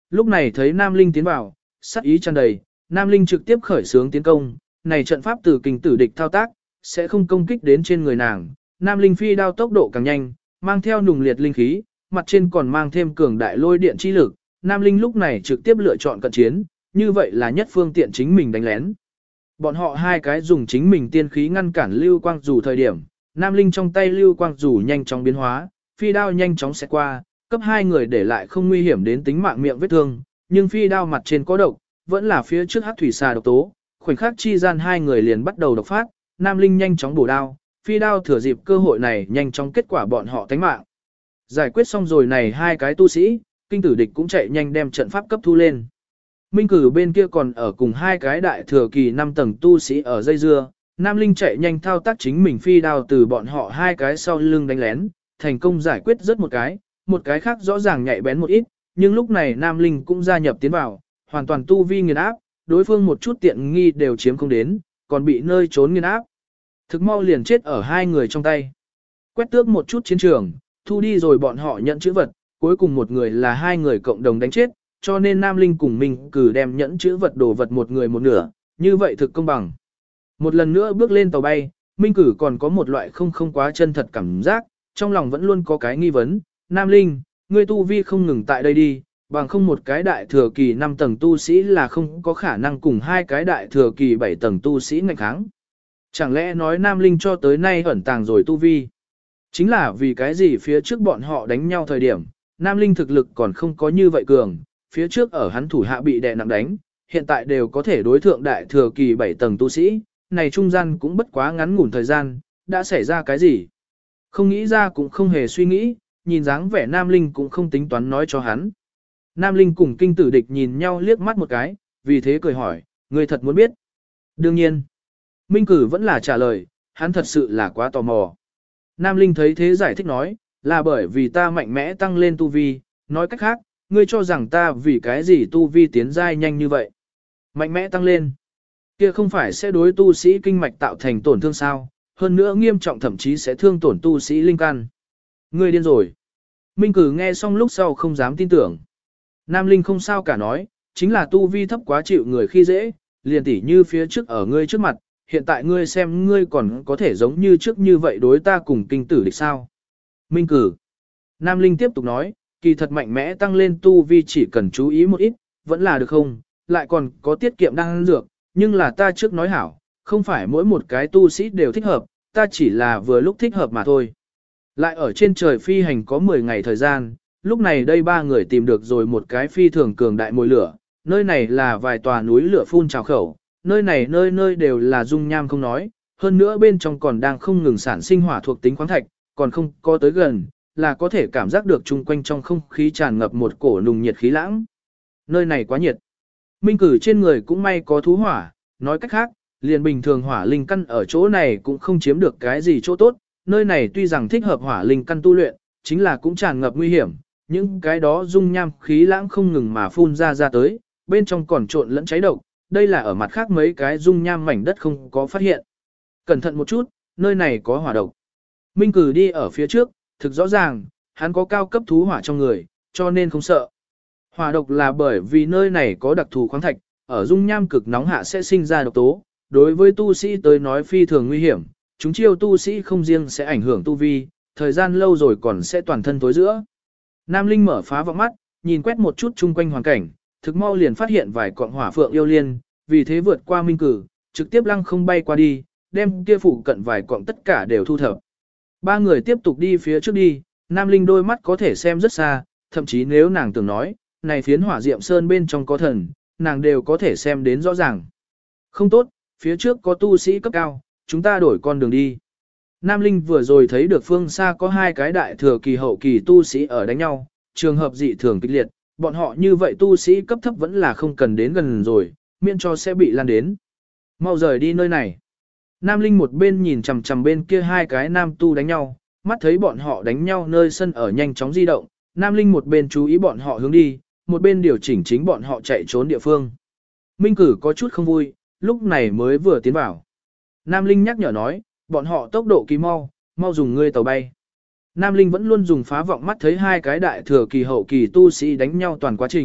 lúc này thấy Nam Linh tiến vào, sắc ý tràn đầy, Nam Linh trực tiếp khởi xướng tiến công, này trận pháp từ kình tử địch thao tác, sẽ không công kích đến trên người nàng. Nam Linh phi đao tốc độ càng nhanh, mang theo nùng liệt linh khí, mặt trên còn mang thêm cường đại lôi điện chi lực. Nam Linh lúc này trực tiếp lựa chọn cận chiến, như vậy là nhất phương tiện chính mình đánh lén. Bọn họ hai cái dùng chính mình tiên khí ngăn cản lưu quang dù thời điểm, Nam Linh trong tay lưu quang dù nhanh chóng biến hóa, phi đao nhanh chóng xẹt qua, cấp hai người để lại không nguy hiểm đến tính mạng miệng vết thương, nhưng phi đao mặt trên có độc, vẫn là phía trước hắc thủy xà độc tố, khoảnh khắc chi gian hai người liền bắt đầu độc phát, Nam Linh nhanh chóng bổ đao, phi đao thừa dịp cơ hội này nhanh chóng kết quả bọn họ tánh mạng. Giải quyết xong rồi này hai cái tu sĩ, kinh tử địch cũng chạy nhanh đem trận pháp cấp thu lên. Minh cử bên kia còn ở cùng hai cái đại thừa kỳ 5 tầng tu sĩ ở dây dưa, Nam Linh chạy nhanh thao tác chính mình phi đao từ bọn họ hai cái sau lưng đánh lén, thành công giải quyết rất một cái khác rõ ràng nhạy bén một ít, nhưng lúc này Nam Linh cũng gia nhập tiến vào, hoàn toàn tu vi nghiền áp, đối phương một chút tiện nghi đều chiếm không đến, còn bị nơi trốn nghiền áp. Thực mau liền chết ở hai người trong tay. Quét tước một chút chiến trường, thu đi rồi bọn họ nhận chữ vật, cuối cùng một người là hai người cộng đồng đánh chết, cho nên Nam Linh cùng mình cử đem nhẫn chữ vật đồ vật một người một nửa, như vậy thực công bằng. Một lần nữa bước lên tàu bay, Minh Cử còn có một loại không quá chân thật cảm giác, trong lòng vẫn luôn có cái nghi vấn, Nam Linh, ngươi tu vi không ngừng tại đây đi, bằng không một cái đại thừa kỳ 5 tầng tu sĩ là không có khả năng cùng hai cái đại thừa kỳ 7 tầng tu sĩ ngạch kháng. Chẳng lẽ nói Nam Linh cho tới nay ẩn tàng rồi tu vi? Chính là vì cái gì phía trước bọn họ đánh nhau thời điểm, Nam Linh thực lực còn không có như vậy cường, phía trước ở hắn thủ hạ bị đè nặng đánh, hiện tại đều có thể đối thượng đại thừa kỳ 7 tầng tu sĩ, này trung gian cũng bất quá ngắn ngủn thời gian, đã xảy ra cái gì? Không nghĩ ra cũng không hề suy nghĩ, nhìn dáng vẻ Nam Linh cũng không tính toán nói cho hắn. Nam Linh cùng kinh tử địch nhìn nhau liếc mắt một cái, vì thế cười hỏi, người thật muốn biết? Đương nhiên. Minh Cử vẫn là trả lời, hắn thật sự là quá tò mò. Nam Linh thấy thế giải thích nói, là bởi vì ta mạnh mẽ tăng lên tu vi, nói cách khác, ngươi cho rằng ta vì cái gì tu vi tiến giai nhanh như vậy. Mạnh mẽ tăng lên. Kia không phải sẽ đối tu sĩ kinh mạch tạo thành tổn thương sao, hơn nữa nghiêm trọng thậm chí sẽ thương tổn tu sĩ linh căn. Ngươi điên rồi. Minh Cử nghe xong lúc sau không dám tin tưởng. Nam Linh không sao cả nói, chính là tu vi thấp quá chịu người khi dễ, liền tỉ như phía trước ở ngươi trước mặt, hiện tại ngươi xem ngươi còn có thể giống như trước như vậy đối ta cùng kinh tử địch sao. Minh Cử. Nam Linh tiếp tục nói, kỳ thật mạnh mẽ tăng lên tu vi chỉ cần chú ý một ít, vẫn là được không, lại còn có tiết kiệm đang dược, nhưng là ta trước nói hảo, không phải mỗi một cái tu sĩ đều thích hợp, ta chỉ là vừa lúc thích hợp mà thôi. Lại ở trên trời phi hành có 10 ngày thời gian, lúc này đây ba người tìm được rồi một cái phi thường cường đại mồi lửa, nơi này là vài tòa núi lửa phun trào khẩu, nơi này nơi nơi đều là dung nham không nói, hơn nữa bên trong còn đang không ngừng sản sinh hỏa thuộc tính khoáng thạch, còn không có tới gần, là có thể cảm giác được chung quanh trong không khí tràn ngập một cổ nùng nhiệt khí lãng. Nơi này quá nhiệt. Minh Cử trên người cũng may có thú hỏa, nói cách khác, liền bình thường hỏa linh căn ở chỗ này cũng không chiếm được cái gì chỗ tốt, nơi này tuy rằng thích hợp hỏa linh căn tu luyện, chính là cũng tràn ngập nguy hiểm, những cái đó dung nham khí lãng không ngừng mà phun ra tới, bên trong còn trộn lẫn cháy độc, đây là ở mặt khác mấy cái dung nham mảnh đất không có phát hiện. Cẩn thận một chút, nơi này có hỏa độc. Minh Cử đi ở phía trước, thực rõ ràng, hắn có cao cấp thú hỏa trong người, cho nên không sợ. Hỏa độc là bởi vì nơi này có đặc thù khoáng thạch, ở dung nham cực nóng hạ sẽ sinh ra độc tố, đối với tu sĩ tới nói phi thường nguy hiểm, chúng chiêu tu sĩ không riêng sẽ ảnh hưởng tu vi, thời gian lâu rồi còn sẽ toàn thân tối giữa. Nam Linh mở phá vọng mắt, nhìn quét một chút chung quanh hoàn cảnh, thực mau liền phát hiện vài cọng hỏa phượng yêu liên, vì thế vượt qua Minh Cử, trực tiếp lăng không bay qua đi, đem kia phụ cận vài cọng tất cả đều thu thập. Ba người tiếp tục đi phía trước đi, Nam Linh đôi mắt có thể xem rất xa, thậm chí nếu nàng tưởng nói, này phiến hỏa diệm sơn bên trong có thần, nàng đều có thể xem đến rõ ràng. Không tốt, phía trước có tu sĩ cấp cao, chúng ta đổi con đường đi. Nam Linh vừa rồi thấy được phương xa có hai cái đại thừa kỳ hậu kỳ tu sĩ ở đánh nhau, trường hợp dị thường kịch liệt, bọn họ như vậy tu sĩ cấp thấp vẫn là không cần đến gần rồi, miễn cho sẽ bị lan đến. Mau rời đi nơi này. Nam Linh một bên nhìn chằm chằm bên kia hai cái nam tu đánh nhau, mắt thấy bọn họ đánh nhau nơi sân ở nhanh chóng di động, Nam Linh một bên chú ý bọn họ hướng đi, một bên điều chỉnh chính bọn họ chạy trốn địa phương. Minh Cử có chút không vui, lúc này mới vừa tiến vào. Nam Linh nhắc nhở nói, bọn họ tốc độ kỳ mau, mau dùng ngươi tàu bay. Nam Linh vẫn luôn dùng phá vọng mắt thấy hai cái đại thừa kỳ hậu kỳ tu sĩ đánh nhau toàn quá trình,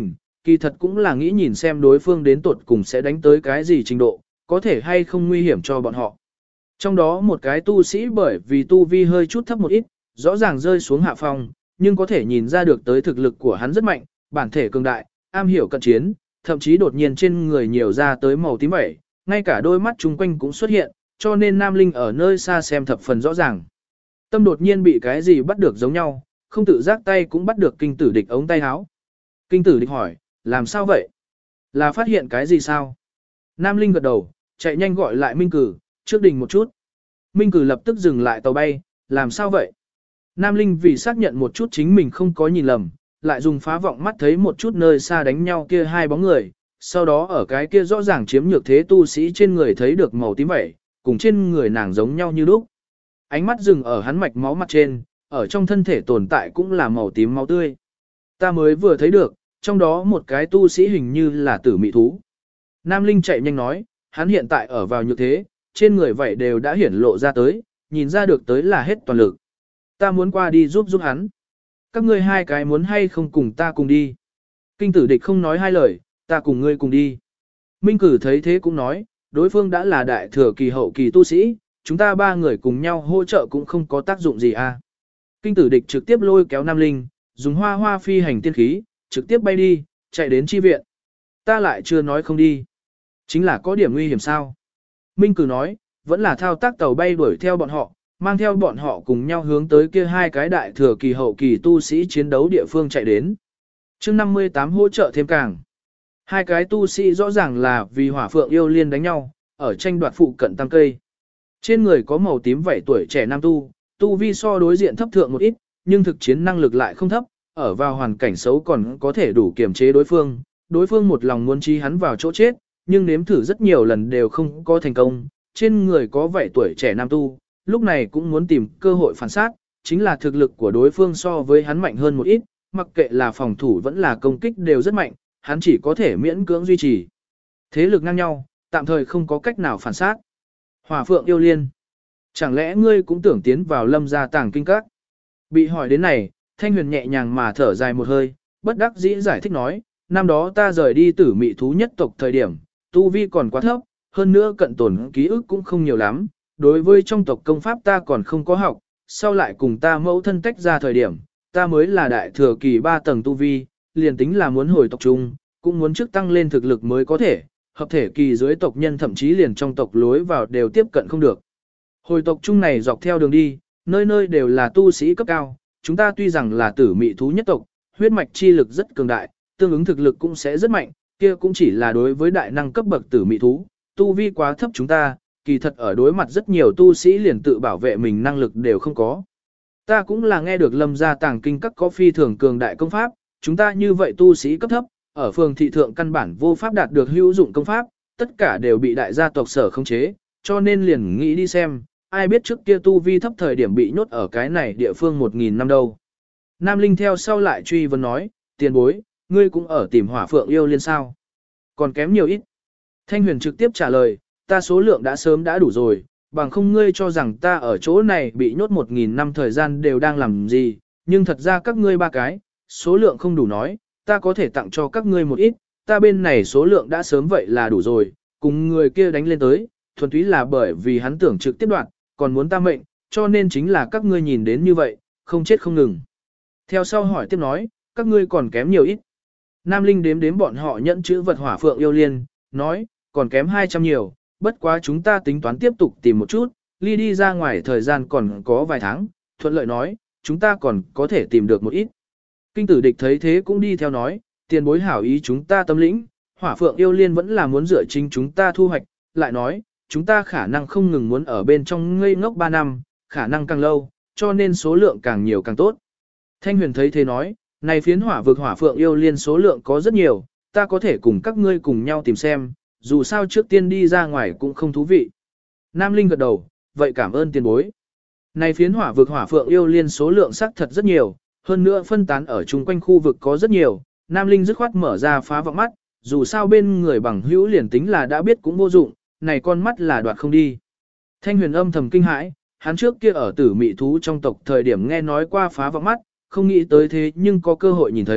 kỳ thật cũng là nghĩ nhìn xem đối phương đến tuột cùng sẽ đánh tới cái gì trình độ, có thể hay không nguy hiểm cho bọn họ. Trong đó một cái tu sĩ bởi vì tu vi hơi chút thấp một ít, rõ ràng rơi xuống hạ phong, nhưng có thể nhìn ra được tới thực lực của hắn rất mạnh, bản thể cường đại, am hiểu cận chiến, thậm chí đột nhiên trên người nhiều ra tới màu tím vẩy, ngay cả đôi mắt chung quanh cũng xuất hiện, cho nên Nam Linh ở nơi xa xem thập phần rõ ràng. Tâm đột nhiên bị cái gì bắt được giống nhau, không tự giác tay cũng bắt được kinh tử địch ống tay áo. Kinh tử địch hỏi, làm sao vậy? Là phát hiện cái gì sao? Nam Linh gật đầu, chạy nhanh gọi lại Minh Cử, trước đình một chút. Minh Cử lập tức dừng lại tàu bay, làm sao vậy? Nam Linh vì xác nhận một chút chính mình không có nhìn lầm, lại dùng phá vọng mắt thấy một chút nơi xa đánh nhau kia hai bóng người, sau đó ở cái kia rõ ràng chiếm nhược thế tu sĩ trên người thấy được màu tím vẩy, cùng trên người nàng giống nhau như lúc. Ánh mắt dừng ở hắn mạch máu mặt trên, ở trong thân thể tồn tại cũng là màu tím máu tươi. Ta mới vừa thấy được, trong đó một cái tu sĩ hình như là tử mị thú. Nam Linh chạy nhanh nói, hắn hiện tại ở vào nhược thế, trên người vảy đều đã hiển lộ ra tới, nhìn ra được tới là hết toàn lực. Ta muốn qua đi giúp hắn. Các ngươi hai cái muốn hay không cùng ta cùng đi. Kinh tử địch không nói hai lời, ta cùng ngươi cùng đi. Minh Cử thấy thế cũng nói, đối phương đã là đại thừa kỳ hậu kỳ tu sĩ, chúng ta ba người cùng nhau hỗ trợ cũng không có tác dụng gì à. Kinh tử địch trực tiếp lôi kéo Nam Linh, dùng hoa hoa phi hành tiên khí, trực tiếp bay đi, chạy đến chi viện. Ta lại chưa nói không đi. Chính là có điểm nguy hiểm sao. Minh Cử nói, vẫn là thao tác tàu bay đuổi theo bọn họ, mang theo bọn họ cùng nhau hướng tới kia hai cái đại thừa kỳ hậu kỳ tu sĩ chiến đấu địa phương chạy đến. chương 58 hỗ trợ thêm càng. Hai cái tu sĩ rõ ràng là vì hỏa phượng yêu liên đánh nhau, ở tranh đoạt phụ cận tăng cây. Trên người có màu tím vảy tuổi trẻ nam tu vi so đối diện thấp thượng một ít, nhưng thực chiến năng lực lại không thấp, ở vào hoàn cảnh xấu còn có thể đủ kiềm chế đối phương một lòng muốn chi hắn vào chỗ chết, nhưng nếm thử rất nhiều lần đều không có thành công, trên người có vảy tuổi trẻ nam tu, lúc này cũng muốn tìm cơ hội phản sát, chính là thực lực của đối phương so với hắn mạnh hơn một ít, mặc kệ là phòng thủ vẫn là công kích đều rất mạnh, hắn chỉ có thể miễn cưỡng duy trì. Thế lực ngang nhau, tạm thời không có cách nào phản sát. Hỏa phượng yêu liên. Chẳng lẽ ngươi cũng tưởng tiến vào Lâm gia tàng kinh các? Bị hỏi đến này, Thanh Huyền nhẹ nhàng mà thở dài một hơi, bất đắc dĩ giải thích nói, năm đó ta rời đi tử mị thú nhất tộc thời điểm, tu vi còn quá thấp, hơn nữa cận tổn ký ức cũng không nhiều lắm, đối với trong tộc công pháp ta còn không có học, sau lại cùng ta mẫu thân tách ra thời điểm, ta mới là đại thừa kỳ 3 tầng tu vi, liền tính là muốn hồi tộc chung, cũng muốn trước tăng lên thực lực mới có thể, hợp thể kỳ dưới tộc nhân thậm chí liền trong tộc lối vào đều tiếp cận không được. Hồi tộc chung này dọc theo đường đi, nơi nơi đều là tu sĩ cấp cao, chúng ta tuy rằng là tử mị thú nhất tộc, huyết mạch chi lực rất cường đại, tương ứng thực lực cũng sẽ rất mạnh, kia cũng chỉ là đối với đại năng cấp bậc tử mị thú, tu vi quá thấp chúng ta, kỳ thật ở đối mặt rất nhiều tu sĩ liền tự bảo vệ mình năng lực đều không có. Ta cũng là nghe được Lâm gia tàng kinh các có phi thường cường đại công pháp, chúng ta như vậy tu sĩ cấp thấp, ở phường thị thượng căn bản vô pháp đạt được hữu dụng công pháp, tất cả đều bị đại gia tộc sở khống chế, cho nên liền nghĩ đi xem, ai biết trước kia tu vi thấp thời điểm bị nhốt ở cái này địa phương 1000 năm đâu. Nam Linh theo sau lại truy vấn nói, tiền bối, ngươi cũng ở tìm hỏa phượng yêu liên sao? Còn kém nhiều ít. Thanh Huyền trực tiếp trả lời, ta số lượng đã sớm đã đủ rồi, bằng không ngươi cho rằng ta ở chỗ này bị nhốt 1000 năm thời gian đều đang làm gì, nhưng thật ra các ngươi ba cái, số lượng không đủ nói, ta có thể tặng cho các ngươi một ít, ta bên này số lượng đã sớm vậy là đủ rồi, cùng người kia đánh lên tới, thuần túy là bởi vì hắn tưởng trực tiếp đoạn, còn muốn ta mệnh, cho nên chính là các ngươi nhìn đến như vậy, không chết không ngừng. Theo sau hỏi tiếp nói, các ngươi còn kém nhiều ít. Nam Linh đếm đếm bọn họ nhận chữ vật hỏa phượng yêu liên, nói, còn kém 200 nhiều, bất quá chúng ta tính toán tiếp tục tìm một chút, ly đi ra ngoài thời gian còn có vài tháng, thuận lợi nói, chúng ta còn có thể tìm được một ít. Kinh tử địch thấy thế cũng đi theo nói, tiền bối hảo ý chúng ta tâm lĩnh, hỏa phượng yêu liên vẫn là muốn dựa chính chúng ta thu hoạch, lại nói, chúng ta khả năng không ngừng muốn ở bên trong ngây ngốc 3 năm, khả năng càng lâu, cho nên số lượng càng nhiều càng tốt. Thanh Huyền thấy thế nói, này phiến hỏa vực hỏa phượng yêu liên số lượng có rất nhiều, ta có thể cùng các ngươi cùng nhau tìm xem, dù sao trước tiên đi ra ngoài cũng không thú vị. Nam Linh gật đầu, vậy cảm ơn tiền bối. Này phiến hỏa vực hỏa phượng yêu liên số lượng sắc thật rất nhiều, hơn nữa phân tán ở chung quanh khu vực có rất nhiều, Nam Linh dứt khoát mở ra phá vọng mắt, dù sao bên người bằng hữu liền tính là đã biết cũng vô dụng, này con mắt là đoạt không đi. Thanh Huyền âm thầm kinh hãi, hắn trước kia ở tử mị thú trong tộc thời điểm nghe nói qua phá vọng mắt, không nghĩ tới thế nhưng có cơ hội nhìn thấy,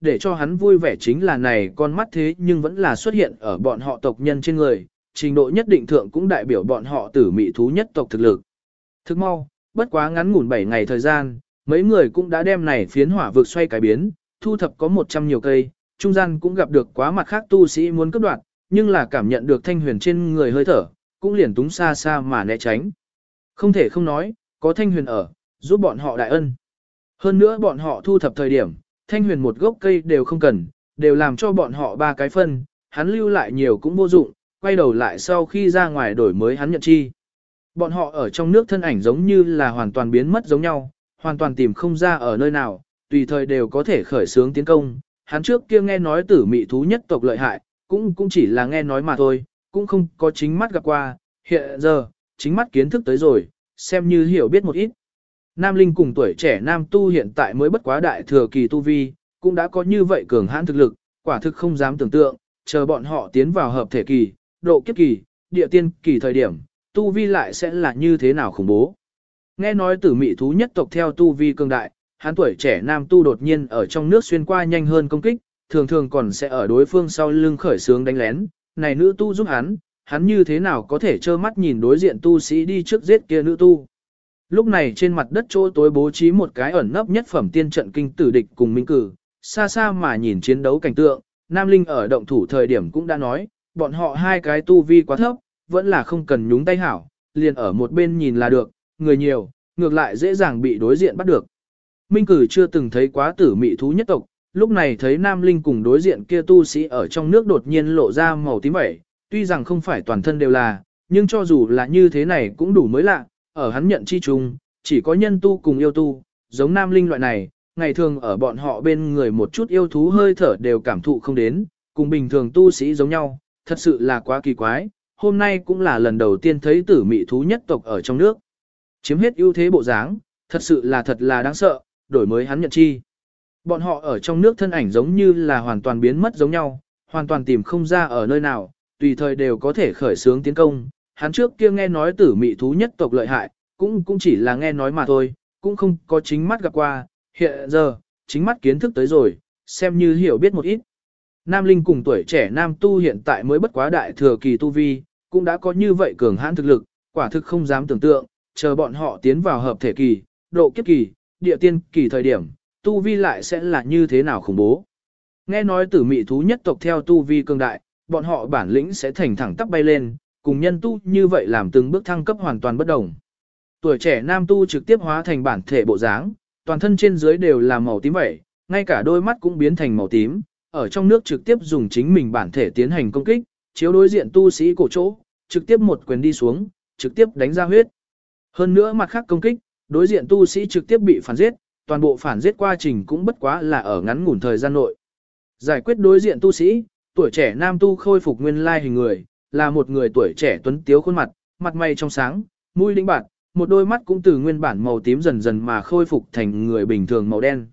để cho hắn vui vẻ chính là này con mắt thế nhưng vẫn là xuất hiện ở bọn họ tộc nhân trên người, trình độ nhất định thượng cũng đại biểu bọn họ tử mị thú nhất tộc thực lực. Thức mau, bất quá ngắn ngủn 7 ngày thời gian, mấy người cũng đã đem này phiến hỏa vực xoay cải biến, thu thập có 100 nhiều cây, trung gian cũng gặp được quá mặt khác tu sĩ muốn cướp đoạt, nhưng là cảm nhận được Thanh Huyền trên người hơi thở, cũng liền túng xa xa mà né tránh. Không thể không nói, có Thanh Huyền ở, giúp bọn họ đại ân. Hơn nữa bọn họ thu thập thời điểm, Thanh Huyền một gốc cây đều không cần, đều làm cho bọn họ 3 cái phân, hắn lưu lại nhiều cũng vô dụng, quay đầu lại sau khi ra ngoài đổi mới hắn nhận chi. Bọn họ ở trong nước thân ảnh giống như là hoàn toàn biến mất giống nhau, hoàn toàn tìm không ra ở nơi nào, tùy thời đều có thể khởi xướng tiến công. Hắn trước kia nghe nói tử mị thú nhất tộc lợi hại, cũng chỉ là nghe nói mà thôi, cũng không có chính mắt gặp qua, hiện giờ, chính mắt kiến thức tới rồi, xem như hiểu biết một ít. Nam Linh cùng tuổi trẻ nam tu hiện tại mới bất quá đại thừa kỳ tu vi, cũng đã có như vậy cường hãn thực lực, quả thực không dám tưởng tượng, chờ bọn họ tiến vào hợp thể kỳ, độ kiếp kỳ, địa tiên kỳ thời điểm, tu vi lại sẽ là như thế nào khủng bố. Nghe nói tử mị thú nhất tộc theo tu vi cường đại, hắn tuổi trẻ nam tu đột nhiên ở trong nước xuyên qua nhanh hơn công kích, thường thường còn sẽ ở đối phương sau lưng khởi sướng đánh lén, này nữ tu giúp hắn như thế nào có thể trơ mắt nhìn đối diện tu sĩ đi trước giết kia nữ tu. Lúc này trên mặt đất chỗ tối bố trí một cái ẩn nấp nhất phẩm tiên trận kinh tử địch cùng minh cử, xa xa mà nhìn chiến đấu cảnh tượng, Nam Linh ở động thủ thời điểm cũng đã nói, bọn họ 2 cái tu vi quá thấp, vẫn là không cần nhúng tay hảo, liền ở một bên nhìn là được, người nhiều, ngược lại dễ dàng bị đối diện bắt được. Minh cử chưa từng thấy quá tử mị thú nhất tộc, lúc này thấy Nam Linh cùng đối diện kia tu sĩ ở trong nước đột nhiên lộ ra màu tím vẩy, tuy rằng không phải toàn thân đều là, nhưng cho dù là như thế này cũng đủ mới lạ, ở hắn nhận chi chung, chỉ có nhân tu cùng yêu tu, giống Nam Linh loại này, ngày thường ở bọn họ bên người một chút yêu thú hơi thở đều cảm thụ không đến, cùng bình thường tu sĩ giống nhau, thật sự là quá kỳ quái, hôm nay cũng là lần đầu tiên thấy tử mị thú nhất tộc ở trong nước. Chiếm hết ưu thế bộ dáng, thật là đáng sợ, đổi mới hắn nhận chi. Bọn họ ở trong nước thân ảnh giống như là hoàn toàn biến mất giống nhau, hoàn toàn tìm không ra ở nơi nào, tùy thời đều có thể khởi xướng tiến công. Hắn trước kia nghe nói tử mị thú nhất tộc lợi hại, cũng chỉ là nghe nói mà thôi, cũng không có chính mắt gặp qua, hiện giờ, chính mắt kiến thức tới rồi, xem như hiểu biết một ít. Nam Linh cùng tuổi trẻ nam tu hiện tại mới bất quá đại thừa kỳ tu vi, cũng đã có như vậy cường hãn thực lực, quả thực không dám tưởng tượng, chờ bọn họ tiến vào hợp thể kỳ, độ kiếp kỳ, địa tiên kỳ thời điểm, tu vi lại sẽ là như thế nào khủng bố. Nghe nói tử mị thú nhất tộc theo tu vi cường đại, bọn họ bản lĩnh sẽ thành thẳng tắp bay lên, cùng nhân tu như vậy làm từng bước thăng cấp hoàn toàn bất đồng. Tuổi trẻ nam tu trực tiếp hóa thành bản thể bộ dáng, toàn thân trên dưới đều là màu tím vậy, ngay cả đôi mắt cũng biến thành màu tím, ở trong nước trực tiếp dùng chính mình bản thể tiến hành công kích, chiếu đối diện tu sĩ cổ chỗ, trực tiếp một quyền đi xuống, trực tiếp đánh ra huyết. Hơn nữa mặt khác công kích, đối diện tu sĩ trực tiếp bị phản giết, toàn bộ phản giết quá trình cũng bất quá là ở ngắn ngủn thời gian nội. Giải quyết đối diện tu sĩ, tuổi trẻ nam tu khôi phục nguyên lai hình người, là một người tuổi trẻ tuấn tiếu khuôn mặt, mặt mày trong sáng, mũi đĩnh bạt, một đôi mắt cũng từ nguyên bản màu tím dần dần mà khôi phục thành người bình thường màu đen.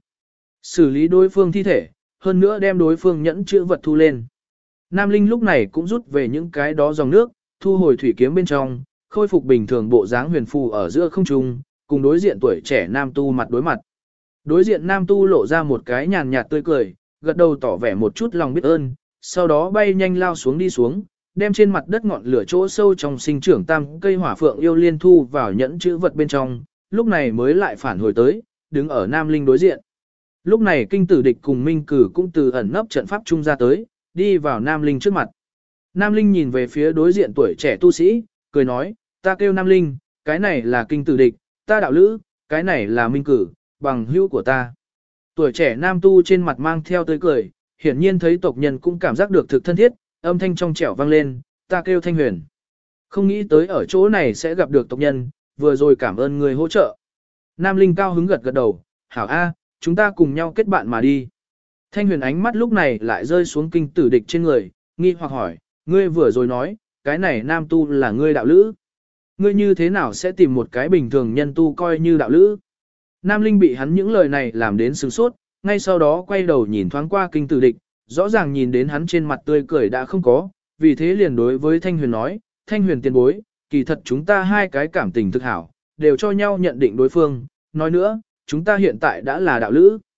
Xử lý đối phương thi thể, hơn nữa đem đối phương nhẫn chữ vật thu lên. Nam Linh lúc này cũng rút về những cái đó dòng nước, thu hồi thủy kiếm bên trong, khôi phục bình thường bộ dáng huyền phù ở giữa không trung, cùng đối diện tuổi trẻ nam tu mặt đối mặt. Đối diện nam tu lộ ra một cái nhàn nhạt tươi cười, gật đầu tỏ vẻ một chút lòng biết ơn, sau đó bay nhanh lao xuống đi xuống, đem trên mặt đất ngọn lửa chỗ sâu trong sinh trưởng tam cây hỏa phượng yêu liên thu vào nhẫn chữ vật bên trong, lúc này mới lại phản hồi tới, đứng ở Nam Linh đối diện. Lúc này kinh tử địch cùng Minh Cử cũng từ ẩn nấp trận pháp trung ra tới, đi vào Nam Linh trước mặt. Nam Linh nhìn về phía đối diện tuổi trẻ tu sĩ, cười nói, ta kêu Nam Linh, cái này là kinh tử địch, ta đạo lữ, cái này là Minh Cử, bằng hữu của ta. Tuổi trẻ nam tu trên mặt mang theo tươi cười, hiển nhiên thấy tộc nhân cũng cảm giác được thực thân thiết, âm thanh trong trẻo vang lên, ta kêu Thanh Huyền. Không nghĩ tới ở chỗ này sẽ gặp được tộc nhân, vừa rồi cảm ơn người hỗ trợ. Nam Linh cao hứng gật gật đầu, hảo A, chúng ta cùng nhau kết bạn mà đi. Thanh Huyền ánh mắt lúc này lại rơi xuống kinh tử địch trên người, nghi hoặc hỏi, ngươi vừa rồi nói, cái này nam tu là ngươi đạo lữ. Ngươi như thế nào sẽ tìm một cái bình thường nhân tu coi như đạo lữ? Nam Linh bị hắn những lời này làm đến sửng sốt, ngay sau đó quay đầu nhìn thoáng qua kinh tử địch, rõ ràng nhìn đến hắn trên mặt tươi cười đã không có, vì thế liền đối với Thanh Huyền nói, Thanh Huyền tiền bối, kỳ thật chúng ta 2 cái cảm tình thực hảo, đều cho nhau nhận định đối phương, nói nữa, chúng ta hiện tại đã là đạo lữ.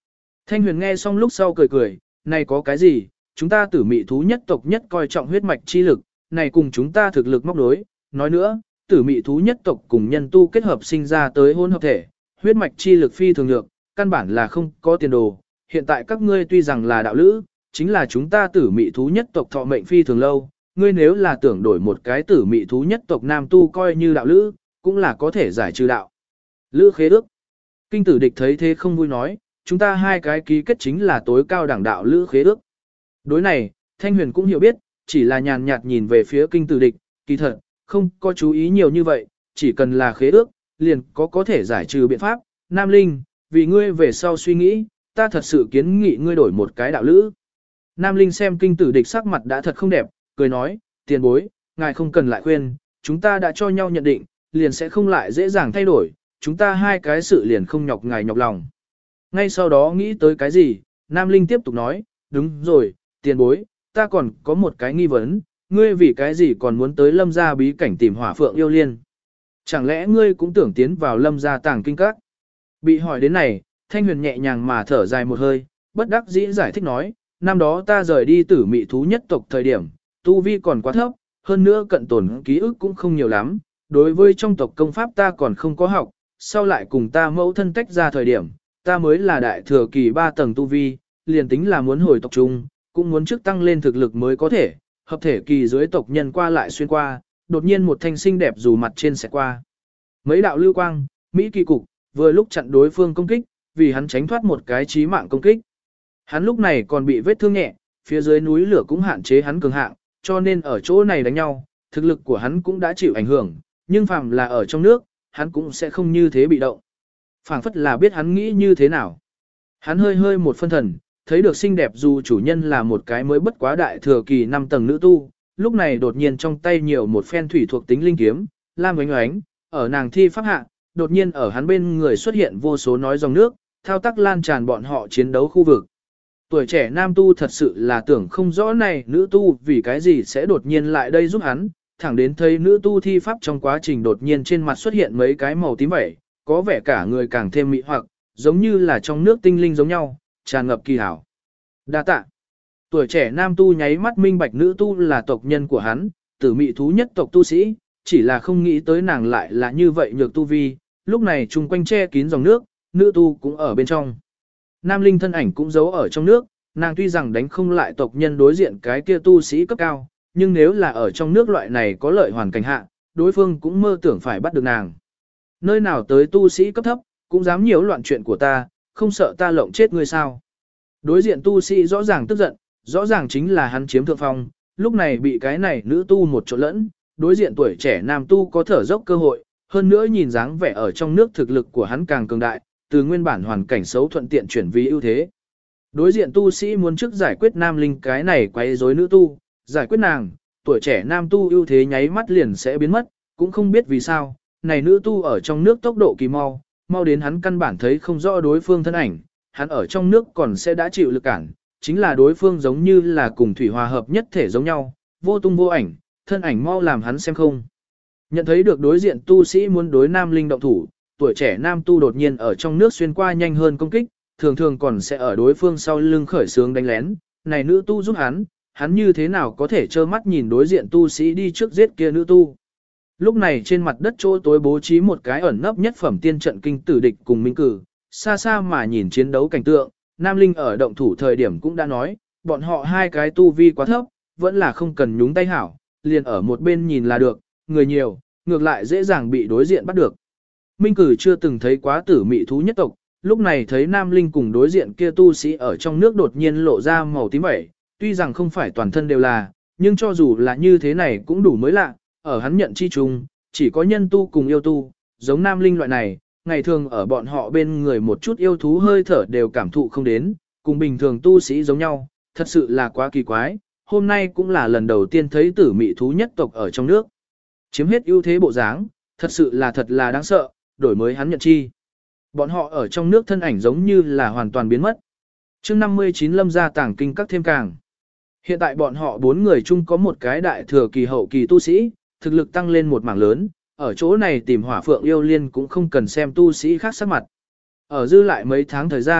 Thanh Huyền nghe xong lúc sau cười cười, này có cái gì, chúng ta tử mị thú nhất tộc nhất coi trọng huyết mạch chi lực, này cùng chúng ta thực lực móc đối, nói nữa, tử mị thú nhất tộc cùng nhân tu kết hợp sinh ra tới hôn hợp thể, huyết mạch chi lực phi thường lượng, căn bản là không có tiền đồ, hiện tại các ngươi tuy rằng là đạo lữ, chính là chúng ta tử mị thú nhất tộc thọ mệnh phi thường lâu, ngươi nếu là tưởng đổi một cái tử mị thú nhất tộc nam tu coi như đạo lữ, cũng là có thể giải trừ đạo. Lữ khế ước. Kinh tử địch thấy thế không vui nói, chúng ta hai cái ký kết chính là tối cao đẳng đạo lữ khế ước. Đối này, Thanh Huyền cũng hiểu biết, chỉ là nhàn nhạt nhìn về phía kinh tử địch, kỳ thật, không có chú ý nhiều như vậy, chỉ cần là khế ước, liền có thể giải trừ biện pháp. Nam Linh, vì ngươi về sau suy nghĩ, ta thật sự kiến nghị ngươi đổi một cái đạo lữ. Nam Linh xem kinh tử địch sắc mặt đã thật không đẹp, cười nói, tiền bối, ngài không cần lại khuyên, chúng ta đã cho nhau nhận định, liền sẽ không lại dễ dàng thay đổi, chúng ta hai cái sự liền không nhọc ngài nhọc lòng. Ngay sau đó nghĩ tới cái gì, Nam Linh tiếp tục nói, đúng rồi, tiền bối, ta còn có một cái nghi vấn, ngươi vì cái gì còn muốn tới Lâm gia bí cảnh tìm Hỏa Phượng yêu liên? Chẳng lẽ ngươi cũng tưởng tiến vào Lâm gia tàng kinh các? Bị hỏi đến này, Thanh Huyền nhẹ nhàng mà thở dài một hơi, bất đắc dĩ giải thích nói, năm đó ta rời đi tử mị thú nhất tộc thời điểm, tu vi còn quá thấp, hơn nữa cận tồn ký ức cũng không nhiều lắm, đối với trong tộc công pháp ta còn không có học, sau lại cùng ta mẫu thân tách ra thời điểm, ta mới là đại thừa kỳ 3 tầng tu vi, liền tính là muốn hồi tộc trung, cũng muốn trước tăng lên thực lực mới có thể, hợp thể kỳ dưới tộc nhân qua lại xuyên qua, đột nhiên một thanh xinh đẹp dù mặt trên sẽ qua. Mấy đạo lưu quang, Mỹ kỳ cục, vừa lúc chặn đối phương công kích, vì hắn tránh thoát một cái chí mạng công kích. Hắn lúc này còn bị vết thương nhẹ, phía dưới núi lửa cũng hạn chế hắn cường hạng, cho nên ở chỗ này đánh nhau, thực lực của hắn cũng đã chịu ảnh hưởng, nhưng phàm là ở trong nước, hắn cũng sẽ không như thế bị động. Phảng phất là biết hắn nghĩ như thế nào. Hắn hơi hơi một phân thần, thấy được xinh đẹp dù chủ nhân là một cái mới bất quá đại thừa kỳ 5 tầng nữ tu, lúc này đột nhiên trong tay nhiều một phen thủy thuộc tính linh kiếm, lam oánh oánh, ở nàng thi pháp hạ, đột nhiên ở hắn bên người xuất hiện vô số nói dòng nước, thao tác lan tràn bọn họ chiến đấu khu vực. Tuổi trẻ nam tu thật sự là tưởng không rõ này nữ tu vì cái gì sẽ đột nhiên lại đây giúp hắn, thẳng đến thấy nữ tu thi pháp trong quá trình đột nhiên trên mặt xuất hiện mấy cái màu tím vẩy, có vẻ cả người càng thêm mị hoặc, giống như là trong nước tinh linh giống nhau, tràn ngập kỳ hảo. Đa tạ. Tuổi trẻ nam tu nháy mắt minh bạch nữ tu là tộc nhân của hắn, tử mị thú nhất tộc tu sĩ, chỉ là không nghĩ tới nàng lại là như vậy nhược tu vi, lúc này chung quanh che kín dòng nước, nữ tu cũng ở bên trong. Nam linh thân ảnh cũng giấu ở trong nước, nàng tuy rằng đánh không lại tộc nhân đối diện cái kia tu sĩ cấp cao, nhưng nếu là ở trong nước loại này có lợi hoàn cảnh hạ, đối phương cũng mơ tưởng phải bắt được nàng. Nơi nào tới tu sĩ cấp thấp, cũng dám nhiễu loạn chuyện của ta, không sợ ta lộng chết ngươi sao. Đối diện tu sĩ rõ ràng tức giận, rõ ràng chính là hắn chiếm thượng phong, lúc này bị cái này nữ tu một chỗ lẫn, đối diện tuổi trẻ nam tu có thở dốc cơ hội, hơn nữa nhìn dáng vẻ ở trong nước thực lực của hắn càng cường đại, từ nguyên bản hoàn cảnh xấu thuận tiện chuyển vì ưu thế. Đối diện tu sĩ muốn trước giải quyết nam linh cái này quấy rối nữ tu, giải quyết nàng, tuổi trẻ nam tu ưu thế nháy mắt liền sẽ biến mất, cũng không biết vì sao, này nữ tu ở trong nước tốc độ kỳ mau, mau đến hắn căn bản thấy không rõ đối phương thân ảnh, hắn ở trong nước còn sẽ đã chịu lực cản, chính là đối phương giống như là cùng thủy hòa hợp nhất thể giống nhau, vô tung vô ảnh, thân ảnh mau làm hắn xem không. Nhận thấy được đối diện tu sĩ muốn đối nam linh động thủ, tuổi trẻ nam tu đột nhiên ở trong nước xuyên qua nhanh hơn công kích, thường thường còn sẽ ở đối phương sau lưng khởi sướng đánh lén, này nữ tu giúp hắn như thế nào có thể trơ mắt nhìn đối diện tu sĩ đi trước giết kia nữ tu. Lúc này trên mặt đất chỗ tối bố trí một cái ẩn nấp nhất phẩm tiên trận kinh tử địch cùng minh cử, xa xa mà nhìn chiến đấu cảnh tượng, Nam Linh ở động thủ thời điểm cũng đã nói, bọn họ hai cái tu vi quá thấp, vẫn là không cần nhúng tay hảo, liền ở một bên nhìn là được, người nhiều, ngược lại dễ dàng bị đối diện bắt được. Minh cử chưa từng thấy quá tử mị thú nhất tộc, lúc này thấy Nam Linh cùng đối diện kia tu sĩ ở trong nước đột nhiên lộ ra màu tím vẩy, tuy rằng không phải toàn thân đều là, nhưng cho dù là như thế này cũng đủ mới lạ, ở hắn nhận chi chung, chỉ có nhân tu cùng yêu tu, giống Nam Linh loại này, ngày thường ở bọn họ bên người một chút yêu thú hơi thở đều cảm thụ không đến, cùng bình thường tu sĩ giống nhau, thật sự là quá kỳ quái, hôm nay cũng là lần đầu tiên thấy tử mị thú nhất tộc ở trong nước. Chiếm hết ưu thế bộ dáng, thật là đáng sợ, đổi mới hắn nhận chi. Bọn họ ở trong nước thân ảnh giống như là hoàn toàn biến mất. Chương 59 Lâm gia tàng kinh các thêm càng. Hiện tại bọn họ 4 người chung có một cái đại thừa kỳ hậu kỳ tu sĩ, thực lực tăng lên một mảng lớn, ở chỗ này tìm Hỏa Phượng yêu liên cũng không cần xem tu sĩ khác sắc mặt. Ở dư lại mấy tháng thời gian,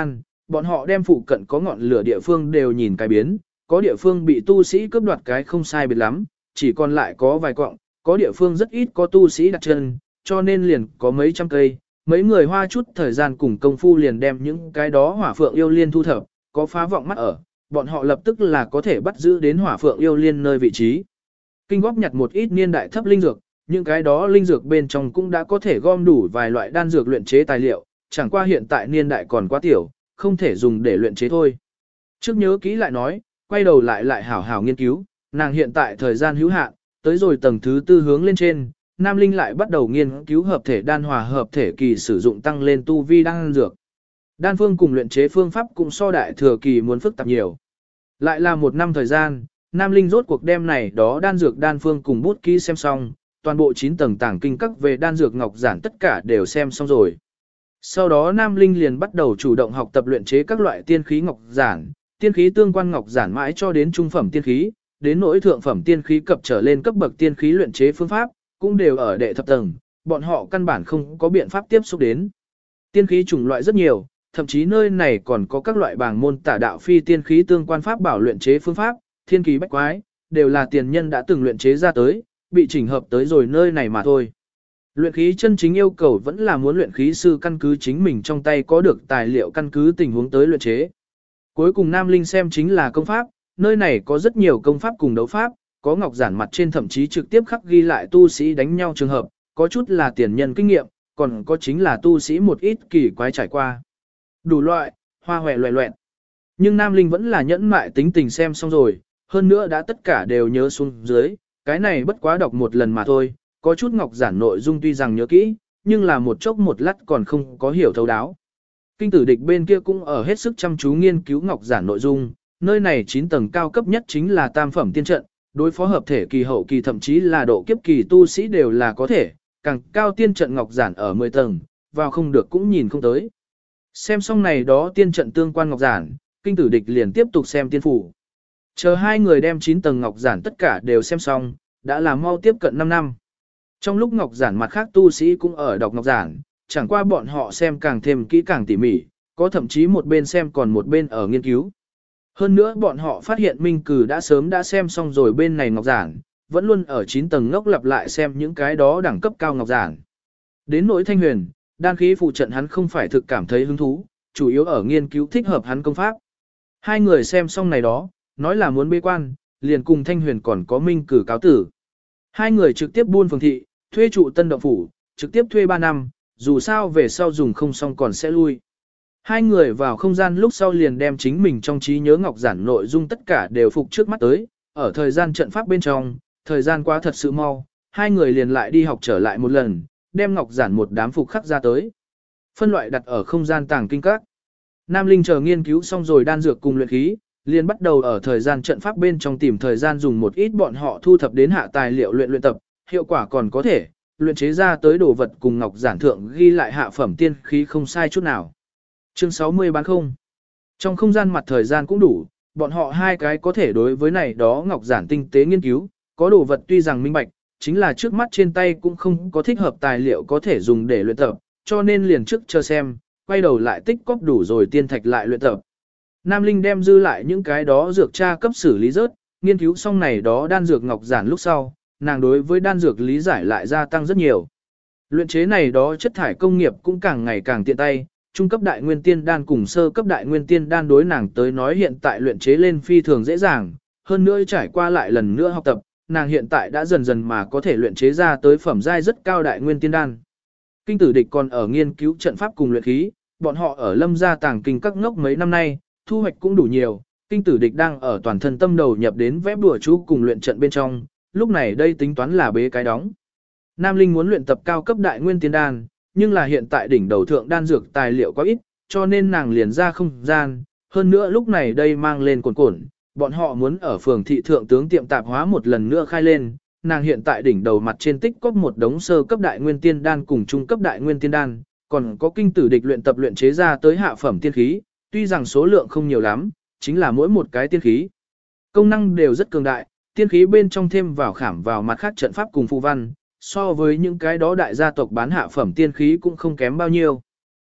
Bọn họ đem phụ cận có ngọn lửa địa phương đều nhìn cái biến, có địa phương bị tu sĩ cướp đoạt cái không sai biệt lắm, chỉ còn lại có vài cọng, có địa phương rất ít có tu sĩ đặt chân, cho nên liền có mấy trăm cây. Mấy người hoa chút thời gian cùng công phu liền đem những cái đó hỏa phượng yêu liên thu thập, có phá vọng mắt ở, bọn họ lập tức là có thể bắt giữ đến hỏa phượng yêu liên nơi vị trí. Kinh góp nhặt một ít niên đại thấp linh dược, những cái đó linh dược bên trong cũng đã có thể gom đủ vài loại đan dược luyện chế tài liệu, chẳng qua hiện tại niên đại còn quá tiểu, không thể dùng để luyện chế thôi. Trước nhớ kỹ lại nói, quay đầu lại hảo hảo nghiên cứu, nàng hiện tại thời gian hữu hạn, tới rồi tầng thứ 4 hướng lên trên, Nam Linh lại bắt đầu nghiên cứu hợp thể đan hòa hợp thể kỳ sử dụng tăng lên tu vi đan dược. Đan phương cùng luyện chế phương pháp cũng so đại thừa kỳ muốn phức tạp nhiều. Lại là một năm thời gian, Nam Linh rốt cuộc đem này đó đan dược đan phương cùng bút ký xem xong, toàn bộ 9 tầng tảng kinh các về đan dược ngọc giản tất cả đều xem xong rồi. Sau đó Nam Linh liền bắt đầu chủ động học tập luyện chế các loại tiên khí ngọc giản, tiên khí tương quan ngọc giản mãi cho đến trung phẩm tiên khí, đến nỗi thượng phẩm tiên khí cập trở lên cấp bậc tiên khí luyện chế phương pháp, cũng đều ở đệ thập tầng, bọn họ căn bản không có biện pháp tiếp xúc đến. Tiên khí chủng loại rất nhiều, thậm chí nơi này còn có các loại bảng môn tả đạo phi tiên khí tương quan pháp bảo luyện chế phương pháp, thiên khí bách quái, đều là tiền nhân đã từng luyện chế ra tới, bị chỉnh hợp tới rồi nơi này mà thôi. Luyện khí chân chính yêu cầu vẫn là muốn luyện khí sư căn cứ chính mình trong tay có được tài liệu căn cứ tình huống tới luyện chế. Cuối cùng Nam Linh xem chính là công pháp, nơi này có rất nhiều công pháp cùng đấu pháp, có ngọc giản mặt trên thậm chí trực tiếp khắc ghi lại tu sĩ đánh nhau trường hợp, có chút là tiền nhân kinh nghiệm, còn có chính là tu sĩ một ít kỳ quái trải qua. Đủ loại, hoa hòe loẹ loẹn. Nhưng Nam Linh vẫn là nhẫn mại tính tình xem xong rồi, hơn nữa đã tất cả đều nhớ xuống dưới, cái này bất quá đọc một lần mà thôi, có chút ngọc giản nội dung tuy rằng nhớ kỹ, nhưng là một chốc một lát còn không có hiểu thấu đáo. Kinh tử địch bên kia cũng ở hết sức chăm chú nghiên cứu ngọc giản nội dung, nơi này 9 tầng cao cấp nhất chính là tam phẩm tiên trận, đối phó hợp thể kỳ hậu kỳ thậm chí là độ kiếp kỳ tu sĩ đều là có thể, càng cao tiên trận ngọc giản ở 10 tầng, vào không được cũng nhìn không tới. Xem xong này đó tiên trận tương quan ngọc giản, kinh tử địch liền tiếp tục xem tiên phủ. Chờ hai người đem 9 tầng ngọc giản tất cả đều xem xong, đã là mau tiếp cận 5 năm. Trong lúc ngọc giản mặt khác tu sĩ cũng ở đọc ngọc giản, chẳng qua bọn họ xem càng thêm kỹ càng tỉ mỉ, có thậm chí một bên xem còn một bên ở nghiên cứu. Hơn nữa bọn họ phát hiện Minh Cử đã sớm đã xem xong rồi bên này ngọc giản, vẫn luôn ở 9 tầng ngốc lặp lại xem những cái đó đẳng cấp cao ngọc giản. Đến nỗi Thanh Huyền, đan khí phụ trận hắn không phải thực cảm thấy hứng thú, chủ yếu ở nghiên cứu thích hợp hắn công pháp. Hai người xem xong này đó, nói là muốn bế quan, liền cùng Thanh Huyền còn có Minh Cử cáo tử. Hai người trực tiếp buôn phường thị, thuê trụ tân động phủ, trực tiếp thuê 3 năm, dù sao về sau dùng không xong còn sẽ lui. Hai người vào không gian lúc sau liền đem chính mình trong trí nhớ ngọc giản nội dung tất cả đều phục trước mắt tới, ở thời gian trận pháp bên trong, thời gian quá thật sự mau, hai người liền lại đi học trở lại một lần, đem ngọc giản một đám phục khắc ra tới. Phân loại đặt ở không gian tàng kinh các. Nam Linh chờ nghiên cứu xong rồi đan dược cùng luyện khí, liền bắt đầu ở thời gian trận pháp bên trong tìm thời gian dùng một ít bọn họ thu thập đến hạ tài liệu luyện tập, hiệu quả còn có thể, luyện chế ra tới đồ vật cùng ngọc giản thượng ghi lại hạ phẩm tiên khí không sai chút nào. Chương 60 bán không. Trong không gian mặt thời gian cũng đủ, bọn họ hai cái có thể đối với này đó ngọc giản tinh tế nghiên cứu, có đồ vật tuy rằng minh bạch, chính là trước mắt trên tay cũng không có thích hợp tài liệu có thể dùng để luyện tập, cho nên liền trước chờ xem, quay đầu lại tích cóp đủ rồi tiên thạch lại luyện tập. Nam Linh đem dư lại những cái đó dược tra cấp xử lý rớt, nghiên cứu xong này đó đan dược ngọc giản lúc sau, nàng đối với đan dược lý giải lại gia tăng rất nhiều. Luyện chế này đó chất thải công nghiệp cũng càng ngày càng tiện tay, trung cấp đại nguyên tiên đan cùng sơ cấp đại nguyên tiên đan đối nàng tới nói hiện tại luyện chế lên phi thường dễ dàng, hơn nữa trải qua lại lần nữa học tập, nàng hiện tại đã dần dần mà có thể luyện chế ra tới phẩm giai rất cao đại nguyên tiên đan. Kinh tử địch còn ở nghiên cứu trận pháp cùng luyện khí, bọn họ ở Lâm gia tàng kinh các ngốc mấy năm nay, thu hoạch cũng đủ nhiều, kinh tử địch đang ở toàn thân tâm đầu nhập đến vẽ bùa chú cùng luyện trận bên trong, lúc này đây tính toán là bế cái đóng. Nam Linh muốn luyện tập cao cấp đại nguyên tiên đan, nhưng là hiện tại đỉnh đầu thượng đan dược tài liệu quá ít, cho nên nàng liền ra không gian, hơn nữa lúc này đây mang lên cồn, bọn họ muốn ở phường thị thượng tướng tiệm tạp hóa một lần nữa khai lên, nàng hiện tại đỉnh đầu mặt trên tích có một đống sơ cấp đại nguyên tiên đan cùng trung cấp đại nguyên tiên đan, còn có kinh tử địch luyện tập luyện chế ra tới hạ phẩm tiên khí, tuy rằng số lượng không nhiều lắm, chính là mỗi một cái tiên khí. Công năng đều rất cường đại, tiên khí bên trong thêm vào khảm vào mặt khác trận pháp cùng phù văn, so với những cái đó đại gia tộc bán hạ phẩm tiên khí cũng không kém bao nhiêu.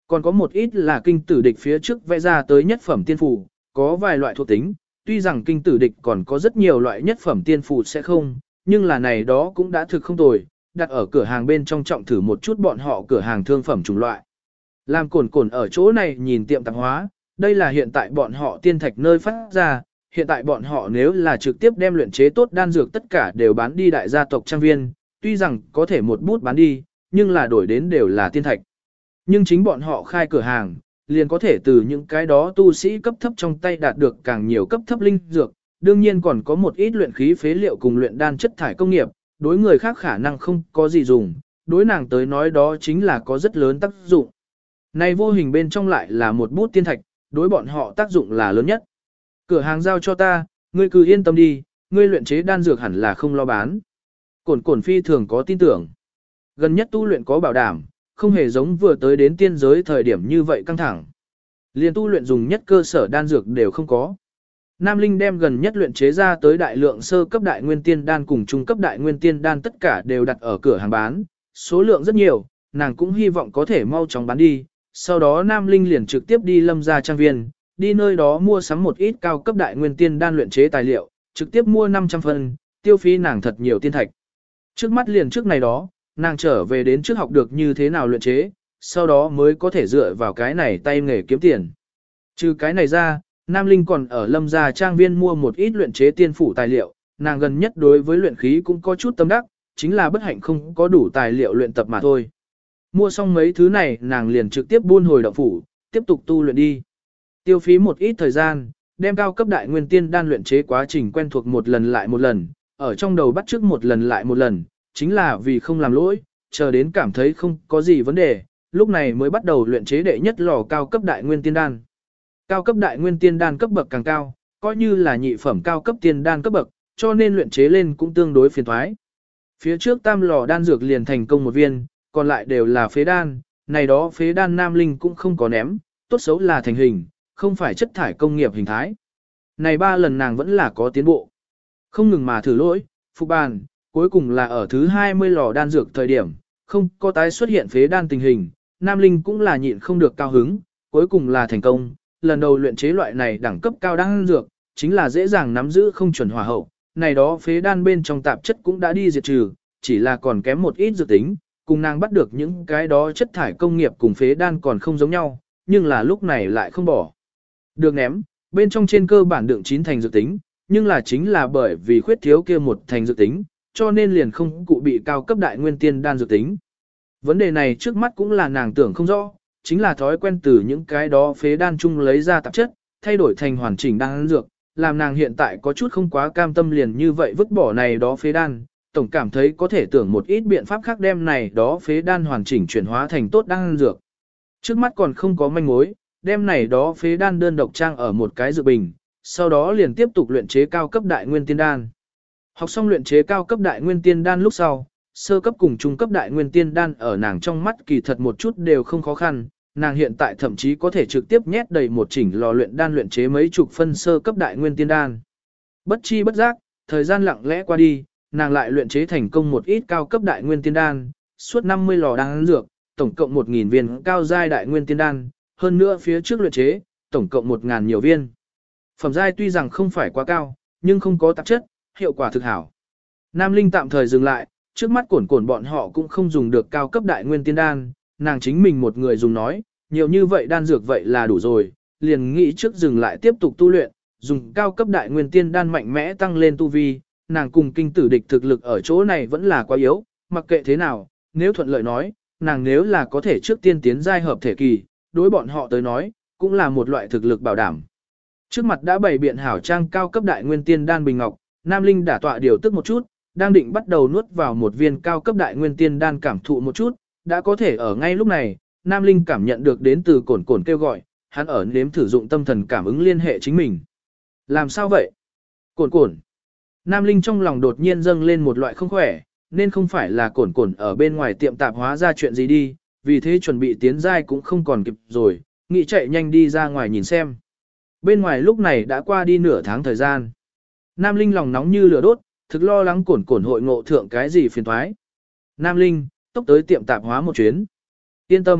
Còn có một ít là kinh tử địch phía trước vẽ ra tới nhất phẩm tiên phù, có vài loại thuộc tính, tuy rằng kinh tử địch còn có rất nhiều loại nhất phẩm tiên phù sẽ không, nhưng là này đó cũng đã thực không tồi, đặt ở cửa hàng bên trong trọng thử một chút bọn họ cửa hàng thương phẩm chủng loại. Làm cồn cồn ở chỗ này nhìn tiệm tạp hóa, đây là hiện tại bọn họ tiên thạch nơi phát ra, hiện tại bọn họ nếu là trực tiếp đem luyện chế tốt đan dược tất cả đều bán đi đại gia tộc trang viên, tuy rằng có thể một bút bán đi, nhưng là đổi đến đều là tiên thạch. Nhưng chính bọn họ khai cửa hàng, liền có thể từ những cái đó tu sĩ cấp thấp trong tay đạt được càng nhiều cấp thấp linh dược, đương nhiên còn có một ít luyện khí phế liệu cùng luyện đan chất thải công nghiệp, đối người khác khả năng không có gì dùng, đối nàng tới nói đó chính là có rất lớn tác dụng. Này vô hình bên trong lại là một bút tiên thạch, đối bọn họ tác dụng là lớn nhất. Cửa hàng giao cho ta, ngươi cứ yên tâm đi, ngươi luyện chế đan dược hẳn là không lo bán. Cổn cổn phi thường có tin tưởng. Gần nhất tu luyện có bảo đảm, không hề giống vừa tới đến tiên giới thời điểm như vậy căng thẳng. Liên tu luyện dùng nhất cơ sở đan dược đều không có. Nam Linh đem gần nhất luyện chế ra tới đại lượng sơ cấp đại nguyên tiên đan cùng trung cấp đại nguyên tiên đan tất cả đều đặt ở cửa hàng bán, số lượng rất nhiều, nàng cũng hy vọng có thể mau chóng bán đi. Sau đó Nam Linh liền trực tiếp đi Lâm gia trang viên, đi nơi đó mua sắm một ít cao cấp đại nguyên tiên đan luyện chế tài liệu, trực tiếp mua 500 phần, tiêu phí nàng thật nhiều tiên thạch. Trước mắt liền trước này đó, nàng trở về đến trước học được như thế nào luyện chế, sau đó mới có thể dựa vào cái này tay nghề kiếm tiền. Trừ cái này ra, Nam Linh còn ở Lâm gia trang viên mua một ít luyện chế tiên phủ tài liệu, nàng gần nhất đối với luyện khí cũng có chút tâm đắc, chính là bất hạnh không có đủ tài liệu luyện tập mà thôi. Mua xong mấy thứ này nàng liền trực tiếp buôn hồi động phủ, tiếp tục tu luyện đi. Tiêu phí một ít thời gian, đem cao cấp đại nguyên tiên đan luyện chế quá trình quen thuộc một lần lại một lần, ở trong đầu bắt chước một lần lại một lần, chính là vì không làm lỗi, chờ đến cảm thấy không có gì vấn đề, lúc này mới bắt đầu luyện chế đệ nhất lò cao cấp đại nguyên tiên đan. Cao cấp đại nguyên tiên đan cấp bậc càng cao, coi như là nhị phẩm cao cấp tiên đan cấp bậc, cho nên luyện chế lên cũng tương đối phiền toái. Phía trước tam lò đan dược liền thành công một viên, còn lại đều là phế đan, này đó phế đan Nam Linh cũng không có ném, tốt xấu là thành hình, không phải chất thải công nghiệp hình thái. Này 3 lần nàng vẫn là có tiến bộ. Không ngừng mà thử lỗi, phục bàn, cuối cùng là ở thứ 20 lò đan dược thời điểm, không có tái xuất hiện phế đan tình hình, Nam Linh cũng là nhịn không được cao hứng, cuối cùng là thành công. Lần đầu luyện chế loại này đẳng cấp cao đan dược, chính là dễ dàng nắm giữ không chuẩn hòa hậu, này đó phế đan bên trong tạp chất cũng đã đi diệt trừ, chỉ là còn kém một ít dược tính, cùng nàng bắt được những cái đó chất thải công nghiệp cùng phế đan còn không giống nhau, nhưng là lúc này lại không bỏ được ném, bên trong trên cơ bản đựng 9 thành dược tính, nhưng là chính là bởi vì khuyết thiếu kia một thành dược tính, cho nên liền không cụ bị cao cấp đại nguyên tiên đan dược tính. Vấn đề này trước mắt cũng là nàng tưởng không rõ, chính là thói quen từ những cái đó phế đan chung lấy ra tạp chất, thay đổi thành hoàn chỉnh đan dược, làm nàng hiện tại có chút không quá cam tâm liền như vậy vứt bỏ này đó phế đan, tổng cảm thấy có thể tưởng một ít biện pháp khác đem này đó phế đan hoàn chỉnh chuyển hóa thành tốt đan dược. Trước mắt còn không có manh mối, đem này đó phế đan đơn độc trang ở một cái dược bình, sau đó liền tiếp tục luyện chế cao cấp đại nguyên tiên đan. Học xong luyện chế cao cấp đại nguyên tiên đan lúc sau, sơ cấp cùng trung cấp đại nguyên tiên đan ở nàng trong mắt kỳ thật một chút đều không khó khăn, nàng hiện tại thậm chí có thể trực tiếp nhét đầy một chỉnh lò luyện đan luyện chế mấy chục phân sơ cấp đại nguyên tiên đan. Bất chi bất giác, thời gian lặng lẽ qua đi, nàng lại luyện chế thành công một ít cao cấp đại nguyên tiên đan, suốt 50 lò đan dược, tổng cộng 1000 viên cao giai đại nguyên tiên đan, hơn nữa phía trước luyện chế, tổng cộng 1000 nhiều viên. Phẩm giai tuy rằng không phải quá cao, nhưng không có tạp chất, hiệu quả thực hảo. Nam Linh tạm thời dừng lại, trước mắt cổn cổn bọn họ cũng không dùng được cao cấp đại nguyên tiên đan, nàng chính mình một người dùng nói, nhiều như vậy đan dược vậy là đủ rồi, liền nghĩ trước dừng lại tiếp tục tu luyện, dùng cao cấp đại nguyên tiên đan mạnh mẽ tăng lên tu vi, nàng cùng kinh tử địch thực lực ở chỗ này vẫn là quá yếu, mặc kệ thế nào, nếu thuận lợi nói, nàng nếu là có thể trước tiên tiến giai hợp thể kỳ, đối bọn họ tới nói, cũng là một loại thực lực bảo đảm. Trước mặt đã bày biện hảo trang cao cấp đại nguyên tiên đan bình ngọc, Nam Linh đả tọa điều tức một chút, đang định bắt đầu nuốt vào một viên cao cấp đại nguyên tiên đan cảm thụ một chút, đã có thể ở ngay lúc này, Nam Linh cảm nhận được đến từ cổn cổn kêu gọi, hắn ở nếm thử dụng tâm thần cảm ứng liên hệ chính mình. Làm sao vậy? Cổn cổn. Nam Linh trong lòng đột nhiên dâng lên một loại không khỏe, nên không phải là cổn cổn ở bên ngoài tiệm tạp hóa ra chuyện gì đi, vì thế chuẩn bị tiến giai cũng không còn kịp rồi, nghĩ chạy nhanh đi ra ngoài nhìn xem. Bên ngoài lúc này đã qua đi nửa tháng thời gian. Nam Linh lòng nóng như lửa đốt, thực lo lắng cổn cổn hội ngộ thượng cái gì phiền toái. Nam Linh, tốc tới tiệm tạp hóa một chuyến. Yên tâm,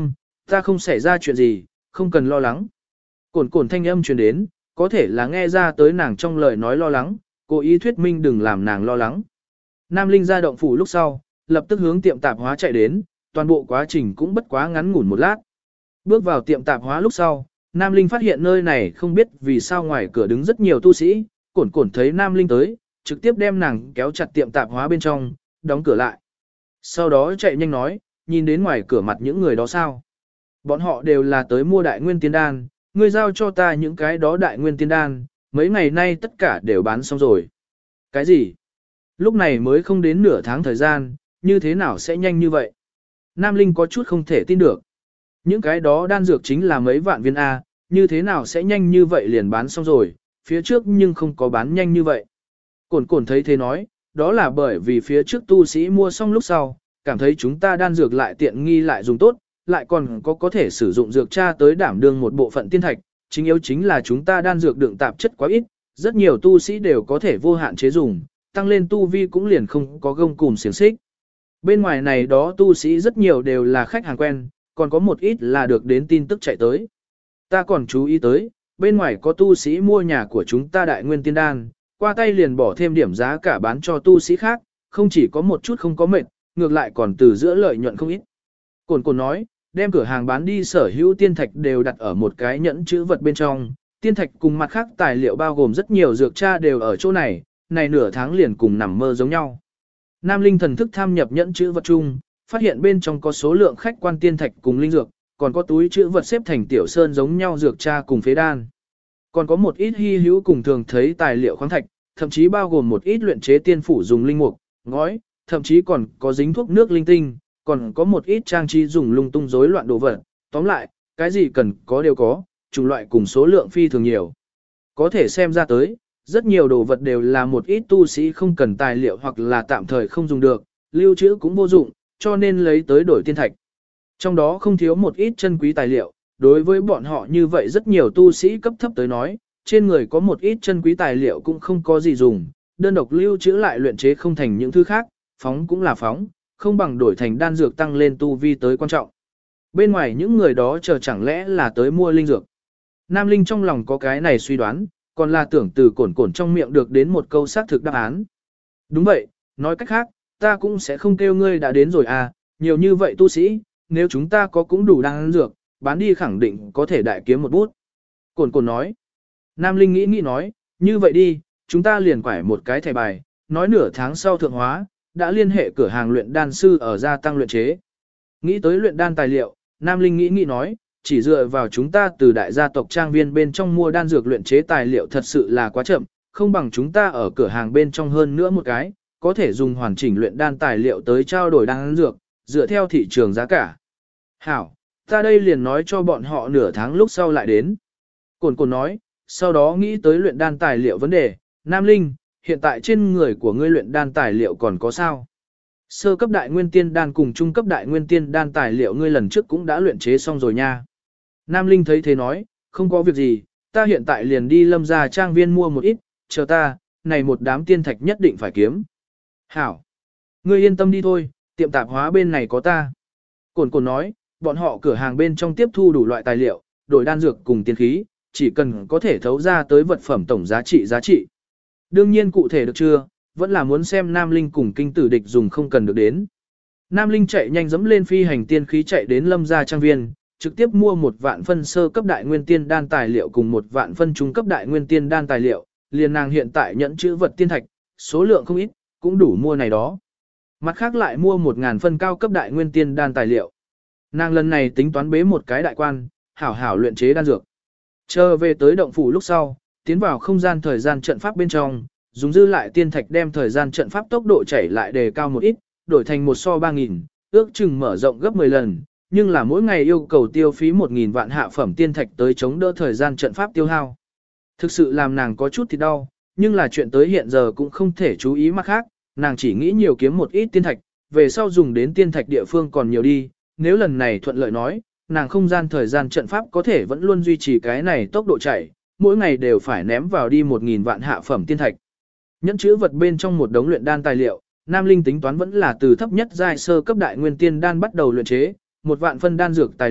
Ta không xảy ra chuyện gì, không cần lo lắng. Cồn cồn thanh âm truyền đến, có thể là nghe ra tới nàng trong lời nói lo lắng, cố ý thuyết minh đừng làm nàng lo lắng. Nam Linh ra động phủ lúc sau, lập tức hướng tiệm tạp hóa chạy đến, toàn bộ quá trình cũng bất quá ngắn ngủn một lát. Bước vào tiệm tạp hóa lúc sau, Nam Linh phát hiện nơi này không biết vì sao ngoài cửa đứng rất nhiều tu sĩ, cồn cồn thấy Nam Linh tới, trực tiếp đem nàng kéo chặt tiệm tạp hóa bên trong, đóng cửa lại. Sau đó chạy nhanh nói, nhìn đến ngoài cửa mặt những người đó sao. Bọn họ đều là tới mua đại nguyên tiên đan, ngươi giao cho ta những cái đó đại nguyên tiên đan, mấy ngày nay tất cả đều bán xong rồi. Cái gì? Lúc này mới không đến nửa tháng thời gian, như thế nào sẽ nhanh như vậy? Nam Linh có chút không thể tin được. Những cái đó đan dược chính là mấy vạn viên A, như thế nào sẽ nhanh như vậy liền bán xong rồi, phía trước nhưng không có bán nhanh như vậy. Cổn cổn thấy thế nói, đó là bởi vì phía trước tu sĩ mua xong lúc sau, cảm thấy chúng ta đan dược lại tiện nghi lại dùng tốt, lại còn có thể sử dụng dược tra tới đảm đương một bộ phận tiên thạch, chính yếu chính là chúng ta đan dược đựng tạp chất quá ít, rất nhiều tu sĩ đều có thể vô hạn chế dùng, tăng lên tu vi cũng liền không có gông cùm xiềng xích. Bên ngoài này đó tu sĩ rất nhiều đều là khách hàng quen, còn có một ít là được đến tin tức chạy tới. Ta còn chú ý tới, bên ngoài có tu sĩ mua nhà của chúng ta đại nguyên tiên đan, qua tay liền bỏ thêm điểm giá cả bán cho tu sĩ khác, không chỉ có một chút không có mệt, ngược lại còn từ giữa lợi nhuận không ít. Cồn cồn nói, đem cửa hàng bán đi sở hữu tiên thạch đều đặt ở một cái nhẫn chữ vật bên trong, tiên thạch cùng mặt khác tài liệu bao gồm rất nhiều dược tra đều ở chỗ này, này nửa tháng liền cùng nằm mơ giống nhau. Nam Linh thần thức tham nhập nhẫn chữ vật chung, phát hiện bên trong có số lượng khách quan tiên thạch cùng linh dược, còn có túi chữ vật xếp thành tiểu sơn giống nhau dược tra cùng phế đan. Còn có một ít hy hữu cùng thường thấy tài liệu khoáng thạch, thậm chí bao gồm một ít luyện chế tiên phủ dùng linh mục, ngói, thậm chí còn có dính thuốc nước linh tinh, còn có một ít trang trí dùng lung tung rối loạn đồ vật. Tóm lại, cái gì cần có đều có, chủng loại cùng số lượng phi thường nhiều. Có thể xem ra tới, rất nhiều đồ vật đều là một ít tu sĩ không cần tài liệu hoặc là tạm thời không dùng được, lưu trữ cũng vô dụng, cho nên lấy tới đổi tiên thạch. Trong đó không thiếu một ít chân quý tài liệu, đối với bọn họ như vậy rất nhiều tu sĩ cấp thấp tới nói, trên người có một ít chân quý tài liệu cũng không có gì dùng, đơn độc lưu trữ lại luyện chế không thành những thứ khác, phóng cũng là phóng, không bằng đổi thành đan dược tăng lên tu vi tới quan trọng. Bên ngoài những người đó chờ chẳng lẽ là tới mua linh dược. Nam Linh trong lòng có cái này suy đoán, còn là tưởng từ cổn cổn trong miệng được đến một câu xác thực đáp án. Đúng vậy, nói cách khác, ta cũng sẽ không kêu ngươi đã đến rồi à, nhiều như vậy tu sĩ, nếu chúng ta có cũng đủ đan dược, bán đi khẳng định có thể đại kiếm một bút. Cổn cổn nói. Nam Linh nghĩ nói, như vậy đi, chúng ta liền quải một cái thẻ bài, nói nửa tháng sau thượng hóa, đã liên hệ cửa hàng luyện đan sư ở gia tăng luyện chế. Nghĩ tới luyện đan tài liệu, Nam Linh nghĩ nói, chỉ dựa vào chúng ta từ đại gia tộc trang viên bên trong mua đan dược luyện chế tài liệu thật sự là quá chậm, không bằng chúng ta ở cửa hàng bên trong hơn nữa một cái, có thể dùng hoàn chỉnh luyện đan tài liệu tới trao đổi đan dược, dựa theo thị trường giá cả. Hảo, ta đây liền nói cho bọn họ nửa tháng lúc sau lại đến. Cổn cổn nói, sau đó nghĩ tới luyện đan tài liệu vấn đề, Nam Linh, hiện tại trên người của ngươi luyện đan tài liệu còn có sao? Sơ cấp đại nguyên tiên đan cùng trung cấp đại nguyên tiên đan tài liệu ngươi lần trước cũng đã luyện chế xong rồi nha. Nam Linh thấy thế nói, không có việc gì, ta hiện tại liền đi Lâm gia trang viên mua một ít, chờ ta, này một đám tiên thạch nhất định phải kiếm. Hảo, ngươi yên tâm đi thôi, tiệm tạp hóa bên này có ta. Cổn cổn nói, bọn họ cửa hàng bên trong tiếp thu đủ loại tài liệu, đổi đan dược cùng tiên khí, chỉ cần có thể thấu ra tới vật phẩm tổng giá trị. Đương nhiên cụ thể được chưa, vẫn là muốn xem Nam Linh cùng kinh tử địch dùng không cần được đến. Nam Linh chạy nhanh dẫm lên phi hành tiên khí chạy đến Lâm gia trang viên, trực tiếp mua 1 vạn phân sơ cấp đại nguyên tiên đan tài liệu cùng 1 vạn phân trung cấp đại nguyên tiên đan tài liệu, liền nàng hiện tại nhận chữ vật tiên thạch, số lượng không ít, cũng đủ mua này đó. Mặt khác lại mua 1000 phân cao cấp đại nguyên tiên đan tài liệu. Nàng lần này tính toán bế một cái đại quan, hảo hảo luyện chế đan dược. Chờ về tới động phủ lúc sau, tiến vào không gian thời gian trận pháp bên trong, dùng dư lại tiên thạch đem thời gian trận pháp tốc độ chảy lại đề cao một ít, đổi thành 1 so 3000, ước chừng mở rộng gấp 10 lần, nhưng là mỗi ngày yêu cầu tiêu phí 1000 vạn hạ phẩm tiên thạch tới chống đỡ thời gian trận pháp tiêu hao. Thực sự làm nàng có chút thì đau, nhưng là chuyện tới hiện giờ cũng không thể chú ý mặt khác, nàng chỉ nghĩ nhiều kiếm một ít tiên thạch, về sau dùng đến tiên thạch địa phương còn nhiều đi, nếu lần này thuận lợi nói, nàng không gian thời gian trận pháp có thể vẫn luôn duy trì cái này tốc độ chạy, mỗi ngày đều phải ném vào đi 1000 vạn hạ phẩm tiên thạch. Nhẫn chữ vật bên trong một đống luyện đan tài liệu, Nam Linh tính toán vẫn là từ thấp nhất giai sơ cấp đại nguyên tiên đan bắt đầu luyện chế, 1 vạn phân đan dược tài liệu,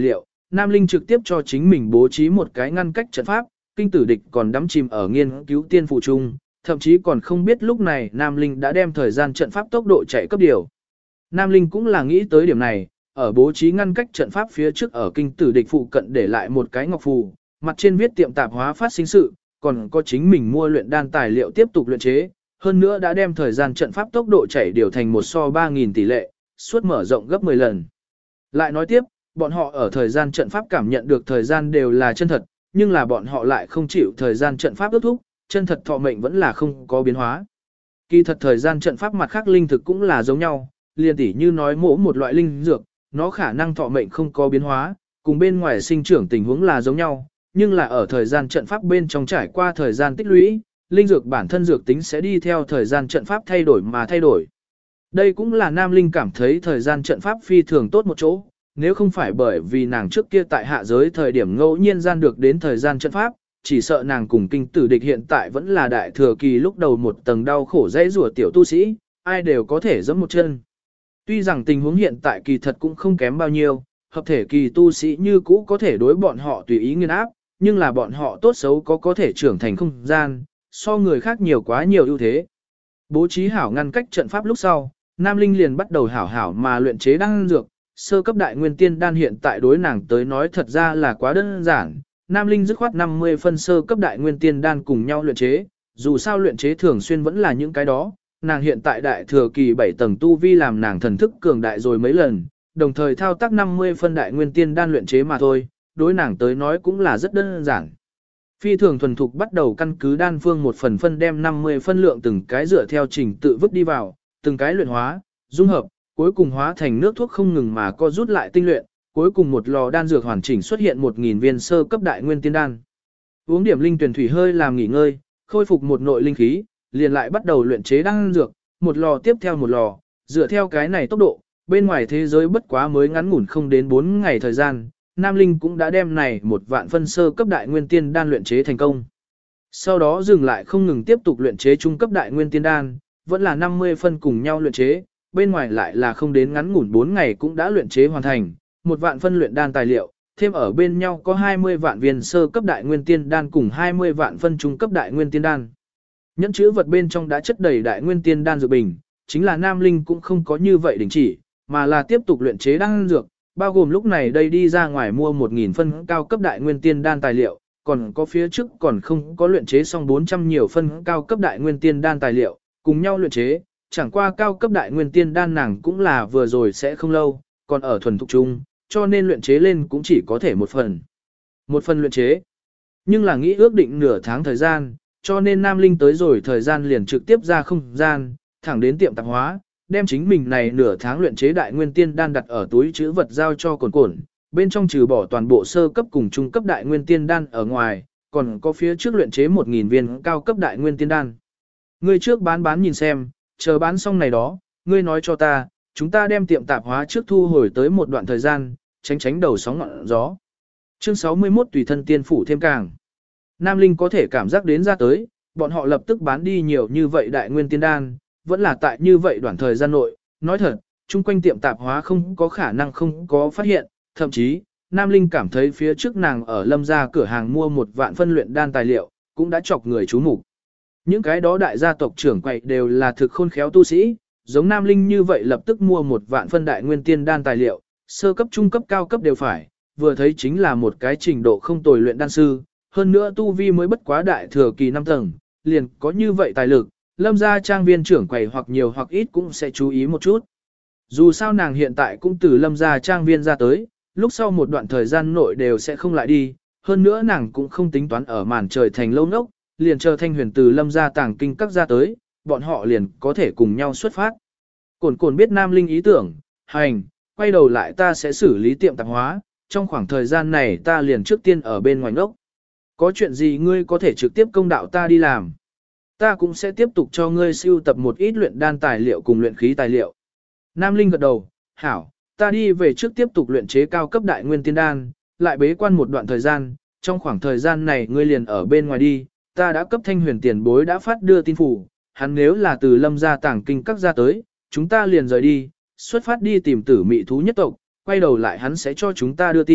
Nam Linh trực tiếp cho chính mình bố trí một cái ngăn cách trận pháp, kinh tử địch còn đắm chìm ở nghiên cứu tiên phụ chung, thậm chí còn không biết lúc này Nam Linh đã đem thời gian trận pháp tốc độ chạy cấp điều. Nam Linh cũng là nghĩ tới điểm này, ở bố trí ngăn cách trận pháp phía trước ở kinh tử địch phụ cận để lại một cái ngọc phù, mặt trên viết tiệm tạp hóa phát sinh sự, còn có chính mình mua luyện đan tài liệu tiếp tục luyện chế, hơn nữa đã đem thời gian trận pháp tốc độ chạy điều thành 1:3000 tỷ lệ, suốt mở rộng gấp 10 lần. Lại nói tiếp, bọn họ ở thời gian trận pháp cảm nhận được thời gian đều là chân thật, nhưng là bọn họ lại không chịu thời gian trận pháp ước thúc, chân thật thọ mệnh vẫn là không có biến hóa. Kỳ thật thời gian trận pháp mặt khác linh thực cũng là giống nhau, liền tỉ như nói mỗ một loại linh dược, nó khả năng thọ mệnh không có biến hóa, cùng bên ngoài sinh trưởng tình huống là giống nhau, nhưng là ở thời gian trận pháp bên trong trải qua thời gian tích lũy, linh dược bản thân dược tính sẽ đi theo thời gian trận pháp thay đổi mà thay đổi. Đây cũng là Nam Linh cảm thấy thời gian trận pháp phi thường tốt một chỗ, nếu không phải bởi vì nàng trước kia tại hạ giới thời điểm ngẫu nhiên gian được đến thời gian trận pháp, chỉ sợ nàng cùng kinh tử địch hiện tại vẫn là đại thừa kỳ lúc đầu một tầng đau khổ dễ rủa tiểu tu sĩ, ai đều có thể giẫm một chân. Tuy rằng tình huống hiện tại kỳ thật cũng không kém bao nhiêu, hợp thể kỳ tu sĩ như cũ có thể đối bọn họ tùy ý nghiên áp, nhưng là bọn họ tốt xấu có thể trưởng thành không gian, so người khác nhiều quá nhiều ưu thế. Bố trí hảo ngăn cách trận pháp lúc sau, Nam Linh liền bắt đầu hảo mà luyện chế đan dược, sơ cấp đại nguyên tiên đan hiện tại đối nàng tới nói thật ra là quá đơn giản. Nam Linh dứt khoát 50 phân sơ cấp đại nguyên tiên đan cùng nhau luyện chế, dù sao luyện chế thường xuyên vẫn là những cái đó, nàng hiện tại đại thừa kỳ 7 tầng tu vi làm nàng thần thức cường đại rồi mấy lần, đồng thời thao tác 50 phân đại nguyên tiên đan luyện chế mà thôi, đối nàng tới nói cũng là rất đơn giản. Phi thường thuần thục bắt đầu căn cứ đan phương một phần phân đem 50 phân lượng từng cái dựa theo trình tự vứt đi vào, từng cái luyện hóa, dung hợp, cuối cùng hóa thành nước thuốc không ngừng mà co rút lại tinh luyện, cuối cùng một lò đan dược hoàn chỉnh xuất hiện 1000 viên sơ cấp đại nguyên tiên đan. Uống điểm linh tuyển thủy hơi làm nghỉ ngơi, khôi phục một nội linh khí, liền lại bắt đầu luyện chế đan dược, một lò tiếp theo một lò, dựa theo cái này tốc độ, bên ngoài thế giới bất quá mới ngắn ngủn không đến 4 ngày thời gian, Nam Linh cũng đã đem này một vạn phân sơ cấp đại nguyên tiên đan luyện chế thành công. Sau đó dừng lại không ngừng tiếp tục luyện chế trung cấp đại nguyên tiên đan, vẫn là 50 phân cùng nhau luyện chế, bên ngoài lại là không đến ngắn ngủn 4 ngày cũng đã luyện chế hoàn thành, một vạn phân luyện đan tài liệu, thêm ở bên nhau có 20 vạn viên sơ cấp đại nguyên tiên đan cùng 20 vạn phân trung cấp đại nguyên tiên đan. Nhẫn chữ vật bên trong đã chất đầy đại nguyên tiên đan dược bình, chính là Nam Linh cũng không có như vậy đình chỉ, mà là tiếp tục luyện chế đan dược, bao gồm lúc này đây đi ra ngoài mua 1000 phân cao cấp đại nguyên tiên đan tài liệu, còn có phía trước còn không có luyện chế xong 400 nhiều phân cao cấp đại nguyên tiên đan tài liệu, cùng nhau luyện chế, chẳng qua cao cấp đại nguyên tiên đan nàng cũng là vừa rồi sẽ không lâu, còn ở thuần thục chung, cho nên luyện chế lên cũng chỉ có thể một phần. Một phần luyện chế, nhưng là nghĩ ước định nửa tháng thời gian, cho nên Nam Linh tới rồi thời gian liền trực tiếp ra không gian, thẳng đến tiệm tạp hóa, đem chính mình này nửa tháng luyện chế đại nguyên tiên đan đặt ở túi chữ vật giao cho cồn cồn, bên trong trừ bỏ toàn bộ sơ cấp cùng trung cấp đại nguyên tiên đan ở ngoài, còn có phía trước luyện chế 1000 viên cao cấp đại nguyên tiên đan. Ngươi trước bán nhìn xem, chờ bán xong này đó, ngươi nói cho ta, chúng ta đem tiệm tạp hóa trước thu hồi tới một đoạn thời gian, tránh đầu sóng ngọn gió. Chương 61 tùy thân tiên phủ thêm càng. Nam Linh có thể cảm giác đến ra tới, bọn họ lập tức bán đi nhiều như vậy đại nguyên tiên đan, vẫn là tại như vậy đoạn thời gian nội, nói thật, chung quanh tiệm tạp hóa không có khả năng không có phát hiện, thậm chí, Nam Linh cảm thấy phía trước nàng ở Lâm gia cửa hàng mua một vạn phân luyện đan tài liệu, cũng đã chọc người chú mục. Những cái đó đại gia tộc trưởng quậy đều là thực khôn khéo tu sĩ, giống Nam Linh như vậy lập tức mua một vạn phân đại nguyên tiên đan tài liệu, sơ cấp trung cấp cao cấp đều phải, vừa thấy chính là một cái trình độ không tồi luyện đan sư, hơn nữa tu vi mới bất quá đại thừa kỳ 5 tầng, liền có như vậy tài lực, Lâm gia trang viên trưởng quầy hoặc nhiều hoặc ít cũng sẽ chú ý một chút. Dù sao nàng hiện tại cũng từ Lâm gia trang viên ra tới, lúc sau một đoạn thời gian nội đều sẽ không lại đi, hơn nữa nàng cũng không tính toán ở màn trời thành lâu nốc, liền chờ Thanh Huyền từ Lâm gia tàng kinh các ra tới, bọn họ liền có thể cùng nhau xuất phát. Cổn Cổn biết Nam Linh ý tưởng, hành, quay đầu lại ta sẽ xử lý tiệm tạp hóa, trong khoảng thời gian này ta liền trước tiên ở bên ngoài ngốc. Có chuyện gì ngươi có thể trực tiếp công đạo ta đi làm. Ta cũng sẽ tiếp tục cho ngươi sưu tập một ít luyện đan tài liệu cùng luyện khí tài liệu. Nam Linh gật đầu, hảo, ta đi về trước tiếp tục luyện chế cao cấp đại nguyên tiên đan, lại bế quan một đoạn thời gian, trong khoảng thời gian này ngươi liền ở bên ngoài đi, ta đã cấp Thanh Huyền tiền bối đã phát đưa tin phủ, hắn nếu là từ Lâm gia tàng kinh các ra tới, chúng ta liền rời đi, xuất phát đi tìm tử mị thú nhất tộc, quay đầu lại hắn sẽ cho chúng ta đưa tin,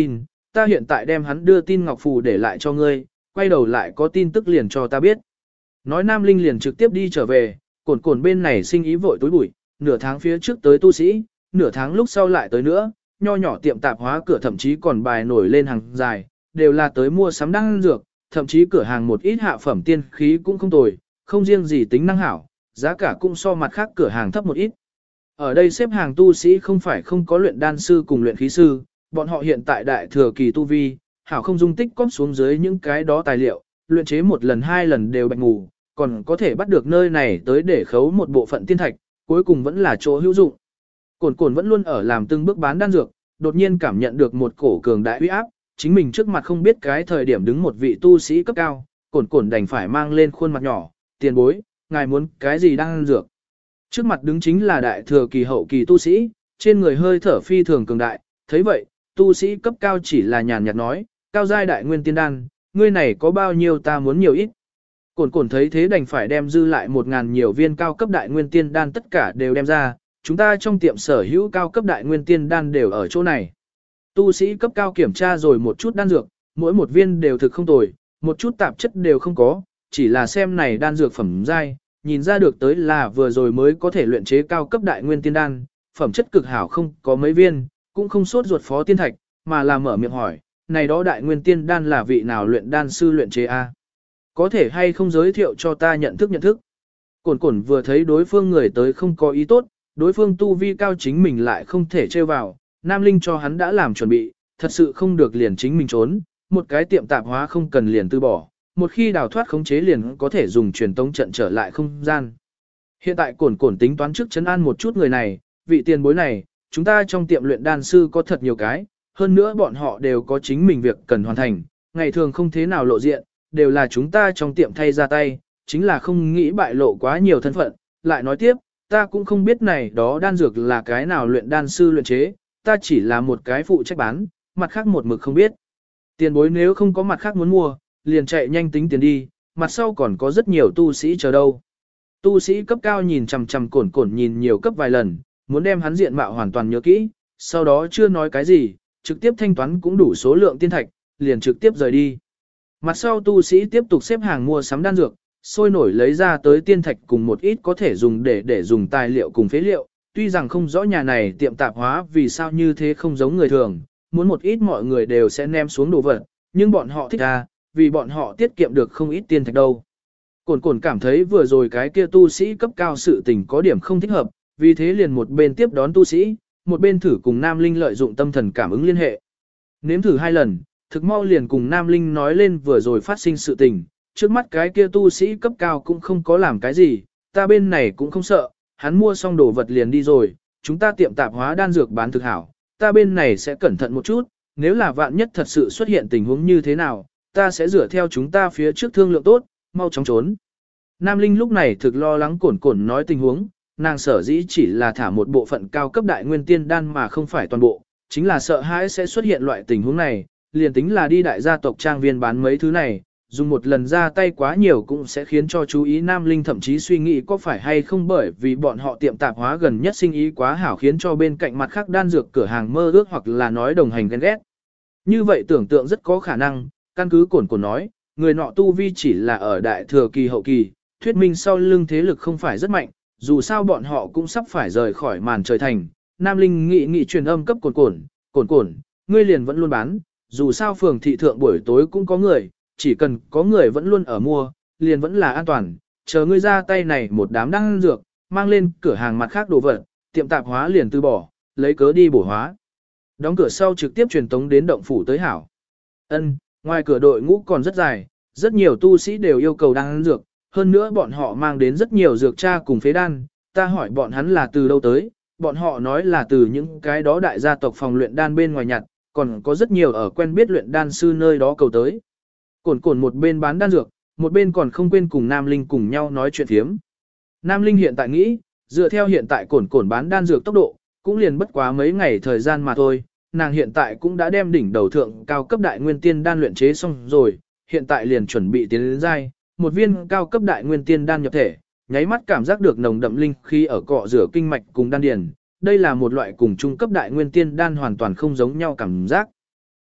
ta hiện tại đem hắn đưa tin ngọc phù để lại cho ngươi, quay đầu lại có tin tức liền cho ta biết. Nói Nam Linh liền trực tiếp đi trở về, cồn cồn bên này sinh ý vội tối bụi, nửa tháng phía trước tới tu sĩ, nửa tháng lúc sau lại tới nữa, nho nhỏ tiệm tạp hóa cửa thậm chí còn bài nổi lên hàng dài, đều là tới mua sắm đan dược, thậm chí cửa hàng một ít hạ phẩm tiên khí cũng không tồi, không riêng gì tính năng hảo, giá cả cũng so mặt khác cửa hàng thấp một ít. Ở đây xếp hàng tu sĩ không phải không có luyện đan sư cùng luyện khí sư, bọn họ hiện tại đại thừa kỳ tu vi, hảo không dung tích cóp xuống dưới những cái đó tài liệu, luyện chế một lần hai lần đều bạch ngủ, còn có thể bắt được nơi này tới để khấu một bộ phận tiên thạch, cuối cùng vẫn là chỗ hữu dụng. Cồn cồn vẫn luôn ở làm từng bước bán đan dược, đột nhiên cảm nhận được một cổ cường đại uy áp, chính mình trước mặt không biết cái thời điểm đứng một vị tu sĩ cấp cao, cồn cồn đành phải mang lên khuôn mặt nhỏ, tiền bối, ngài muốn cái gì đan dược. Trước mặt đứng chính là đại thừa kỳ hậu kỳ tu sĩ, trên người hơi thở phi thường cường đại, thấy vậy, tu sĩ cấp cao chỉ là nhàn nhạt nói, cao giai đại nguyên tiên đan, ngươi này có bao nhiêu ta muốn nhiều ít. Cồn cồn thấy thế đành phải đem dư lại 1.000 nhiều viên cao cấp đại nguyên tiên đan tất cả đều đem ra, chúng ta trong tiệm sở hữu cao cấp đại nguyên tiên đan đều ở chỗ này. Tu sĩ cấp cao kiểm tra rồi một chút đan dược, mỗi một viên đều thực không tồi, một chút tạp chất đều không có, chỉ là xem này đan dược phẩm giai, nhìn ra được tới là vừa rồi mới có thể luyện chế cao cấp đại nguyên tiên đan, phẩm chất cực hảo không có mấy viên, cũng không sốt ruột phó tiên thạch, mà là mở miệng hỏi, này đó đại nguyên tiên đan là vị nào luyện đan sư luyện chế a? Có thể hay không giới thiệu cho ta nhận thức. Cồn cồn vừa thấy đối phương người tới không có ý tốt, đối phương tu vi cao chính mình lại không thể trêu vào, Nam Linh cho hắn đã làm chuẩn bị, thật sự không được liền chính mình trốn, một cái tiệm tạp hóa không cần liền từ bỏ, một khi đào thoát khống chế liền có thể dùng truyền tống trận trở lại không gian. Hiện tại cồn cồn tính toán trước chấn an một chút người này, vị tiền bối này, chúng ta trong tiệm luyện đan sư có thật nhiều cái, hơn nữa bọn họ đều có chính mình việc cần hoàn thành, ngày thường không thế nào lộ diện, đều là chúng ta trong tiệm thay ra tay, chính là không nghĩ bại lộ quá nhiều thân phận. Lại nói tiếp, ta cũng không biết này đó đan dược là cái nào luyện đan sư luyện chế, ta chỉ là một cái phụ trách bán, mặt khác một mực không biết. Tiền bối nếu không có mặt khác muốn mua, liền chạy nhanh tính tiền đi, mặt sau còn có rất nhiều tu sĩ chờ đâu. Tu sĩ cấp cao nhìn chằm chằm cồn cồn nhìn nhiều cấp vài lần, muốn đem hắn diện mạo hoàn toàn nhớ kỹ, sau đó chưa nói cái gì, trực tiếp thanh toán cũng đủ số lượng tiên thạch, liền trực tiếp rời đi. Mặt sau tu sĩ tiếp tục xếp hàng mua sắm đan dược, sôi nổi lấy ra tới tiên thạch cùng một ít có thể dùng để dùng tài liệu cùng phế liệu, tuy rằng không rõ nhà này tiệm tạp hóa vì sao như thế không giống người thường, muốn một ít mọi người đều sẽ ném xuống đồ vật, nhưng bọn họ thích ra, vì bọn họ tiết kiệm được không ít tiên thạch đâu. Cồn cồn cảm thấy vừa rồi cái kia tu sĩ cấp cao sự tình có điểm không thích hợp, vì thế liền một bên tiếp đón tu sĩ, một bên thử cùng Nam Linh lợi dụng tâm thần cảm ứng liên hệ. Nếm thử 2 lần, thực mau liền cùng Nam Linh nói lên vừa rồi phát sinh sự tình, trước mắt cái kia tu sĩ cấp cao cũng không có làm cái gì, ta bên này cũng không sợ, hắn mua xong đồ vật liền đi rồi, chúng ta tiệm tạp hóa đan dược bán thực hảo, ta bên này sẽ cẩn thận một chút, nếu là vạn nhất thật sự xuất hiện tình huống như thế nào, ta sẽ dựa theo chúng ta phía trước thương lượng tốt, mau chóng trốn. Nam Linh lúc này thực lo lắng cồn cồn nói tình huống, nàng sở dĩ chỉ là thả một bộ phận cao cấp đại nguyên tiên đan mà không phải toàn bộ, chính là sợ hãi sẽ xuất hiện loại tình huống này, liền tính là đi đại gia tộc trang viên bán mấy thứ này, dùng một lần ra tay quá nhiều cũng sẽ khiến cho chú ý Nam Linh thậm chí suy nghĩ có phải hay không bởi vì bọn họ tiệm tạp hóa gần nhất sinh ý quá hảo khiến cho bên cạnh mặt khác đan dược cửa hàng mơ ước hoặc là nói đồng hành ghen ghét. Như vậy tưởng tượng rất có khả năng, căn cứ cồn cồn nói, người nọ tu vi chỉ là ở đại thừa kỳ hậu kỳ, thuyết minh sau lưng thế lực không phải rất mạnh, dù sao bọn họ cũng sắp phải rời khỏi màn trời thành. Nam Linh nghị truyền âm cấp cồn cồn, ngươi liền vẫn luôn bán, dù sao phường thị thượng buổi tối cũng có người, chỉ cần có người vẫn luôn ở mua, liền vẫn là an toàn, chờ ngươi ra tay này một đám đan dược, mang lên cửa hàng mặt khác đồ vật, tiệm tạp hóa liền từ bỏ, lấy cớ đi bổ hóa. Đóng cửa sau trực tiếp truyền tống đến động phủ tới hảo. Ân, ngoài cửa đội ngũ còn rất dài, rất nhiều tu sĩ đều yêu cầu đan dược, hơn nữa bọn họ mang đến rất nhiều dược tra cùng phế đan, ta hỏi bọn hắn là từ đâu tới, bọn họ nói là từ những cái đó đại gia tộc phòng luyện đan bên ngoài nhặt, còn có rất nhiều ở quen biết luyện đan sư nơi đó cầu tới. Cồn một bên bán đan dược, một bên còn không quên cùng Nam Linh cùng nhau nói chuyện thiếm. Nam Linh hiện tại nghĩ, dựa theo hiện tại cồn bán đan dược tốc độ, cũng liền bất quá mấy ngày thời gian mà thôi, nàng hiện tại cũng đã đem đỉnh đầu thượng cao cấp đại nguyên tiên đan luyện chế xong rồi, hiện tại liền chuẩn bị tiến đến giai, một viên cao cấp đại nguyên tiên đan nhập thể, nháy mắt cảm giác được nồng đậm linh khí ở cọ rửa kinh mạch cùng đan điền, đây là một loại cùng trung cấp đại nguyên tiên đan hoàn toàn không giống nhau cảm giác.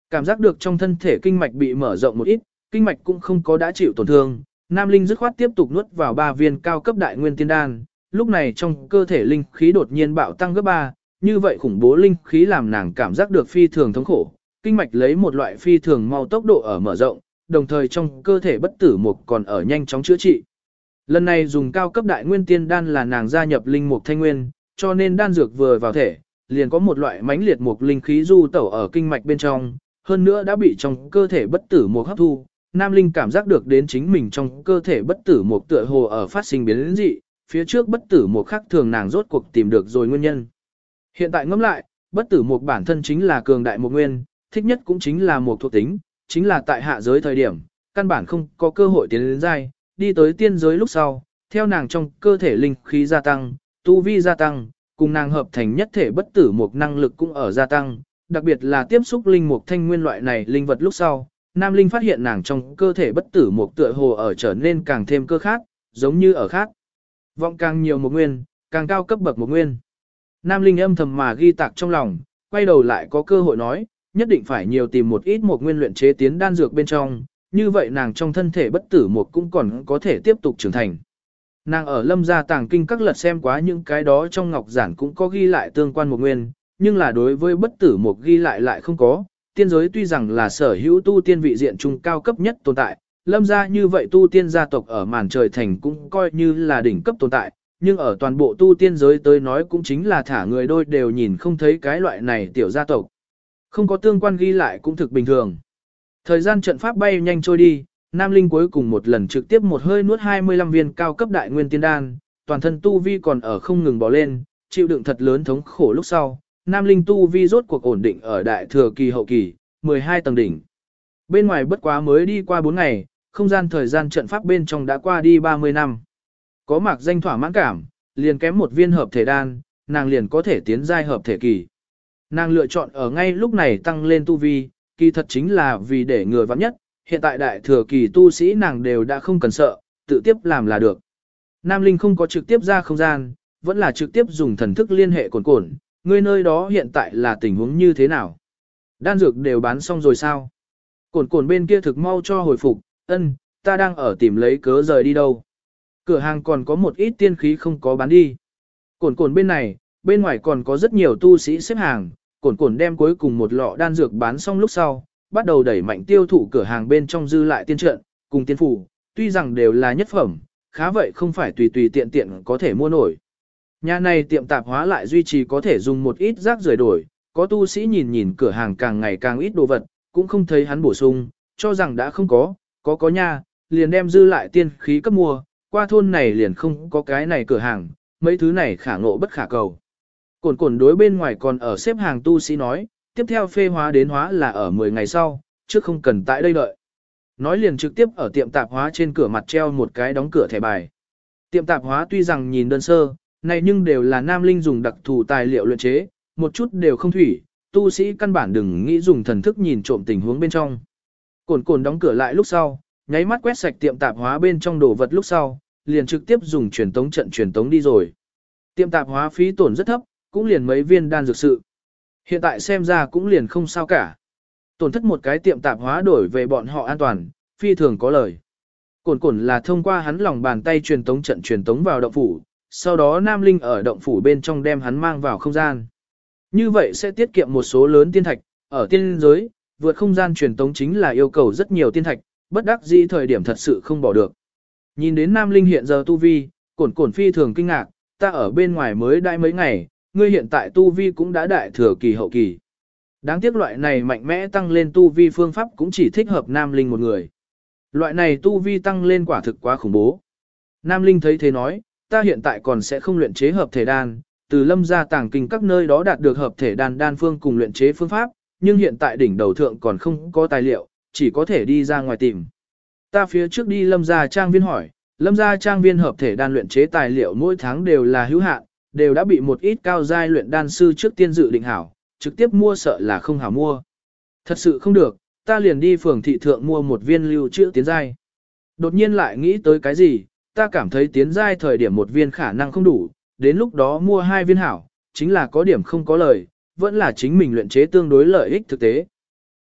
Cảm giác được trong thân thể kinh mạch bị mở rộng một ít, kinh mạch cũng không có đã chịu tổn thương, Nam Linh dứt khoát tiếp tục nuốt vào 3 viên cao cấp đại nguyên tiên đan, lúc này trong cơ thể linh khí đột nhiên bạo tăng gấp 3, như vậy khủng bố linh khí làm nàng cảm giác được phi thường thống khổ, kinh mạch lấy một loại phi thường mau tốc độ ở mở rộng, đồng thời trong cơ thể bất tử mục còn ở nhanh chóng chữa trị. Lần này dùng cao cấp đại nguyên tiên đan là nàng gia nhập linh mục thanh nguyên, cho nên đan dược vừa vào thể, liền có một loại mãnh liệt mục linh khí du tẩu ở kinh mạch bên trong, hơn nữa đã bị trong cơ thể bất tử mục hấp thu. Nam Linh cảm giác được đến chính mình trong cơ thể bất tử mục tựa hồ ở phát sinh biến dị, phía trước bất tử mục khác thường nàng rốt cuộc tìm được rồi nguyên nhân. Hiện tại ngẫm lại, bất tử mục bản thân chính là cường đại mục nguyên, thích nhất cũng chính là mục thuộc tính, chính là tại hạ giới thời điểm, căn bản không có cơ hội tiến đến giai, đi tới tiên giới lúc sau, theo nàng trong cơ thể linh khí gia tăng, tu vi gia tăng, cùng nàng hợp thành nhất thể bất tử mục năng lực cũng ở gia tăng, đặc biệt là tiếp xúc linh mục thanh nguyên loại này linh vật lúc sau, Nam Linh phát hiện nàng trong cơ thể bất tử mục tựa hồ ở trở nên càng thêm cơ khác, giống như ở khác. Vọng càng nhiều một nguyên, càng cao cấp bậc một nguyên. Nam Linh âm thầm mà ghi tạc trong lòng, quay đầu lại có cơ hội nói, nhất định phải nhiều tìm một ít một nguyên luyện chế tiến đan dược bên trong, như vậy nàng trong thân thể bất tử một cũng còn có thể tiếp tục trưởng thành. Nàng ở Lâm gia tàng kinh các lật xem quá những cái đó trong ngọc giản cũng có ghi lại tương quan một nguyên, nhưng là đối với bất tử một ghi lại không có. Tiên giới tuy rằng là sở hữu tu tiên vị diện trung cao cấp nhất tồn tại, Lâm gia như vậy tu tiên gia tộc ở màn trời thành cũng coi như là đỉnh cấp tồn tại, nhưng ở toàn bộ tu tiên giới tới nói cũng chính là thả người đôi đều nhìn không thấy cái loại này tiểu gia tộc. Không có tương quan ghi lại cũng thực bình thường. Thời gian trận pháp bay nhanh trôi đi, Nam Linh cuối cùng một lần trực tiếp một hơi nuốt 25 viên cao cấp đại nguyên tiên đan, toàn thân tu vi còn ở không ngừng bỏ lên, chịu đựng thật lớn thống khổ lúc sau. Nam Linh tu vi rốt cuộc ổn định ở đại thừa kỳ hậu kỳ, 12 tầng đỉnh. Bên ngoài bất quá mới đi qua 4 ngày, không gian thời gian trận pháp bên trong đã qua đi 30 năm. Có mạc danh thỏa mãn cảm, liền kém một viên hợp thể đan, nàng liền có thể tiến giai hợp thể kỳ. Nàng lựa chọn ở ngay lúc này tăng lên tu vi, kỳ thật chính là vì để người vắng nhất, hiện tại đại thừa kỳ tu sĩ nàng đều đã không cần sợ, tự tiếp làm là được. Nam Linh không có trực tiếp ra không gian, vẫn là trực tiếp dùng thần thức liên hệ cồn cồn, người nơi đó hiện tại là tình huống như thế nào? Đan dược đều bán xong rồi sao? Cồn cồn bên kia thực mau cho hồi phục, ân, ta đang ở tìm lấy cớ rời đi đâu. Cửa hàng còn có một ít tiên khí không có bán đi. Cồn cồn bên này, bên ngoài còn có rất nhiều tu sĩ xếp hàng, cồn cồn đem cuối cùng một lọ đan dược bán xong lúc sau, bắt đầu đẩy mạnh tiêu thụ cửa hàng bên trong dư lại tiên trận, cùng tiên phủ, tuy rằng đều là nhất phẩm, khá vậy không phải tùy tùy tiện tiện có thể mua nổi. Nhà này tiệm tạp hóa lại duy trì có thể dùng một ít rác rời đổi, có tu sĩ nhìn nhìn cửa hàng càng ngày càng ít đồ vật, cũng không thấy hắn bổ sung, cho rằng đã không có nha, liền đem dư lại tiên khí cấp mua, qua thôn này liền không có cái này cửa hàng, mấy thứ này khả ngộ bất khả cầu. Cồn cồn đối bên ngoài còn ở xếp hàng tu sĩ nói, tiếp theo phê hóa đến hóa là ở 10 ngày sau, chứ không cần tại đây đợi. Nói liền trực tiếp ở tiệm tạp hóa trên cửa mặt treo một cái đóng cửa thẻ bài. Tiệm tạp hóa tuy rằng nhìn đơn sơ, này nhưng đều là Nam Linh dùng đặc thù tài liệu luyện chế, một chút đều không thủy, tu sĩ căn bản đừng nghĩ dùng thần thức nhìn trộm tình huống bên trong. Cồn cồn đóng cửa lại lúc sau, nháy mắt quét sạch tiệm tạp hóa bên trong đồ vật lúc sau, liền trực tiếp dùng truyền tống trận truyền tống đi rồi. Tiệm tạp hóa phí tổn rất thấp, cũng liền mấy viên đan dược sự. Hiện tại xem ra cũng liền không sao cả. Tổn thất một cái tiệm tạp hóa đổi về bọn họ an toàn, phi thường có lời. Cồn cồn là thông qua hắn lòng bàn tay truyền tống trận truyền tống vào động phủ, sau đó Nam Linh ở động phủ bên trong đem hắn mang vào không gian. Như vậy sẽ tiết kiệm một số lớn tiên thạch, ở tiên giới, vượt không gian truyền tống chính là yêu cầu rất nhiều tiên thạch, bất đắc dĩ thời điểm thật sự không bỏ được. Nhìn đến Nam Linh hiện giờ tu vi, cồn cồn phi thường kinh ngạc, ta ở bên ngoài mới đãi mấy ngày, ngươi hiện tại tu vi cũng đã đại thừa kỳ hậu kỳ. Đáng tiếc loại này mạnh mẽ tăng lên tu vi phương pháp cũng chỉ thích hợp Nam Linh một người. Loại này tu vi tăng lên quả thực quá khủng bố. Nam Linh thấy thế nói, ta hiện tại còn sẽ không luyện chế hợp thể đan, từ Lâm gia tàng kinh các nơi đó đạt được hợp thể đan phương cùng luyện chế phương pháp, nhưng hiện tại đỉnh đầu thượng còn không có tài liệu, chỉ có thể đi ra ngoài tìm. Ta phía trước đi Lâm gia trang viên hỏi, Lâm gia trang viên hợp thể đan luyện chế tài liệu mỗi tháng đều là hữu hạn, đều đã bị một ít cao giai luyện đan sư trước tiên dự định hảo, trực tiếp mua sợ là không hảo mua. Thật sự không được, ta liền đi phường thị thượng mua một viên lưu trữ tiến giai. Đột nhiên lại nghĩ tới cái gì, ta cảm thấy tiến giai thời điểm một viên khả năng không đủ, đến lúc đó mua 2 viên hảo, chính là có điểm không có lời, vẫn là chính mình luyện chế tương đối lợi ích thực tế.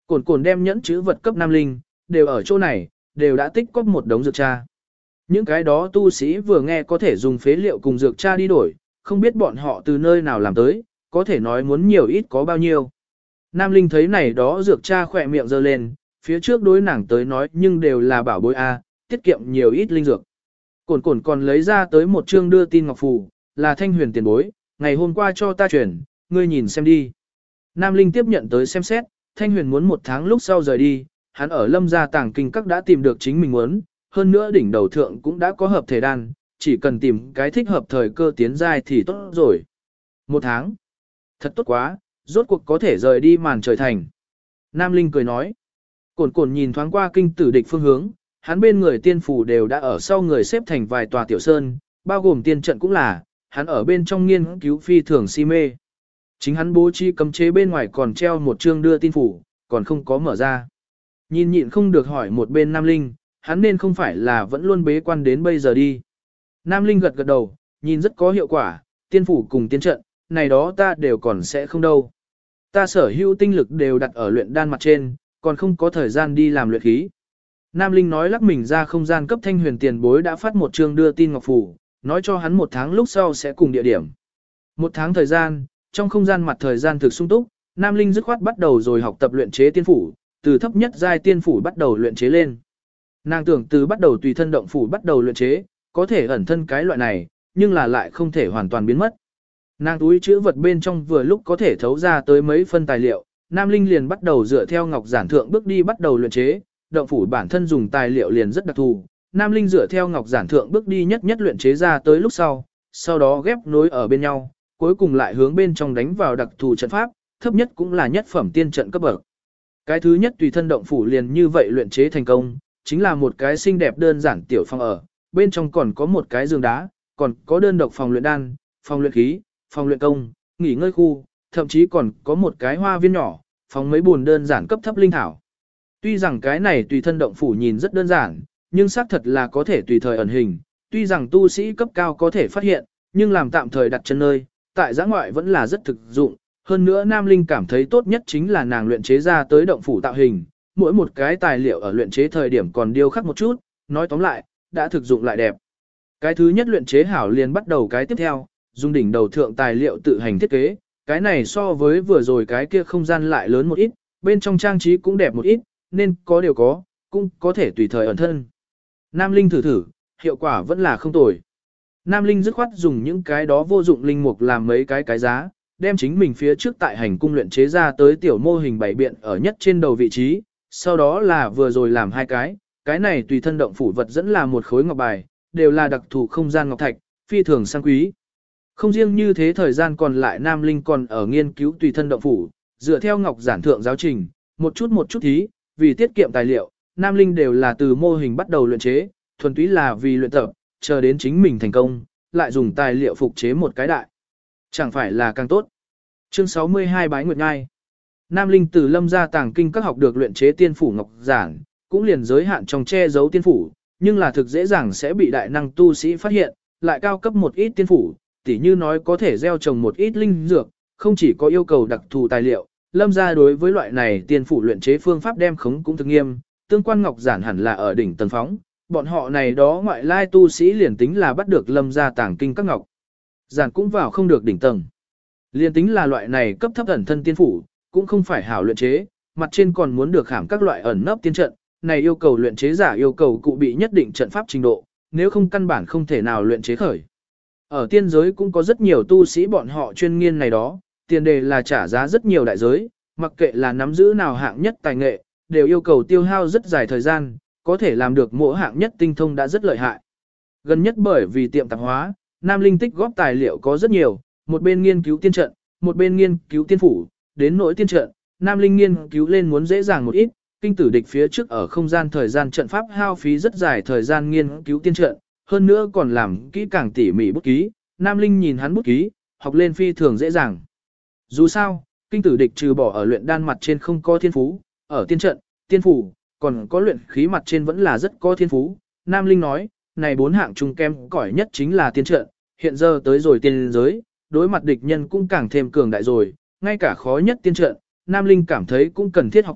Cổn cổn đem nhẫn chữ vật cấp Nam Linh, đều ở chỗ này, đều đã tích cóp một đống dược tra. Những cái đó tu sĩ vừa nghe có thể dùng phế liệu cùng dược tra đi đổi, không biết bọn họ từ nơi nào làm tới, có thể nói muốn nhiều ít có bao nhiêu. Nam Linh thấy này đó dược tra khỏe miệng giơ lên, phía trước đối nàng tới nói nhưng đều là bảo bối A, tiết kiệm nhiều ít linh dược. Cổn cổn còn lấy ra tới một chương đưa tin ngọc phù, là Thanh Huyền tiền bối, ngày hôm qua cho ta chuyển, ngươi nhìn xem đi. Nam Linh tiếp nhận tới xem xét, Thanh Huyền muốn 1 tháng lúc sau rời đi, hắn ở Lâm gia tàng kinh các đã tìm được chính mình muốn, hơn nữa đỉnh đầu thượng cũng đã có hợp thể đan, chỉ cần tìm cái thích hợp thời cơ tiến giai thì tốt rồi. 1 tháng. Thật tốt quá, rốt cuộc có thể rời đi màn trời thành. Nam Linh cười nói. Cổn cổn nhìn thoáng qua kinh tử địch phương hướng, hắn bên người tiên phủ đều đã ở sau người xếp thành vài tòa tiểu sơn, bao gồm tiên trận cũng là, hắn ở bên trong nghiên cứu phi thường si mê. Chính hắn bố trí cấm chế bên ngoài còn treo một chương đưa tin phủ, còn không có mở ra. Nhìn nhịn không được hỏi một bên Nam Linh, hắn nên không phải là vẫn luôn bế quan đến bây giờ đi. Nam Linh gật gật đầu, nhìn rất có hiệu quả, tiên phủ cùng tiên trận, này đó ta đều còn sẽ không đâu. Ta sở hữu tinh lực đều đặt ở luyện đan mặt trên, còn không có thời gian đi làm luyện khí. Nam Linh nói lắc mình ra không gian cấp Thanh Huyền tiền bối đã phát một chương đưa tin ngọc phủ, nói cho hắn 1 tháng lúc sau sẽ cùng địa điểm. 1 tháng thời gian, trong không gian mặt thời gian thực sung túc, Nam Linh dứt khoát bắt đầu rồi học tập luyện chế tiên phủ, từ thấp nhất giai tiên phủ bắt đầu luyện chế lên. Nàng tưởng từ bắt đầu tùy thân động phủ bắt đầu luyện chế, có thể ẩn thân cái loại này, nhưng là lại không thể hoàn toàn biến mất. Nàng túi chữ vật bên trong vừa lúc có thể thấu ra tới mấy phân tài liệu, Nam Linh liền bắt đầu dựa theo ngọc giản thượng bước đi bắt đầu luyện chế, động phủ bản thân dùng tài liệu liền rất đặc thù. Nam Linh dựa theo ngọc giản thượng bước đi nhất nhất luyện chế ra tới lúc sau đó ghép nối ở bên nhau, cuối cùng lại hướng bên trong đánh vào đặc thù trận pháp, thấp nhất cũng là nhất phẩm tiên trận cấp bậc. Cái thứ nhất tùy thân động phủ liền như vậy luyện chế thành công, chính là một cái xinh đẹp đơn giản tiểu phòng ở, bên trong còn có một cái giường đá, còn có đơn độc phòng luyện đan, phòng luyện khí, phòng luyện công, nghỉ ngơi khu, thậm chí còn có một cái hoa viên nhỏ, phòng mấy buồn đơn giản cấp thấp linh thảo. Tuy rằng cái này tùy thân động phủ nhìn rất đơn giản, nhưng xác thật là có thể tùy thời ẩn hình, tuy rằng tu sĩ cấp cao có thể phát hiện, nhưng làm tạm thời đặt chân nơi, tại giã ngoại vẫn là rất thực dụng. Hơn nữa Nam Linh cảm thấy tốt nhất chính là nàng luyện chế ra tới động phủ tạo hình, mỗi một cái tài liệu ở luyện chế thời điểm còn điêu khắc một chút, nói tóm lại, đã thực dụng lại đẹp. Cái thứ nhất luyện chế hảo liền bắt đầu cái tiếp theo, dùng đỉnh đầu thượng tài liệu tự hành thiết kế, cái này so với vừa rồi cái kia không gian lại lớn một ít, bên trong trang trí cũng đẹp một ít, nên có đều có, cũng có thể tùy thời ẩn thân. Nam Linh thử, hiệu quả vẫn là không tồi. Nam Linh dứt khoát dùng những cái đó vô dụng linh mục làm mấy cái giá, đem chính mình phía trước tại hành cung luyện chế ra tới tiểu mô hình bảy biện ở nhất trên đầu vị trí, sau đó là vừa rồi làm 2 cái này tùy thân động phủ vật dẫn là một khối ngọc bài, đều là đặc thù không gian ngọc thạch, phi thường sang quý. Không riêng như thế thời gian còn lại Nam Linh còn ở nghiên cứu tùy thân động phủ, dựa theo ngọc giản thượng giáo trình, một chút thí, vì tiết kiệm tài liệu, Nam Linh đều là từ mô hình bắt đầu luyện chế, thuần túy là vì luyện tập, chờ đến chính mình thành công, lại dùng tài liệu phục chế một cái đại. Chẳng phải là càng tốt. Chương 62 Bái Nguyệt Ngai. Nam Linh từ Lâm gia tàng kinh các học được luyện chế tiên phủ ngọc giản, cũng liền giới hạn trong che giấu tiên phủ, nhưng là thực dễ dàng sẽ bị đại năng tu sĩ phát hiện, lại cao cấp một ít tiên phủ, tỉ như nói có thể gieo trồng một ít linh dược, không chỉ có yêu cầu đặc thù tài liệu, Lâm gia đối với loại này tiên phủ luyện chế phương pháp đem khống cũng thực nghiêm, tương quan ngọc giản hẳn là ở đỉnh tầng phóng, bọn họ này đó ngoại lai tu sĩ liền tính là bắt được Lâm gia tàng kinh các ngọc giản cũng vào không được đỉnh tầng. Liên tính là loại này cấp thấp ẩn thân tiên phủ, cũng không phải hảo luyện chế, mặt trên còn muốn được khảm các loại ẩn nấp tiên trận, này yêu cầu luyện chế giả yêu cầu cụ bị nhất định trận pháp trình độ, nếu không căn bản không thể nào luyện chế khởi. Ở tiên giới cũng có rất nhiều tu sĩ bọn họ chuyên nghiên này đó, tiền đề là trả giá rất nhiều đại giới, mặc kệ là nắm giữ nào hạng nhất tài nghệ, đều yêu cầu tiêu hao rất dài thời gian, có thể làm được mỗi hạng nhất tinh thông đã rất lợi hại. Gần nhất bởi vì tiệm tạp hóa, Nam Linh tích góp tài liệu có rất nhiều, một bên nghiên cứu tiên trận, một bên nghiên cứu tiên phủ, đến nỗi tiên trận, Nam Linh nghiên cứu lên muốn dễ dàng một ít, kinh tử địch phía trước ở không gian thời gian trận pháp hao phí rất dài thời gian nghiên cứu tiên trận, hơn nữa còn làm kỹ càng tỉ mỉ bút ký, Nam Linh nhìn hắn bút ký, học lên phi thường dễ dàng. Dù sao, kinh tử địch trừ bỏ ở luyện đan mặt trên không có thiên phú, ở tiên trận, tiên phủ, còn có luyện khí mặt trên vẫn là rất có thiên phú. Nam Linh nói, này 4 hạng trung kem cỏi nhất chính là tiên trận, hiện giờ tới rồi tiên giới, đối mặt địch nhân cũng càng thêm cường đại rồi, ngay cả khó nhất tiên trận, Nam Linh cảm thấy cũng cần thiết học tập,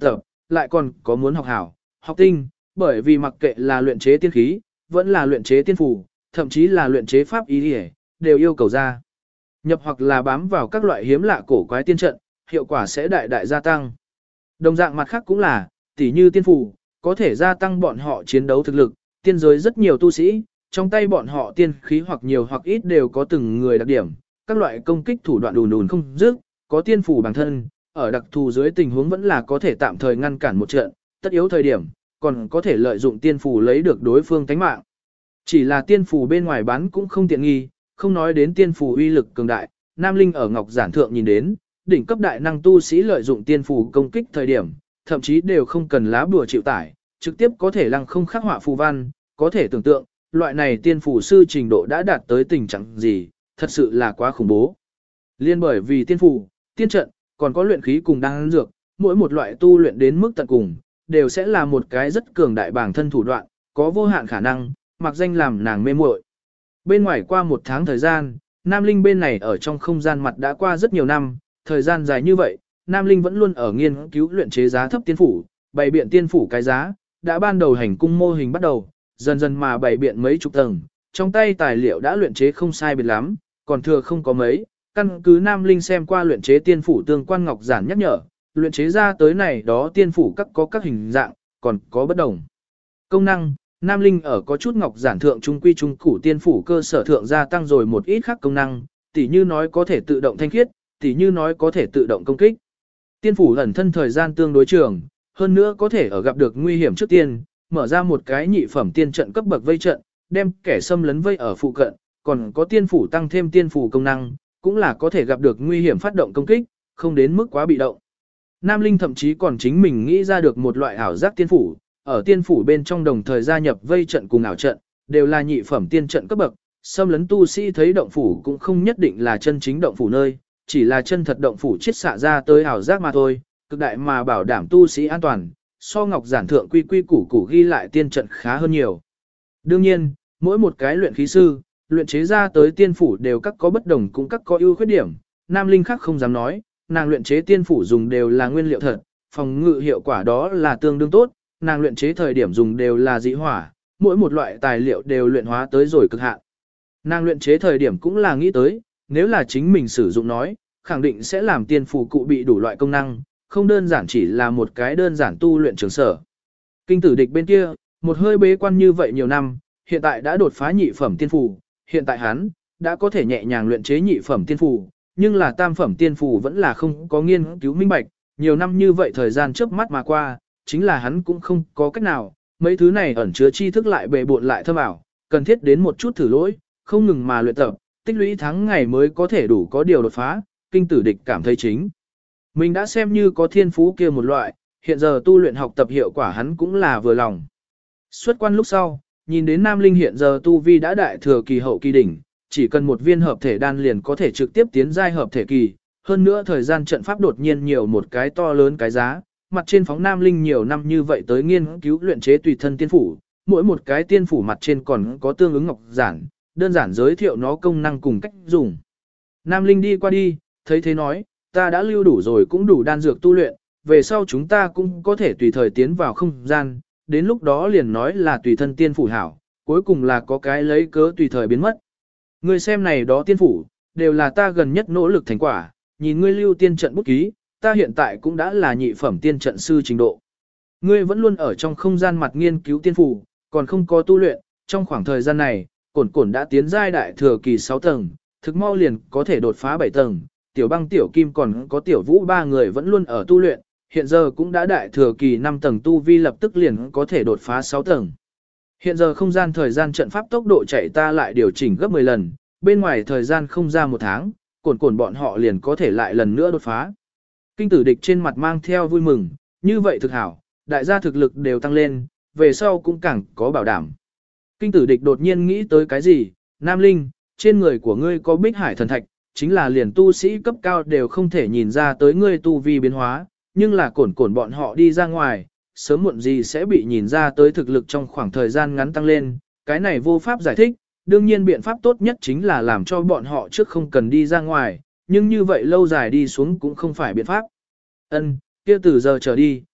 lại còn có muốn học hảo, học tinh, bởi vì mặc kệ là luyện chế tiên khí, vẫn là luyện chế tiên phủ, thậm chí là luyện chế pháp ý điển, đều yêu cầu ra nhập hoặc là bám vào các loại hiếm lạ cổ quái tiên trận, hiệu quả sẽ đại đại gia tăng. Đồng dạng mặt khác cũng là, tỉ như tiên phủ, có thể gia tăng bọn họ chiến đấu thực lực, tiên giới rất nhiều tu sĩ, trong tay bọn họ tiên khí hoặc nhiều hoặc ít đều có từng người đặc điểm, các loại công kích thủ đoạn đùn đùn không dứt, có tiên phủ bản thân, ở đặc thù dưới tình huống vẫn là có thể tạm thời ngăn cản một trận, tất yếu thời điểm, còn có thể lợi dụng tiên phủ lấy được đối phương tánh mạng. Chỉ là tiên phủ bên ngoài bán cũng không tiện nghi, không nói đến tiên phủ uy lực cường đại, Nam Linh ở Ngọc Giản Thượng nhìn đến, đỉnh cấp đại năng tu sĩ lợi dụng tiên phủ công kích thời điểm, thậm chí đều không cần lá bùa chịu tải, trực tiếp có thể lăng không khắc họa phù văn, có thể tưởng tượng, loại này tiên phủ sư trình độ đã đạt tới tình trạng gì, thật sự là quá khủng bố. Liên bởi vì tiên phủ, tiên trận, còn có luyện khí cùng đan dược, mỗi một loại tu luyện đến mức tận cùng, đều sẽ là một cái rất cường đại bản thân thủ đoạn, có vô hạn khả năng, mặc danh làm nàng mê muội. Bên ngoài qua một tháng thời gian, Nam Linh bên này ở trong không gian mặt đã qua rất nhiều năm, thời gian dài như vậy, Nam Linh vẫn luôn ở nghiên cứu luyện chế giá thấp tiên phủ, bày biện tiên phủ cái giá, đã ban đầu hành cung mô hình bắt đầu, dần dần mà bày biện mấy chục tầng, trong tay tài liệu đã luyện chế không sai biệt lắm, còn thừa không có mấy, căn cứ Nam Linh xem qua luyện chế tiên phủ tương quan ngọc giản nhắc nhở, luyện chế ra tới này đó tiên phủ có các hình dạng, còn có bất đồng công năng. Nam Linh ở có chút ngọc giản thượng trung quy trung củ tiên phủ cơ sở thượng gia tăng rồi một ít khác công năng, tỉ như nói có thể tự động thanh khiết, tỉ như nói có thể tự động công kích. Tiên phủ ẩn thân thời gian tương đối trường, hơn nữa có thể ở gặp được nguy hiểm trước tiên, mở ra một cái nhị phẩm tiên trận cấp bậc vây trận, đem kẻ xâm lấn vây ở phụ cận, còn có tiên phủ tăng thêm tiên phủ công năng, cũng là có thể gặp được nguy hiểm phát động công kích, không đến mức quá bị động. Nam Linh thậm chí còn chính mình nghĩ ra được một loại ảo giác tiên phủ, ở tiên phủ bên trong đồng thời gia nhập vây trận cùng ảo trận, đều là nhị phẩm tiên trận cấp bậc, xâm lấn tu sĩ thấy động phủ cũng không nhất định là chân chính động phủ nơi, chỉ là chân thật động phủ chiết xạ ra tới ảo giác mà thôi, cực đại mà bảo đảm tu sĩ an toàn, so ngọc giản thượng quy quy củ củ ghi lại tiên trận khá hơn nhiều. Đương nhiên, mỗi một cái luyện khí sư, luyện chế ra tới tiên phủ đều các có bất đồng cũng các có ưu khuyết điểm, Nam Linh khác không dám nói, nàng luyện chế tiên phủ dùng đều là nguyên liệu thật, phòng ngự hiệu quả đó là tương đương tốt, nàng luyện chế thời điểm dùng đều là dị hỏa, mỗi một loại tài liệu đều luyện hóa tới rồi cực hạn. Nàng luyện chế thời điểm cũng là nghĩ tới, nếu là chính mình sử dụng nói, khẳng định sẽ làm tiên phủ cụ bị đủ loại công năng, không đơn giản chỉ là một cái đơn giản tu luyện trường sở. Kinh tử địch bên kia, một hơi bế quan như vậy nhiều năm, hiện tại đã đột phá nhị phẩm tiên phủ, hiện tại hắn đã có thể nhẹ nhàng luyện chế nhị phẩm tiên phủ, nhưng là tam phẩm tiên phủ vẫn là không có nghiên cứu minh bạch, nhiều năm như vậy thời gian trước mắt mà qua, chính là hắn cũng không có cách nào, mấy thứ này ẩn chứa tri thức lại bề bộn lại thâm ảo, cần thiết đến một chút thử lỗi, không ngừng mà luyện tập, tích lũy tháng ngày mới có thể đủ có điều đột phá, kinh tử địch cảm thấy chính. Mình đã xem như có thiên phú kia một loại, hiện giờ tu luyện học tập hiệu quả hắn cũng là vừa lòng. Xuất quan lúc sau, nhìn đến Nam Linh hiện giờ tu vi đã đại thừa kỳ hậu kỳ đỉnh, chỉ cần một viên hợp thể đan liền có thể trực tiếp tiến giai hợp thể kỳ, hơn nữa thời gian trận pháp đột nhiên nhiều một cái to lớn cái giá, mặt trên phóng Nam Linh nhiều năm như vậy tới nghiên cứu luyện chế tùy thân tiên phủ, mỗi một cái tiên phủ mặt trên còn có tương ứng ngọc giản, đơn giản giới thiệu nó công năng cùng cách dùng. Nam Linh đi qua đi, thấy thế nói, ta đã lưu đủ rồi cũng đủ đan dược tu luyện, về sau chúng ta cũng có thể tùy thời tiến vào không gian, đến lúc đó liền nói là tùy thân tiên phủ hảo, cuối cùng là có cái lấy cớ tùy thời biến mất. Ngươi xem này đó tiên phủ, đều là ta gần nhất nỗ lực thành quả, nhìn ngươi lưu tiên trận bút ký, ta hiện tại cũng đã là nhị phẩm tiên trận sư trình độ. Ngươi vẫn luôn ở trong không gian mặt nghiên cứu tiên phủ, còn không có tu luyện, trong khoảng thời gian này, cổn cổn đã tiến giai đại thừa kỳ 6 tầng, thực mau liền có thể đột phá 7 tầng, tiểu băng tiểu kim còn có tiểu vũ ba người vẫn luôn ở tu luyện, hiện giờ cũng đã đại thừa kỳ 5 tầng tu vi lập tức liền có thể đột phá 6 tầng. Hiện giờ không gian thời gian trận pháp tốc độ chạy ta lại điều chỉnh gấp 10 lần, bên ngoài thời gian không ra một tháng, cổn cổn bọn họ liền có thể lại lần nữa đột phá. Kinh tử địch trên mặt mang theo vui mừng, như vậy thực hảo, đại gia thực lực đều tăng lên, về sau cũng càng có bảo đảm. Kinh tử địch đột nhiên nghĩ tới cái gì, Nam Linh, trên người của ngươi có bích hải thần thạch, chính là liền tu sĩ cấp cao đều không thể nhìn ra tới ngươi tu vi biến hóa, nhưng là cổn cổn bọn họ đi ra ngoài, sớm muộn gì sẽ bị nhìn ra tới thực lực trong khoảng thời gian ngắn tăng lên, cái này vô pháp giải thích, đương nhiên biện pháp tốt nhất chính là làm cho bọn họ trước không cần đi ra ngoài, nhưng như vậy lâu dài đi xuống cũng không phải biện pháp. Ân, kia từ giờ trở đi,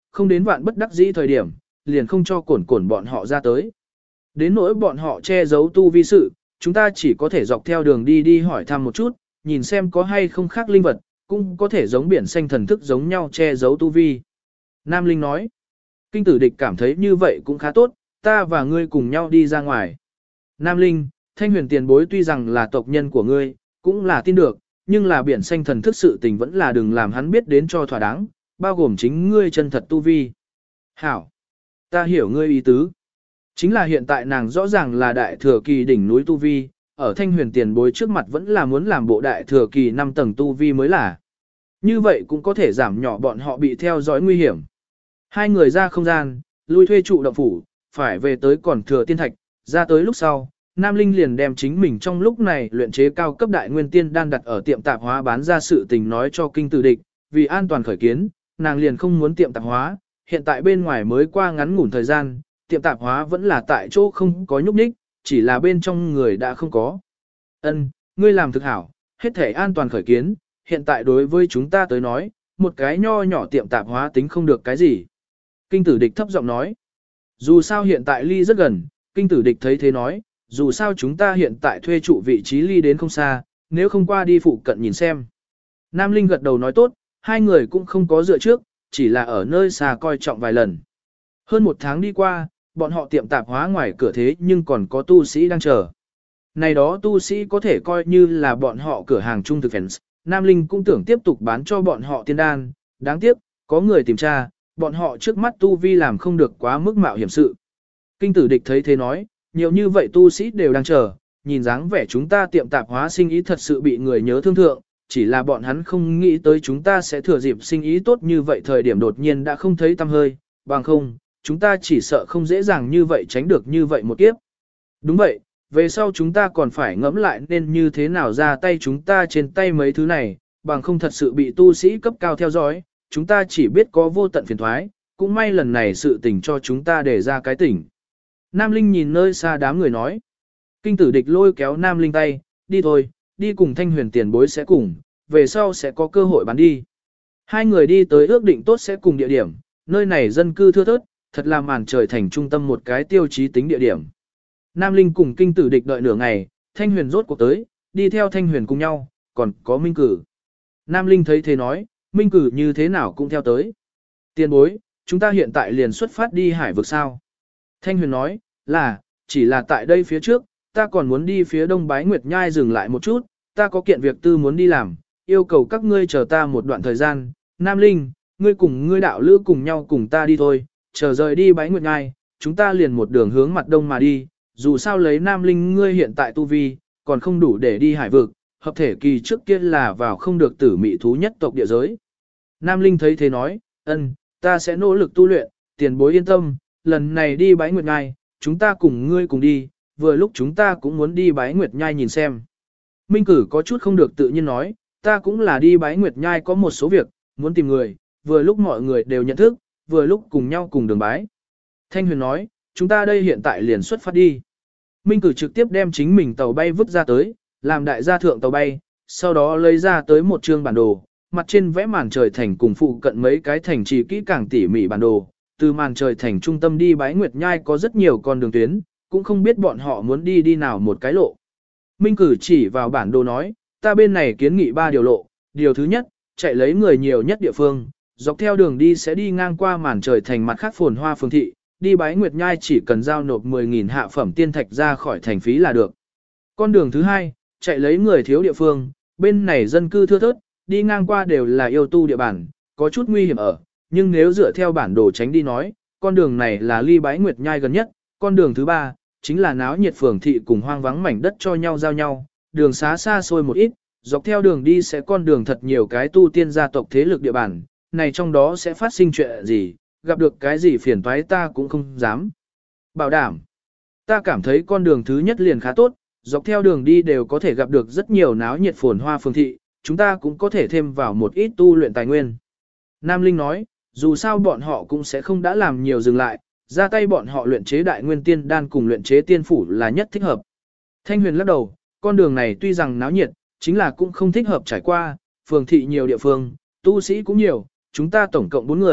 không đến vạn bất đắc dĩ thời điểm, liền không cho cổn cổn bọn họ ra tới. Đến nỗi bọn họ che giấu tu vi sự, chúng ta chỉ có thể dọc theo đường đi đi hỏi thăm một chút, nhìn xem có hay không khác linh vật, cũng có thể giống biển xanh thần thức giống nhau che giấu tu vi. Nam Linh nói, Kinh Tử Địch cảm thấy như vậy cũng khá tốt, ta và ngươi cùng nhau đi ra ngoài. Nam Linh, Thanh Huyền tiền bối tuy rằng là tộc nhân của ngươi, cũng là tin được, nhưng là biển xanh thần thức sự tình vẫn là đừng làm hắn biết đến cho thỏa đáng, bao gồm chính ngươi chân thật tu vi. Hảo, ta hiểu ngươi ý tứ. Chính là hiện tại nàng rõ ràng là đại thừa kỳ đỉnh núi tu vi, ở Thanh Huyền tiền bối trước mặt vẫn là muốn làm bộ đại thừa kỳ 5 tầng tu vi mới là. Như vậy cũng có thể giảm nhỏ bọn họ bị theo dõi nguy hiểm. Hai người ra không gian, lui thuê trụ động phủ, phải về tới còn thừa tiên thạch, ra tới lúc sau, Nam Linh liền đem chính mình trong lúc này luyện chế cao cấp đại nguyên tiên đan đặt ở tiệm tạp hóa bán ra sự tình nói cho Kinh Tử Địch, vì an toàn khởi kiến, nàng liền không muốn tiệm tạp hóa, hiện tại bên ngoài mới qua ngắn ngủn thời gian, tiệm tạp hóa vẫn là tại chỗ không có nhúc nhích, chỉ là bên trong người đã không có. Ân, ngươi làm thực hảo, hết thể an toàn khởi kiến, hiện tại đối với chúng ta tới nói, một cái nho nhỏ tiệm tạp hóa tính không được cái gì. Kinh Tử Địch thấp giọng nói, dù sao hiện tại ly rất gần, Kinh Tử Địch thấy thế nói, dù sao chúng ta hiện tại thuê trụ vị trí ly đến không xa, nếu không qua đi phụ cận nhìn xem. Nam Linh gật đầu nói tốt, hai người cũng không có dựa trước, chỉ là ở nơi xa coi trọng vài lần. Hơn một tháng đi qua, bọn họ tiệm tạp hóa ngoài cửa thế nhưng còn có tu sĩ đang chờ. Này đó tu sĩ có thể coi như là bọn họ cửa hàng trung thực fans, Nam Linh cũng tưởng tiếp tục bán cho bọn họ tiên đan, đáng tiếc, có người tìm tra, bọn họ trước mắt tu vi làm không được quá mức mạo hiểm sự. Kinh Tử Địch thấy thế nói, nhiều như vậy tu sĩ đều đang chờ, nhìn dáng vẻ chúng ta tiệm tạp hóa sinh ý thật sự bị người nhớ thương thượng, chỉ là bọn hắn không nghĩ tới chúng ta sẽ thừa dịp sinh ý tốt như vậy thời điểm đột nhiên đã không thấy tăm hơi, bằng không, chúng ta chỉ sợ không dễ dàng như vậy tránh được như vậy một kiếp. Đúng vậy, về sau chúng ta còn phải ngẫm lại nên như thế nào ra tay chúng ta trên tay mấy thứ này, bằng không thật sự bị tu sĩ cấp cao theo dõi, chúng ta chỉ biết có vô tận phiền thoái, cũng may lần này sự tình cho chúng ta để ra cái tỉnh. Nam Linh nhìn nơi xa đám người nói. Kinh Tử Địch lôi kéo Nam Linh tay, đi thôi, đi cùng Thanh Huyền tiền bối sẽ cùng, về sau sẽ có cơ hội bán đi. Hai người đi tới ước định tốt sẽ cùng địa điểm, nơi này dân cư thưa thớt, thật là màn trời thành trung tâm một cái tiêu chí tính địa điểm. Nam Linh cùng Kinh Tử Địch đợi nửa ngày, Thanh Huyền rốt cuộc tới, đi theo Thanh Huyền cùng nhau, còn có Minh Cử. Nam Linh thấy thế nói, Minh Cử như thế nào cũng theo tới. Tiền bối, chúng ta hiện tại liền xuất phát đi hải vực sao? Thanh Huyền nói, là, chỉ là tại đây phía trước, ta còn muốn đi phía đông Bái Nguyệt Nhai dừng lại một chút, ta có kiện việc tư muốn đi làm, yêu cầu các ngươi chờ ta một đoạn thời gian. Nam Linh, ngươi cùng ngươi đạo lữ cùng nhau cùng ta đi thôi, chờ rời đi Bái Nguyệt Nhai, chúng ta liền một đường hướng mặt đông mà đi, dù sao lấy Nam Linh ngươi hiện tại tu vi, còn không đủ để đi hải vực, hợp thể kỳ trước kia là vào không được tử mị thú nhất tộc địa giới. Nam Linh thấy thế nói, ân, ta sẽ nỗ lực tu luyện, tiền bối yên tâm, lần này đi Bái Nguyệt Nhai, chúng ta cùng ngươi cùng đi, vừa lúc chúng ta cũng muốn đi Bái Nguyệt Nhai nhìn xem. Minh Cử có chút không được tự nhiên nói, ta cũng là đi Bái Nguyệt Nhai có một số việc, muốn tìm người, vừa lúc mọi người đều nhận thức, vừa lúc cùng nhau cùng đường bái. Thanh Huyền nói, chúng ta đây hiện tại liền xuất phát đi. Minh Cử trực tiếp đem chính mình tàu bay vứt ra tới, làm đại gia thượng tàu bay, sau đó lấy ra tới một chương bản đồ, mặt trên vẽ màn trời thành cùng phụ cận mấy cái thành trì kỹ càng tỉ mỉ bản đồ. Từ màn trời thành trung tâm đi Bái Nguyệt Nhai có rất nhiều con đường tuyến, cũng không biết bọn họ muốn đi nào một cái lộ. Minh Cử chỉ vào bản đồ nói, ta bên này kiến nghị 3 điều lộ, điều thứ nhất, chạy lấy người nhiều nhất địa phương, dọc theo đường đi sẽ đi ngang qua màn trời thành mặt khác phồn hoa phương thị, đi Bái Nguyệt Nhai chỉ cần giao nộp 10.000 hạ phẩm tiên thạch ra khỏi thành phí là được. Con đường thứ hai, chạy lấy người thiếu địa phương, bên này dân cư thưa thớt, đi ngang qua đều là yêu tu địa bàn, có chút nguy hiểm ở, nhưng nếu dựa theo bản đồ tránh đi nói, con đường này là ly Bái Nguyệt Nhai gần nhất, con đường thứ ba, chính là náo nhiệt phường thị cùng hoang vắng mảnh đất cho nhau giao nhau, đường xá xa xôi một ít, dọc theo đường đi sẽ con đường thật nhiều cái tu tiên gia tộc thế lực địa bàn, này trong đó sẽ phát sinh chuyện gì, gặp được cái gì phiền toái ta cũng không dám bảo đảm. Ta cảm thấy con đường thứ nhất liền khá tốt, dọc theo đường đi đều có thể gặp được rất nhiều náo nhiệt phồn hoa phường thị, chúng ta cũng có thể thêm vào một ít tu luyện tài nguyên. Nam Linh nói, dù sao bọn họ cũng sẽ không đã làm nhiều dừng lại, ra tay bọn họ luyện chế đại nguyên tiên đan cùng luyện chế tiên phủ là nhất thích hợp. Thanh Huyền lắc đầu, con đường này tuy rằng náo nhiệt, chính là cũng không thích hợp trải qua, phường thị nhiều địa phương, tu sĩ cũng nhiều, chúng ta tổng cộng 4 người,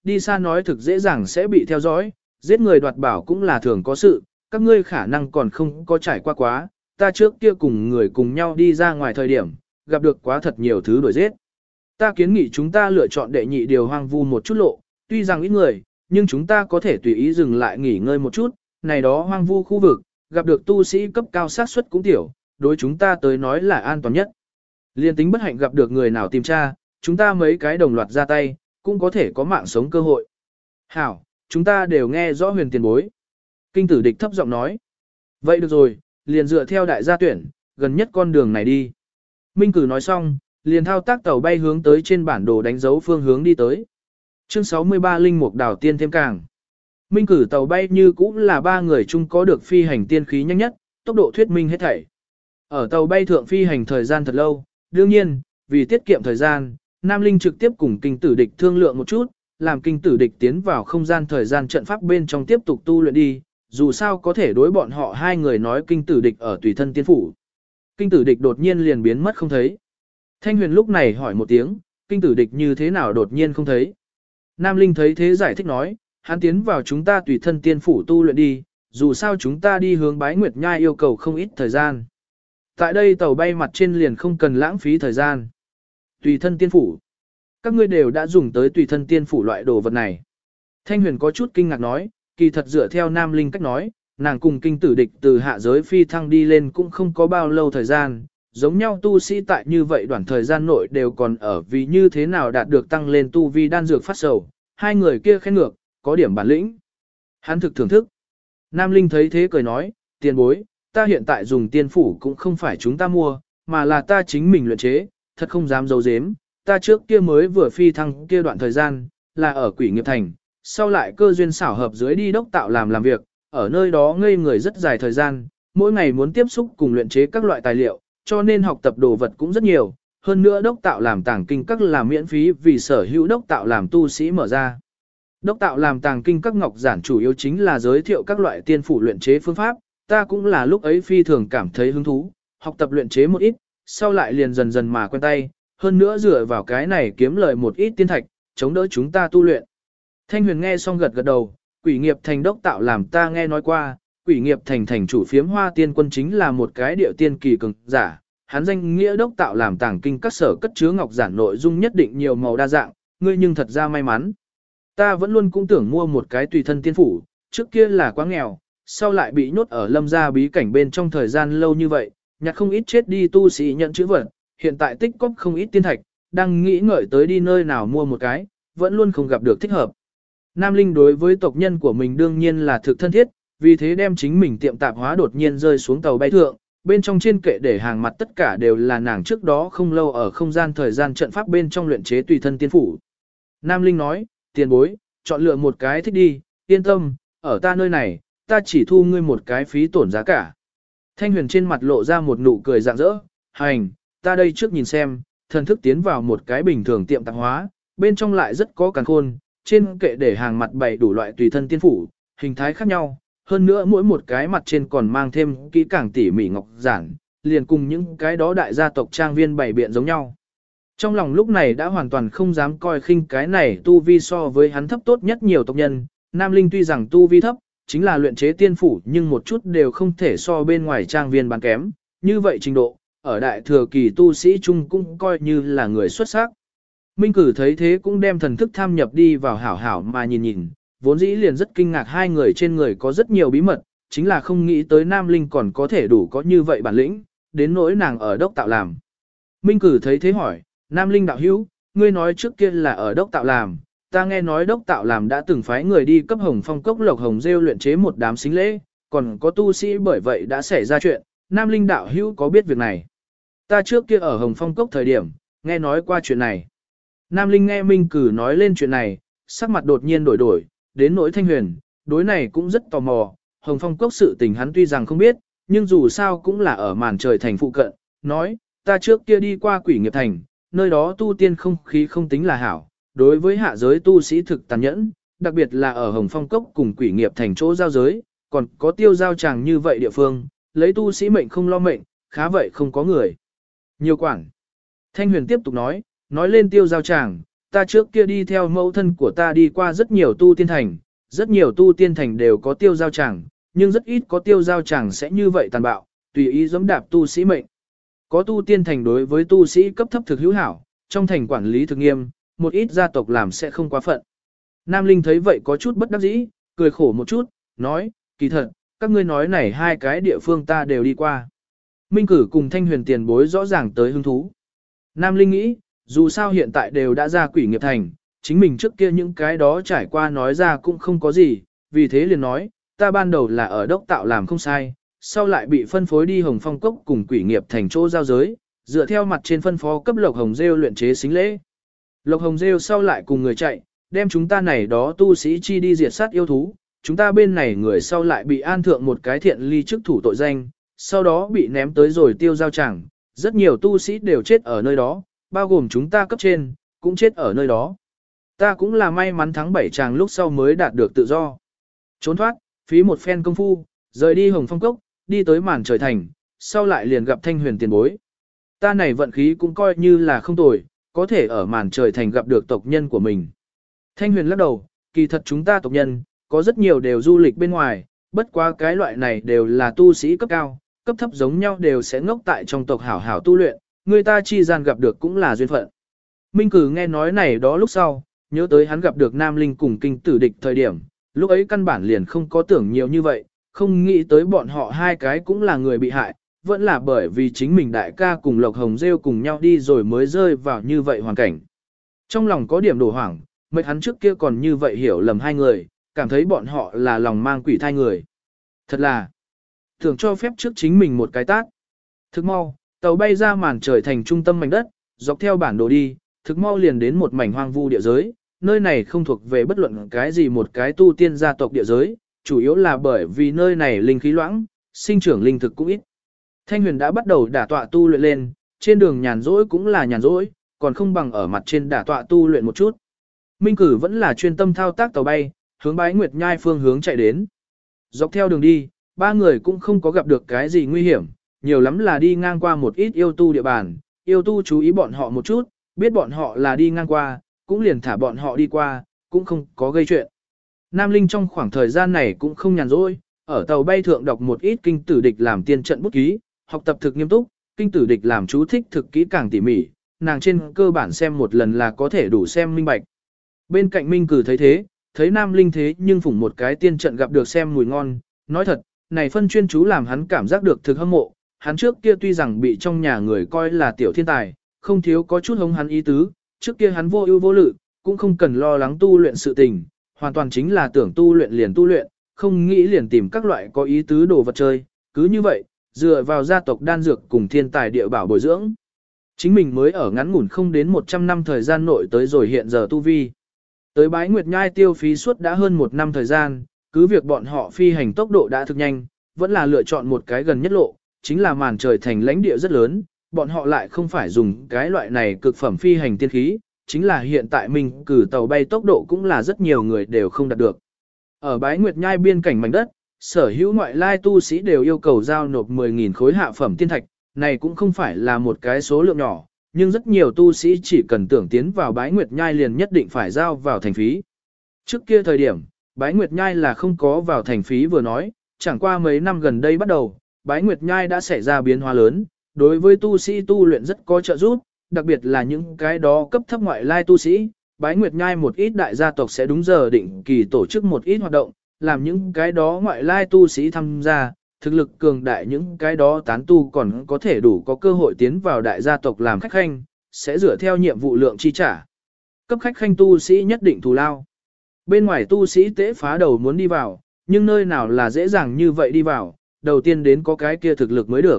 đi xa nói thực dễ dàng sẽ bị theo dõi, giết người đoạt bảo cũng là thường có sự, các ngươi khả năng còn không có trải qua quá, ta trước kia cùng người cùng nhau đi ra ngoài thời điểm, gặp được quá thật nhiều thứ đuổi giết. Ta kiến nghị chúng ta lựa chọn đệ nhị điều hoang vu một chút lộ, tuy rằng ít người, nhưng chúng ta có thể tùy ý dừng lại nghỉ ngơi một chút, này đó hoang vu khu vực, gặp được tu sĩ cấp cao sát suất cũng tiểu, đối chúng ta tới nói là an toàn nhất. Liên tính bất hạnh gặp được người nào tìm tra, chúng ta mấy cái đồng loạt ra tay, cũng có thể có mạng sống cơ hội. Hảo, chúng ta đều nghe rõ huyền tiền bối. Kinh tử địch thấp giọng nói. Vậy được rồi, liền dựa theo đại gia tuyển, gần nhất con đường này đi. Minh cử nói xong, liền thao tác tàu bay hướng tới trên bản đồ đánh dấu phương hướng đi tới. Chương 63 Linh Mục Đảo Tiên thêm càng. Minh cử tàu bay như cũng là ba người chung có được phi hành tiên khí nhanh nhất, tốc độ thuyết minh hết thảy. Ở tàu bay thượng phi hành thời gian thật lâu, đương nhiên, vì tiết kiệm thời gian, Nam Linh trực tiếp cùng kinh tử địch thương lượng một chút, làm kinh tử địch tiến vào không gian thời gian trận pháp bên trong tiếp tục tu luyện đi, dù sao có thể đối bọn họ hai người nói kinh tử địch ở tùy thân tiên phủ. Kinh tử địch đột nhiên liền biến mất không thấy. Thanh Huyền lúc này hỏi một tiếng, kinh tử địch như thế nào đột nhiên không thấy. Nam Linh thấy thế giải thích nói, hắn tiến vào chúng ta tùy thân tiên phủ tu luyện đi, dù sao chúng ta đi hướng Bái Nguyệt Nhai yêu cầu không ít thời gian. Tại đây tàu bay mặt trên liền không cần lãng phí thời gian. Tùy thân tiên phủ. Các ngươi đều đã dùng tới tùy thân tiên phủ loại đồ vật này. Thanh Huyền có chút kinh ngạc nói, kỳ thật dựa theo Nam Linh cách nói, nàng cùng kinh tử địch từ hạ giới phi thăng đi lên cũng không có bao lâu thời gian, giống nhau tu sĩ tại như vậy đoạn thời gian nội đều còn ở vì như thế nào đạt được tăng lên tu vi đan dược phát sầu, hai người kia khen ngược, có điểm bản lĩnh. Hắn thực thưởng thức. Nam Linh thấy thế cười nói, tiền bối, ta hiện tại dùng tiên phủ cũng không phải chúng ta mua, mà là ta chính mình luyện chế, thật không dám giấu giếm, ta trước kia mới vừa phi thăng kia đoạn thời gian, là ở Quỷ Nghiệp Thành, sau lại cơ duyên xảo hợp dưới đi đốc tạo làm việc, ở nơi đó ngây người rất dài thời gian, mỗi ngày muốn tiếp xúc cùng luyện chế các loại tài liệu, cho nên học tập đồ vật cũng rất nhiều, hơn nữa đốc tạo làm tàng kinh các là miễn phí vì sở hữu đốc tạo làm tu sĩ mở ra. Đốc tạo làm tàng kinh các ngọc giản chủ yếu chính là giới thiệu các loại tiên phủ luyện chế phương pháp, ta cũng là lúc ấy phi thường cảm thấy hứng thú, học tập luyện chế một ít, sau lại liền dần dần mà quen tay, hơn nữa dựa vào cái này kiếm lời một ít tiên thạch, chống đỡ chúng ta tu luyện. Thanh Huyền nghe xong gật gật đầu, Quỷ Nghiệp Thành đốc tạo làm ta nghe nói qua, Quỷ Nghiệp Thành thành chủ phiếm Hoa Tiên Quân chính là một cái điệu tiên kỳ cường giả, hắn danh nghĩa đốc tạo làm tàng kinh các sở cất chứa ngọc giản nội dung nhất định nhiều màu đa dạng, ngươi nhưng thật ra may mắn. Ta vẫn luôn cũng tưởng mua một cái tùy thân tiên phủ, trước kia là quá nghèo, sau lại bị nhốt ở lâm gia bí cảnh bên trong thời gian lâu như vậy, nhặt không ít chết đi tu sĩ nhận chữ vật, hiện tại tích cóp không ít tiên thạch, đang nghĩ ngợi tới đi nơi nào mua một cái, vẫn luôn không gặp được thích hợp. Nam Linh đối với tộc nhân của mình đương nhiên là thực thân thiết, vì thế đem chính mình tiệm tạp hóa đột nhiên rơi xuống tàu bay thượng, bên trong trên kệ để hàng mặt tất cả đều là nàng trước đó không lâu ở không gian thời gian trận pháp bên trong luyện chế tùy thân tiên phủ. Nam Linh nói, tiền bối, chọn lựa một cái thích đi, yên tâm, ở ta nơi này, ta chỉ thu ngươi một cái phí tổn giá cả. Thanh Huyền trên mặt lộ ra một nụ cười rạng rỡ, hành, ta đây trước nhìn xem, thần thức tiến vào một cái bình thường tiệm tạp hóa, bên trong lại rất có càn khôn, trên kệ để hàng mặt bày đủ loại tùy thân tiên phủ, hình thái khác nhau, hơn nữa mỗi một cái mặt trên còn mang thêm kỹ càng tỉ mỉ ngọc giản, liền cùng những cái đó đại gia tộc trang viên bày biện giống nhau. Trong lòng lúc này đã hoàn toàn không dám coi khinh cái này tu vi so với hắn thấp tốt nhất nhiều tộc nhân, Nam Linh tuy rằng tu vi thấp, chính là luyện chế tiên phủ nhưng một chút đều không thể so bên ngoài trang viên bán kém, như vậy trình độ, ở đại thừa kỳ tu sĩ chung cũng coi như là người xuất sắc. Minh Cử thấy thế cũng đem thần thức tham nhập đi vào hảo hảo mà nhìn nhìn, vốn dĩ liền rất kinh ngạc hai người trên người có rất nhiều bí mật, chính là không nghĩ tới Nam Linh còn có thể đủ có như vậy bản lĩnh, đến nỗi nàng ở đốc tạo làm. Minh Cử thấy thế hỏi, Nam Linh đạo hữu, ngươi nói trước kia là ở đốc tạo làm, ta nghe nói đốc tạo làm đã từng phái người đi cấp Hồng Phong cốc lộc hồng rêu luyện chế một đám xính lễ, còn có tu sĩ bởi vậy đã xảy ra chuyện, Nam Linh đạo hữu có biết việc này. Ta trước kia ở Hồng Phong cốc thời điểm, nghe nói qua chuyện này. Nam Linh nghe Minh Cử nói lên chuyện này, sắc mặt đột nhiên đổi, đến nỗi Thanh Huyền, đối này cũng rất tò mò, Hồng Phong cốc sự tình hắn tuy rằng không biết, nhưng dù sao cũng là ở màn trời thành phụ cận, nói, ta trước kia đi qua Quỷ Nghiệp Thành, nơi đó tu tiên không khí không tính là hảo, đối với hạ giới tu sĩ thực tàn nhẫn, đặc biệt là ở Hồng Phong cốc cùng Quỷ Nghiệp Thành chỗ giao giới, còn có tiêu giao tràng như vậy địa phương, lấy tu sĩ mệnh không lo mệnh, khá vậy không có người. Nhiều quản. Thanh Huyền tiếp tục nói lên tiêu giao tràng, ta trước kia đi theo mẫu thân của ta đi qua rất nhiều tu tiên thành, rất nhiều tu tiên thành đều có tiêu giao chẳng, nhưng rất ít có tiêu giao chẳng sẽ như vậy tàn bạo, tùy ý giẫm đạp tu sĩ mệnh. Có tu tiên thành đối với tu sĩ cấp thấp thực hữu hảo, trong thành quản lý thực nghiêm, một ít gia tộc làm sẽ không quá phận. Nam Linh thấy vậy có chút bất đắc dĩ, cười khổ một chút, nói, kỳ thật, các ngươi nói này hai cái địa phương ta đều đi qua. Minh Cử cùng Thanh Huyền tiền bối rõ ràng tới hứng thú. Nam Linh nghĩ, dù sao hiện tại đều đã ra quỷ nghiệp thành, chính mình trước kia những cái đó trải qua nói ra cũng không có gì, vì thế liền nói, ta ban đầu là ở đốc tạo làm không sai, sau lại bị phân phối đi Hồng Phong Cốc cùng quỷ nghiệp thành chỗ giao giới, dựa theo mặt trên phân phó cấp Lộc Hồng Rêu luyện chế xính lễ. Lộc Hồng Rêu sau lại cùng người chạy, đem chúng ta này đó tu sĩ chi đi diệt sát yêu thú, chúng ta bên này người sau lại bị an thượng một cái thiện ly chức thủ tội danh, sau đó bị ném tới rồi tiêu giao chẳng, rất nhiều tu sĩ đều chết ở nơi đó, bao gồm chúng ta cấp trên, cũng chết ở nơi đó. Ta cũng là may mắn thắng 7 chàng lúc sau mới đạt được tự do. Trốn thoát, phí một phen công phu, rời đi Hồng Phong Cốc, đi tới Màn Trời Thành, sau lại liền gặp Thanh Huyền tiền bối. Ta này vận khí cũng coi như là không tồi, có thể ở Màn Trời Thành gặp được tộc nhân của mình. Thanh Huyền lắc đầu, kỳ thật chúng ta tộc nhân, có rất nhiều đều du lịch bên ngoài, bất quá cái loại này đều là tu sĩ cấp cao, cấp thấp giống nhau đều sẽ ngốc tại trong tộc hảo hảo tu luyện, người ta chi gian gặp được cũng là duyên phận. Minh Cử nghe nói này đó lúc sau, nhớ tới hắn gặp được Nam Linh cùng kinh tử địch thời điểm, lúc ấy căn bản liền không có tưởng nhiều như vậy, không nghĩ tới bọn họ hai cái cũng là người bị hại, vẫn là bởi vì chính mình đại ca cùng Lộc Hồng Rêu cùng nhau đi rồi mới rơi vào như vậy hoàn cảnh. Trong lòng có điểm đổ hoảng, mấy hắn trước kia còn như vậy hiểu lầm hai người, cảm thấy bọn họ là lòng mang quỷ thai người. Thật là, tưởng cho phép trước chính mình một cái tát. Thức mau, tàu bay ra Màn Trời Thành trung tâm mảnh đất, dọc theo bản đồ đi, thức mau liền đến một mảnh hoang vu địa giới, nơi này không thuộc về bất luận cái gì một cái tu tiên gia tộc địa giới, chủ yếu là bởi vì nơi này linh khí loãng, sinh trưởng linh thực cũng ít. Thanh Huyền đã bắt đầu đả tọa tu luyện lên, trên đường nhàn rỗi cũng là nhàn rỗi, còn không bằng ở mặt trên đả tọa tu luyện một chút. Minh Cử vẫn là chuyên tâm thao tác tàu bay, hướng Bái Nguyệt Nhai phương hướng chạy đến. Dọc theo đường đi, ba người cũng không có gặp được cái gì nguy hiểm, nhiều lắm là đi ngang qua một ít yêu tu địa bàn, yêu tu chú ý bọn họ một chút, biết bọn họ là đi ngang qua, cũng liền thả bọn họ đi qua, cũng không có gây chuyện. Nam Linh trong khoảng thời gian này cũng không nhàn rỗi, ở tàu bay thượng đọc một ít kinh tử địch làm tiên trận bút ký, học tập thực nghiêm túc, kinh tử địch làm chú thích thực kỹ càng tỉ mỉ, nàng trên cơ bản xem một lần là có thể đủ xem minh bạch. Bên cạnh Minh Cử thấy thế, thấy Nam Linh thế nhưng phủng một cái tiên trận gặp được xem mùi ngon, nói thật, này phân chuyên chú làm hắn cảm giác được thực hâm mộ, hắn trước kia tuy rằng bị trong nhà người coi là tiểu thiên tài, không thiếu có chút hống hắn ý tứ, trước kia hắn vô ưu vô lự, cũng không cần lo lắng tu luyện sự tình, hoàn toàn chính là tưởng tu luyện liền tu luyện, không nghĩ liền tìm các loại có ý tứ đồ vật chơi, cứ như vậy, dựa vào gia tộc đan dược cùng thiên tài địa bảo bồi dưỡng. Chính mình mới ở ngắn ngủn không đến 100 năm thời gian nội tới rồi hiện giờ tu vi. Tới Bái Nguyệt Nhai tiêu phí suốt đã hơn 1 năm thời gian, cứ việc bọn họ phi hành tốc độ đã thực nhanh, vẫn là lựa chọn một cái gần nhất lộ, chính là Màn Trời Thành lãnh địa rất lớn, bọn họ lại không phải dùng cái loại này cực phẩm phi hành tiên khí, chính là hiện tại mình cử tàu bay tốc độ cũng là rất nhiều người đều không đạt được. Ở Bái Nguyệt Nhai biên cảnh mảnh đất, sở hữu ngoại lai tu sĩ đều yêu cầu giao nộp 10.000 khối hạ phẩm tiên thạch, này cũng không phải là một cái số lượng nhỏ, nhưng rất nhiều tu sĩ chỉ cần tưởng tiến vào Bái Nguyệt Nhai liền nhất định phải giao vào thành phí. Trước kia thời điểm, Bái Nguyệt Nhai là không có vào thành phí vừa nói, chẳng qua mấy năm gần đây bắt đầu, Bái Nguyệt Nhai đã xảy ra biến hóa lớn, đối với tu sĩ tu luyện rất có trợ giúp, đặc biệt là những cái đó cấp thấp ngoại lai tu sĩ, Bái Nguyệt Nhai một ít đại gia tộc sẽ đúng giờ định kỳ tổ chức một ít hoạt động, làm những cái đó ngoại lai tu sĩ tham gia, thực lực cường đại những cái đó tán tu còn có thể đủ có cơ hội tiến vào đại gia tộc làm khách khanh, sẽ dựa theo nhiệm vụ lượng chi trả. Cấp khách khanh tu sĩ nhất định thù lao. Bên ngoài tu sĩ tế phá đầu muốn đi vào, nhưng nơi nào là dễ dàng như vậy đi vào, đầu tiên đến có cái kia thực lực mới được.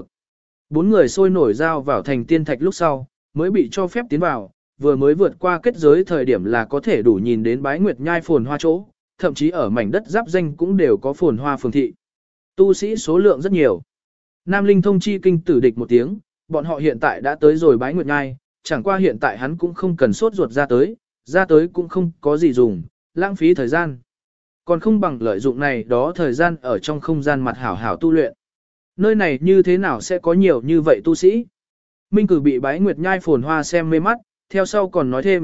4 người sôi nổi giao vào thành tiên thạch lúc sau, mới bị cho phép tiến vào, vừa mới vượt qua kết giới thời điểm là có thể đủ nhìn đến Bái Nguyệt Nhai phồn hoa chỗ, thậm chí ở mảnh đất giáp danh cũng đều có phồn hoa phường thị. Tu sĩ số lượng rất nhiều. Nam Linh thông chi kinh tử địch một tiếng, bọn họ hiện tại đã tới rồi Bái Nguyệt Nhai, chẳng qua hiện tại hắn cũng không cần sốt ruột ra tới cũng không có gì dùng, lãng phí thời gian. Còn không bằng lợi dụng này đó thời gian ở trong không gian mặt hảo hảo tu luyện. Nơi này như thế nào sẽ có nhiều như vậy tu sĩ? Minh Cử bị Bái Nguyệt Nhai phồn hoa xem mê mắt, theo sau còn nói thêm,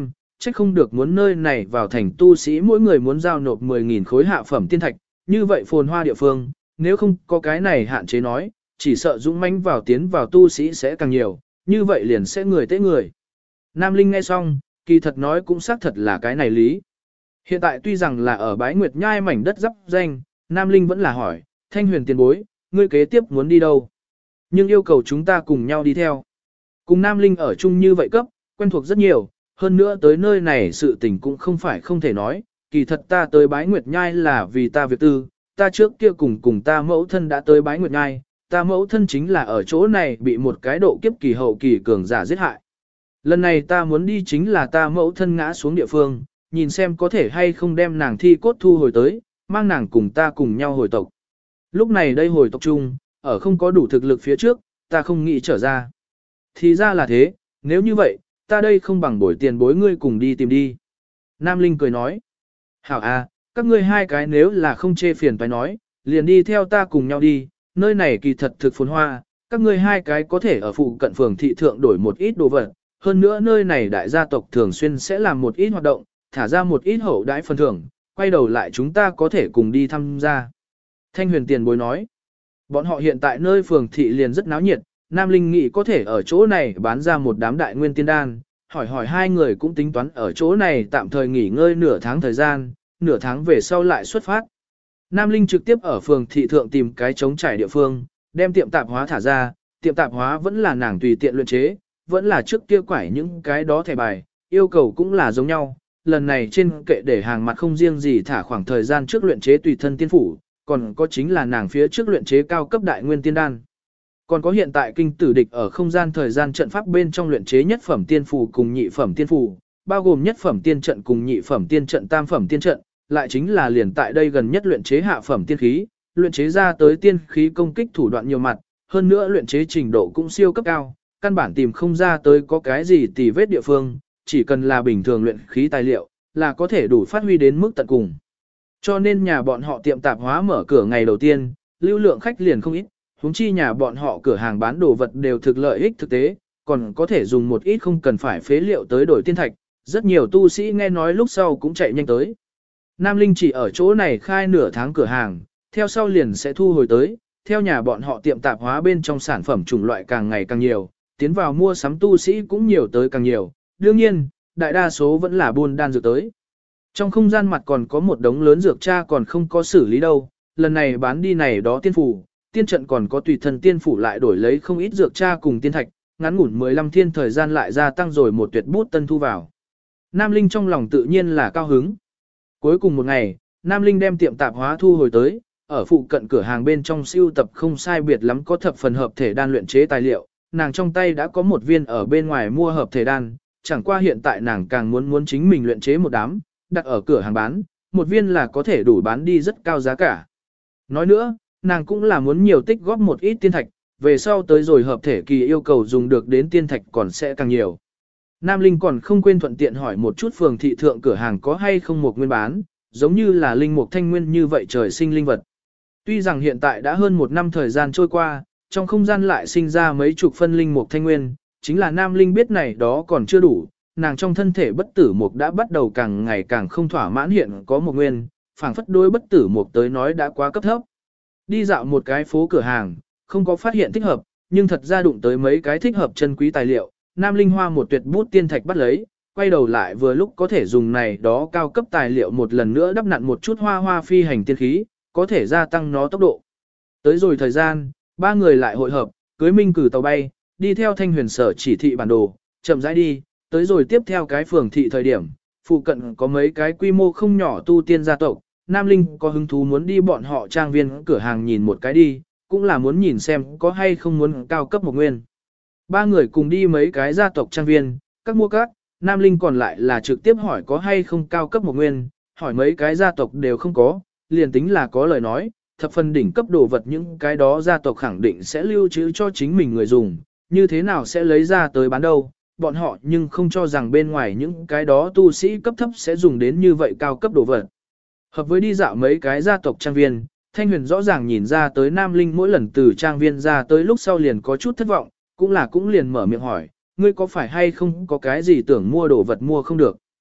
trách không được muốn nơi này vào thành tu sĩ mỗi người muốn giao nộp 10.000 khối hạ phẩm tiên thạch, như vậy phồn hoa địa phương, nếu không có cái này hạn chế nói, chỉ sợ dũng mãnh vào tiến vào tu sĩ sẽ càng nhiều, như vậy liền sẽ người tế người. Nam Linh nghe xong, kỳ thật nói cũng xác thật là cái này lý. Hiện tại tuy rằng là ở Bái Nguyệt Nhai mảnh đất dắp danh, Nam Linh vẫn là hỏi, Thanh Huyền tiền bối, ngươi kế tiếp muốn đi đâu? Nhưng yêu cầu chúng ta cùng nhau đi theo. Cùng Nam Linh ở chung như vậy cấp, quen thuộc rất nhiều, hơn nữa tới nơi này sự tình cũng không phải không thể nói, kỳ thật ta tới Bái Nguyệt Nhai là vì ta việc tư, ta trước kia cùng ta mẫu thân đã tới Bái Nguyệt Nhai, ta mẫu thân chính là ở chỗ này bị một cái độ kiếp kỳ hậu kỳ cường giả giết hại. Lần này ta muốn đi chính là ta mẫu thân ngã xuống địa phương, nhìn xem có thể hay không đem nàng thi cốt thu hồi tới, mang nàng cùng ta cùng nhau hồi tộc. Lúc này đây hồi tộc chung, ở không có đủ thực lực phía trước, ta không nghĩ trở ra. Thì ra là thế, nếu như vậy, ta đây không bằng bồi tiền bối ngươi cùng đi tìm đi. Nam Linh cười nói, hảo à, các ngươi hai cái nếu là không chê phiền phải nói, liền đi theo ta cùng nhau đi, nơi này kỳ thật thực phồn hoa, các ngươi hai cái có thể ở phụ cận phường thị thượng đổi một ít đồ vật, hơn nữa nơi này đại gia tộc thường xuyên sẽ làm một ít hoạt động, thả ra một ít hậu đãi phần thưởng, quay đầu lại chúng ta có thể cùng đi tham gia. Thanh Huyền tiền bối nói, bọn họ hiện tại nơi phường thị liền rất náo nhiệt, Nam Linh nghĩ có thể ở chỗ này bán ra một đám đại nguyên tiên đan, hỏi hai người cũng tính toán ở chỗ này tạm thời nghỉ ngơi nửa tháng thời gian, nửa tháng về sau lại xuất phát. Nam Linh trực tiếp ở phường thị thượng tìm cái trống trải địa phương, đem tiệm tạp hóa thả ra, tiệm tạp hóa vẫn là nàng tùy tiện luyện chế, vẫn là trước kia quải những cái đó thẻ bài, yêu cầu cũng là giống nhau. Lần này trên kệ để hàng mặt không riêng gì thả khoảng thời gian trước luyện chế tùy thân tiên phủ, còn có chính là nàng phía trước luyện chế cao cấp đại nguyên tiên đan. Còn có hiện tại kinh tử địch ở không gian thời gian trận pháp bên trong luyện chế nhất phẩm tiên phủ cùng nhị phẩm tiên phủ, bao gồm nhất phẩm tiên trận cùng nhị phẩm tiên trận tam phẩm tiên trận, lại chính là liền tại đây gần nhất luyện chế hạ phẩm tiên khí, luyện chế ra tới tiên khí công kích thủ đoạn nhiều mặt, hơn nữa luyện chế trình độ cũng siêu cấp cao, căn bản tìm không ra tới có cái gì tì vết địa phương, chỉ cần là bình thường luyện khí tài liệu, là có thể đủ phát huy đến mức tận cùng. Cho nên nhà bọn họ tiệm tạp hóa mở cửa ngày đầu tiên, lưu lượng khách liền không ít, huống chi nhà bọn họ cửa hàng bán đồ vật đều thực lợi ích thực tế, còn có thể dùng một ít không cần phải phế liệu tới đổi tiên thạch, rất nhiều tu sĩ nghe nói lúc sau cũng chạy nhanh tới. Nam Linh chỉ ở chỗ này khai nửa tháng cửa hàng, theo sau liền sẽ thu hồi tới, theo nhà bọn họ tiệm tạp hóa bên trong sản phẩm chủng loại càng ngày càng nhiều, tiến vào mua sắm tu sĩ cũng nhiều tới càng nhiều, đương nhiên, đại đa số vẫn là buôn đan dược tới. Trong không gian mặt còn có một đống lớn dược tra còn không có xử lý đâu, lần này bán đi này đó tiên phủ, tiên trận còn có tùy thân tiên phủ lại đổi lấy không ít dược tra cùng tiên thạch, ngắn ngủn 15 thiên thời gian lại gia tăng rồi một tuyệt bút tân thu vào. Nam Linh trong lòng tự nhiên là cao hứng. Cuối cùng một ngày, Nam Linh đem tiệm tạp hóa thu hồi tới, ở phụ cận cửa hàng bên trong siêu tập không sai biệt lắm có thập phần hợp thể đan luyện chế tài liệu, nàng trong tay đã có một viên ở bên ngoài mua hợp thể đan, chẳng qua hiện tại nàng càng muốn chính mình luyện chế một đám, đặt ở cửa hàng bán, một viên là có thể đủ bán đi rất cao giá cả. Nói nữa, nàng cũng là muốn nhiều tích góp một ít tiên thạch, về sau tới rồi hợp thể kỳ yêu cầu dùng được đến tiên thạch còn sẽ càng nhiều. Nam Linh còn không quên thuận tiện hỏi một chút phường thị thượng cửa hàng có hay không một nguyên bán, giống như là linh mục thanh nguyên như vậy trời sinh linh vật. Tuy rằng hiện tại đã hơn một năm thời gian trôi qua, trong không gian lại sinh ra mấy chục phân linh mục thanh nguyên, chính là Nam Linh biết này đó còn chưa đủ, nàng trong thân thể bất tử mục đã bắt đầu càng ngày càng không thỏa mãn hiện có một nguyên, phảng phất đối bất tử mục tới nói đã quá cấp thấp. Đi dạo một cái phố cửa hàng, không có phát hiện thích hợp, nhưng thật ra đụng tới mấy cái thích hợp chân quý tài liệu, Nam Linh hoa một tuyệt bút tiên thạch bắt lấy, quay đầu lại vừa lúc có thể dùng này đó cao cấp tài liệu một lần nữa đắp nặn một chút hoa phi hành tiên khí, có thể gia tăng nó tốc độ. Tới rồi thời gian, ba người lại hội hợp, cưới minh cử tàu bay, đi theo Thanh Huyền sở chỉ thị bản đồ, chậm rãi đi, tới rồi tiếp theo cái phường thị thời điểm, phụ cận có mấy cái quy mô không nhỏ tu tiên gia tộc, Nam Linh có hứng thú muốn đi bọn họ trang viên cửa hàng nhìn một cái đi, cũng là muốn nhìn xem có hay không muốn cao cấp một nguyên. Ba người cùng đi mấy cái gia tộc trang viên, các mua các, Nam Linh còn lại là trực tiếp hỏi có hay không cao cấp một nguyên, hỏi mấy cái gia tộc đều không có, liền tính là có lời nói, thập phần đỉnh cấp đồ vật những cái đó gia tộc khẳng định sẽ lưu trữ cho chính mình người dùng, như thế nào sẽ lấy ra tới bán đâu, bọn họ nhưng không cho rằng bên ngoài những cái đó tu sĩ cấp thấp sẽ dùng đến như vậy cao cấp đồ vật. Hợp với đi dạo mấy cái gia tộc trang viên, Thanh Huyền rõ ràng nhìn ra tới Nam Linh mỗi lần từ trang viên ra tới lúc sau liền có chút thất vọng, cũng liền mở miệng hỏi, ngươi có phải hay không có cái gì tưởng mua đồ vật mua không được.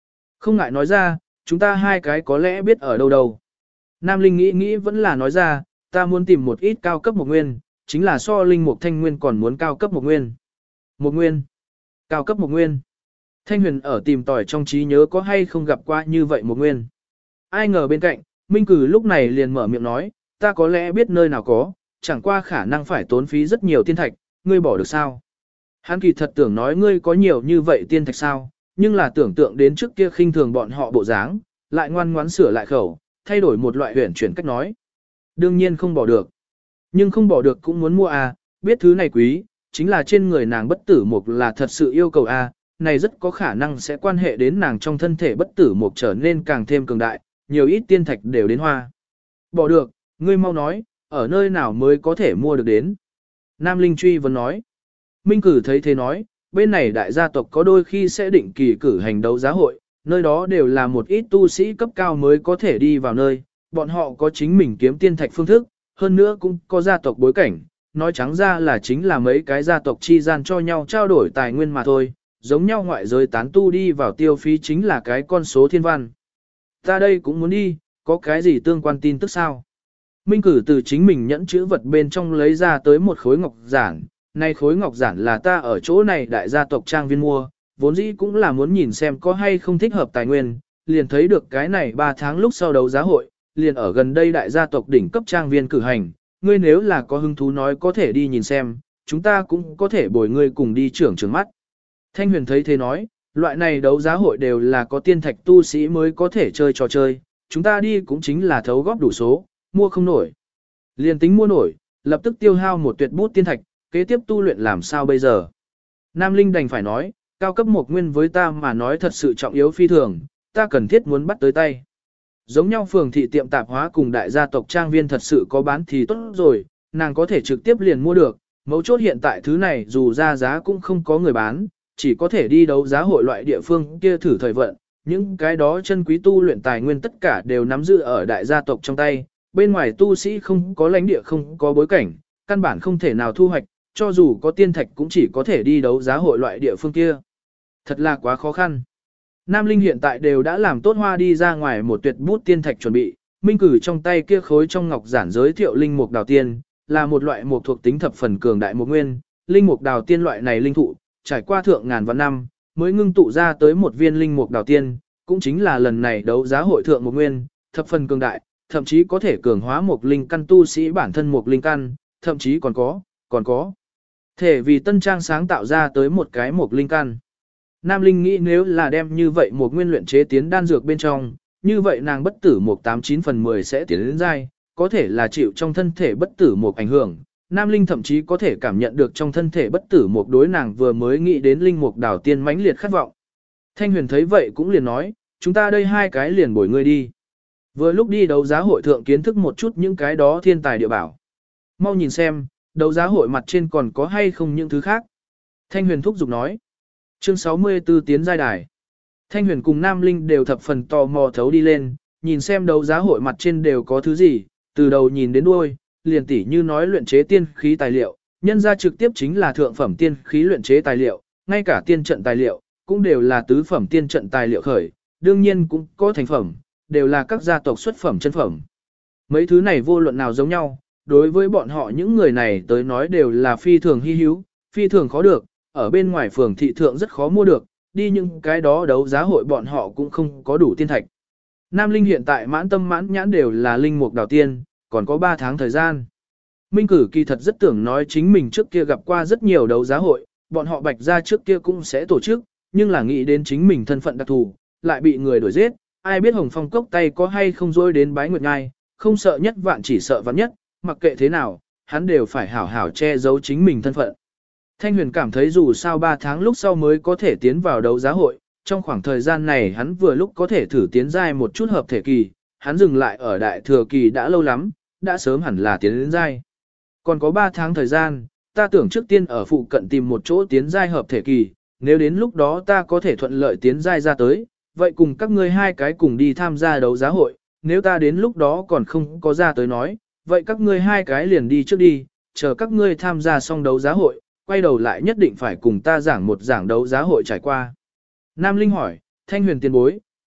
Không ngại nói ra, chúng ta hai cái có lẽ biết ở đâu đâu. Nam Linh nghĩ nghĩ vẫn là nói ra, ta muốn tìm một ít cao cấp một nguyên, chính là so linh mục thanh nguyên còn muốn cao cấp một nguyên. Một nguyên. Cao cấp một nguyên. Thanh huyền ở tìm tòi trong trí nhớ có hay không gặp qua như vậy một nguyên. Ai ngờ bên cạnh, Minh Cử lúc này liền mở miệng nói, ta có lẽ biết nơi nào có, chẳng qua khả năng phải tốn phí rất nhiều tiên thạch, ngươi bỏ được sao? Hắn kỳ thật tưởng nói ngươi có nhiều như vậy tiên thạch sao, nhưng là tưởng tượng đến trước kia khinh thường bọn họ bộ dáng, lại ngoan ngoãn sửa lại khẩu, thay đổi một loại huyền chuyển cách nói. Đương nhiên không bỏ được. Nhưng không bỏ được cũng muốn mua à, biết thứ này quý, chính là trên người nàng bất tử mục là thật sự yêu cầu à, này rất có khả năng sẽ quan hệ đến nàng trong thân thể bất tử mục trở nên càng thêm cường đại, nhiều ít tiên thạch đều đến hoa. Bỏ được, ngươi mau nói, ở nơi nào mới có thể mua được đến. Nam Linh truy vấn nói. Minh Cử thấy thế nói, bên này đại gia tộc có đôi khi sẽ định kỳ cử hành đấu giá hội, nơi đó đều là một ít tu sĩ cấp cao mới có thể đi vào nơi, bọn họ có chính mình kiếm tiên thạch phương thức, hơn nữa cũng có gia tộc bối cảnh, nói trắng ra là chính là mấy cái gia tộc chi gian cho nhau trao đổi tài nguyên mà thôi, giống nhau ngoại giới tán tu đi vào tiêu phí chính là cái con số thiên văn. Ta đây cũng muốn đi, có cái gì tương quan tin tức sao? Minh Cử từ chính mình nhẫn chữ vật bên trong lấy ra tới một khối ngọc giản, này khối ngọc giản là ta ở chỗ này đại gia tộc trang viên mua, vốn dĩ cũng là muốn nhìn xem có hay không thích hợp tài nguyên, liền thấy được cái này 3 tháng lúc sau đấu giá hội, liền ở gần đây đại gia tộc đỉnh cấp trang viên cử hành, ngươi nếu là có hứng thú nói có thể đi nhìn xem, chúng ta cũng có thể bồi ngươi cùng đi trưởng mắt. Thanh Huyền thấy thế nói, loại này đấu giá hội đều là có tiên thạch tu sĩ mới có thể chơi trò chơi, chúng ta đi cũng chính là thấu góp đủ số, mua không nổi. Liền tính mua nổi, lập tức tiêu hao một tuyệt bút tiên thạch, kế tiếp tu luyện làm sao bây giờ. Nam Linh đành phải nói, cao cấp một nguyên với ta mà nói thật sự trọng yếu phi thường, ta cần thiết muốn bắt tới tay. Giống nhau phường thị tiệm tạp hóa cùng đại gia tộc trang viên thật sự có bán thì tốt rồi, nàng có thể trực tiếp liền mua được, mấu chốt hiện tại thứ này dù ra giá cũng không có người bán, chỉ có thể đi đấu giá hội loại địa phương kia thử thời vận, những cái đó chân quý tu luyện tài nguyên tất cả đều nắm giữ ở đại gia tộc trong tay, bên ngoài tu sĩ không có lãnh địa không có bối cảnh, căn bản không thể nào thu hoạch, cho dù có tiên thạch cũng chỉ có thể đi đấu giá hội loại địa phương kia. Thật là quá khó khăn. Nam Linh hiện tại đều đã làm tốt hoa đi ra ngoài một tuyệt bút tiên thạch chuẩn bị, Minh Cử trong tay kia khối trong ngọc giản giới thiệu linh mục đào tiên, là một loại mục thuộc tính thập phần cường đại mục nguyên, linh mục đào tiên loại này linh thụ, trải qua thượng ngàn vạn năm, mới ngưng tụ ra tới một viên linh mục đào tiên, cũng chính là lần này đấu giá hội thượng mục nguyên, thập phần cường đại, thậm chí có thể cường hóa một linh căn tu sĩ bản thân một linh căn, thậm chí còn có thể vì tân trang sáng tạo ra tới một cái một linh căn. Nam Linh nghĩ nếu là đem như vậy một nguyên luyện chế tiến đan dược bên trong, như vậy nàng bất tử một 89 phần 10 sẽ tiến đến giai, có thể là chịu trong thân thể bất tử một ảnh hưởng. Nam Linh thậm chí có thể cảm nhận được trong thân thể bất tử một đối nàng vừa mới nghĩ đến linh mục đảo tiên mãnh liệt khát vọng. Thanh Huyền thấy vậy cũng liền nói, chúng ta đây hai cái liền bồi ngươi đi. Vừa lúc đi đấu giá hội thượng kiến thức một chút những cái đó thiên tài địa bảo. Mau nhìn xem, đấu giá hội mặt trên còn có hay không những thứ khác. Thanh Huyền thúc giục nói. Chương 64 tiến giai đài. Thanh Huyền cùng Nam Linh đều thập phần tò mò thấu đi lên, nhìn xem đấu giá hội mặt trên đều có thứ gì, từ đầu nhìn đến đuôi, liền tỉ như nói luyện chế tiên khí tài liệu, nhân ra trực tiếp chính là thượng phẩm tiên khí luyện chế tài liệu, ngay cả tiên trận tài liệu, cũng đều là tứ phẩm tiên trận tài liệu khởi, đương nhiên cũng có thành phẩm, đều là các gia tộc xuất phẩm chân phẩm. Mấy thứ này vô luận nào giống nhau, đối với bọn họ những người này tới nói đều là phi thường hy hữu, phi thường khó được, ở bên ngoài phường thị thượng rất khó mua được, đi những cái đó đấu giá hội bọn họ cũng không có đủ tiên thạch. Nam Linh hiện tại mãn tâm mãn nhãn đều là linh mục đào tiên, còn có 3 tháng thời gian. Minh Cử kỳ thật rất tưởng nói chính mình trước kia gặp qua rất nhiều đấu giá hội, bọn họ Bạch gia trước kia cũng sẽ tổ chức, nhưng là nghĩ đến chính mình thân phận đặc thù, lại bị người đuổi giết, ai biết Hồng Phong cốc tay có hay không dối đến bái nguyệt ngai, không sợ nhất vạn chỉ sợ vạn nhất, mặc kệ thế nào, hắn đều phải hảo hảo che giấu chính mình thân phận. Thanh Huyền cảm thấy dù sao 3 tháng lúc sau mới có thể tiến vào đấu giá hội, trong khoảng thời gian này hắn vừa lúc có thể thử tiến giai một chút hợp thể kỳ, hắn dừng lại ở đại thừa kỳ đã lâu lắm, đã sớm hẳn là tiến đến giai. Còn có 3 tháng thời gian, ta tưởng trước tiên ở phụ cận tìm một chỗ tiến giai hợp thể kỳ, nếu đến lúc đó ta có thể thuận lợi tiến giai ra tới, vậy cùng các ngươi hai cái cùng đi tham gia đấu giá hội, nếu ta đến lúc đó còn không có ra tới nói, vậy các ngươi hai cái liền đi trước đi, chờ các ngươi tham gia xong đấu giá hội, quay đầu lại nhất định phải cùng ta giảng một giảng đấu giá hội trải qua. Nam Linh hỏi, Thanh Huyền tiền bối,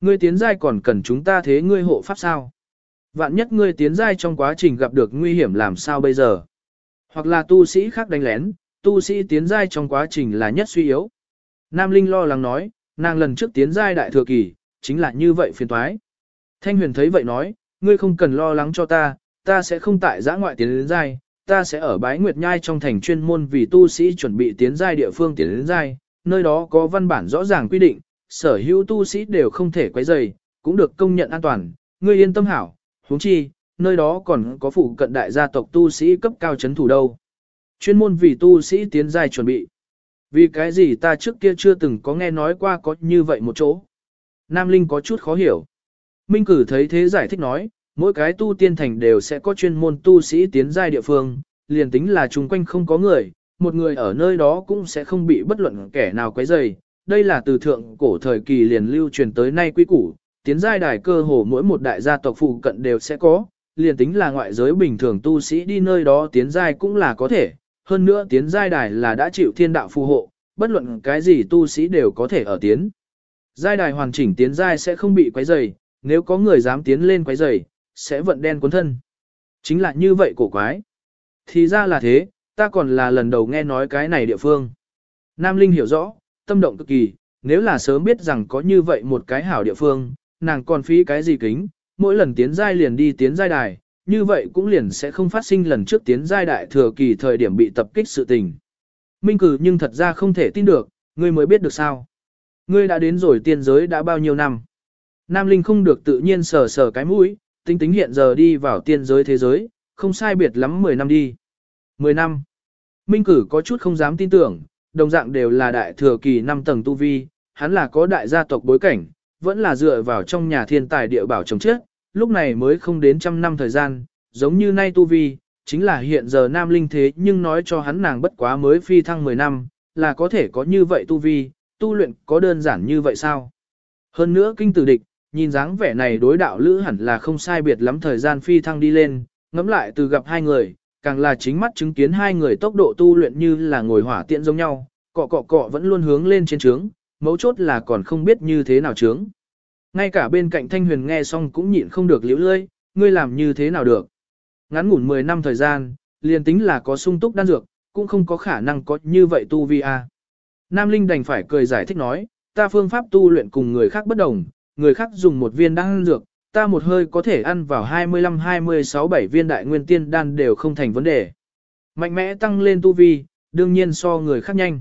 ngươi tiến giai còn cần chúng ta thế ngươi hộ pháp sao? Vạn nhất ngươi tiến giai trong quá trình gặp được nguy hiểm làm sao bây giờ? Hoặc là tu sĩ khác đánh lén, tu sĩ tiến giai trong quá trình là nhất suy yếu. Nam Linh lo lắng nói, nàng lần trước tiến giai đại thừa kỳ, chính là như vậy phiền toái. Thanh Huyền thấy vậy nói, ngươi không cần lo lắng cho ta sẽ không tại giã ngoại tiến đến giai, ta sẽ ở Bái Nguyệt Nhai trong thành chuyên môn vì tu sĩ chuẩn bị tiến giai địa phương tiến đến giai, nơi đó có văn bản rõ ràng quy định, sở hữu tu sĩ đều không thể quấy rầy, cũng được công nhận an toàn, ngươi yên tâm hảo, huống chi, nơi đó còn có phụ cận đại gia tộc tu sĩ cấp cao chấn thủ đâu. Chuyên môn vì tu sĩ tiến giai chuẩn bị. Vì cái gì ta trước kia chưa từng có nghe nói qua có như vậy một chỗ. Nam Linh có chút khó hiểu. Minh Cử thấy thế giải thích nói, mỗi cái tu tiên thành đều sẽ có chuyên môn tu sĩ tiến giai địa phương, liền tính là chung quanh không có người, một người ở nơi đó cũng sẽ không bị bất luận kẻ nào quấy rầy. Đây là từ thượng cổ thời kỳ liền lưu truyền tới nay quy củ, tiến giai đài cơ hồ mỗi một đại gia tộc phụ cận đều sẽ có, liền tính là ngoại giới bình thường tu sĩ đi nơi đó tiến giai cũng là có thể, hơn nữa tiến giai đài là đã chịu thiên đạo phù hộ, bất luận cái gì tu sĩ đều có thể ở tiến. Giai đài hoàn chỉnh tiến giai sẽ không bị quấy rầy, nếu có người dám tiến lên quấy rầy, sẽ vận đen cuốn thân. Chính là như vậy cổ quái. Thì ra là thế, ta còn là lần đầu nghe nói cái này địa phương. Nam Linh hiểu rõ, tâm động cực kỳ, nếu là sớm biết rằng có như vậy một cái hảo địa phương, nàng còn phí cái gì kính, mỗi lần tiến giai liền đi tiến giai đài, như vậy cũng liền sẽ không phát sinh lần trước tiến giai đại thừa kỳ thời điểm bị tập kích sự tình. Minh Cử nhưng thật ra không thể tin được, ngươi mới biết được sao. Ngươi đã đến rồi tiên giới đã bao nhiêu năm. Nam Linh không được tự nhiên sờ sờ cái mũi, tính tính hiện giờ đi vào tiên giới thế giới, không sai biệt lắm 10 năm đi. 10 năm. Minh Cử có chút không dám tin tưởng, đồng dạng đều là đại thừa kỳ 5 tầng tu vi, hắn là có đại gia tộc bối cảnh, vẫn là dựa vào trong nhà thiên tài địa bảo trồng chết, lúc này mới không đến trăm năm thời gian, giống như nay tu vi, chính là hiện giờ Nam Linh thế nhưng nói cho hắn nàng bất quá mới phi thăng 10 năm, là có thể có như vậy tu vi, tu luyện có đơn giản như vậy sao? Hơn nữa kinh tử địch, nhìn dáng vẻ này đối đạo lữ hẳn là không sai biệt lắm thời gian phi thăng đi lên, ngẫm lại từ gặp hai người, càng là chính mắt chứng kiến hai người tốc độ tu luyện như là ngồi hỏa tiễn giống nhau, cọ cọ cọ vẫn luôn hướng lên trên trướng, mấu chốt là còn không biết như thế nào trướng. Ngay cả bên cạnh Thanh Huyền nghe xong cũng nhịn không được liễu lơi, ngươi làm như thế nào được. Ngắn ngủn 10 năm thời gian, liền tính là có sung túc đan dược, cũng không có khả năng có như vậy tu vi a. Nam Linh đành phải cười giải thích nói, ta phương pháp tu luyện cùng người khác bất đồng, người khác dùng một viên đan dược, ta một hơi có thể ăn vào 25, 26, 7 viên đại nguyên tiên đan đều không thành vấn đề. Mạnh mẽ tăng lên tu vi, đương nhiên so người khác nhanh.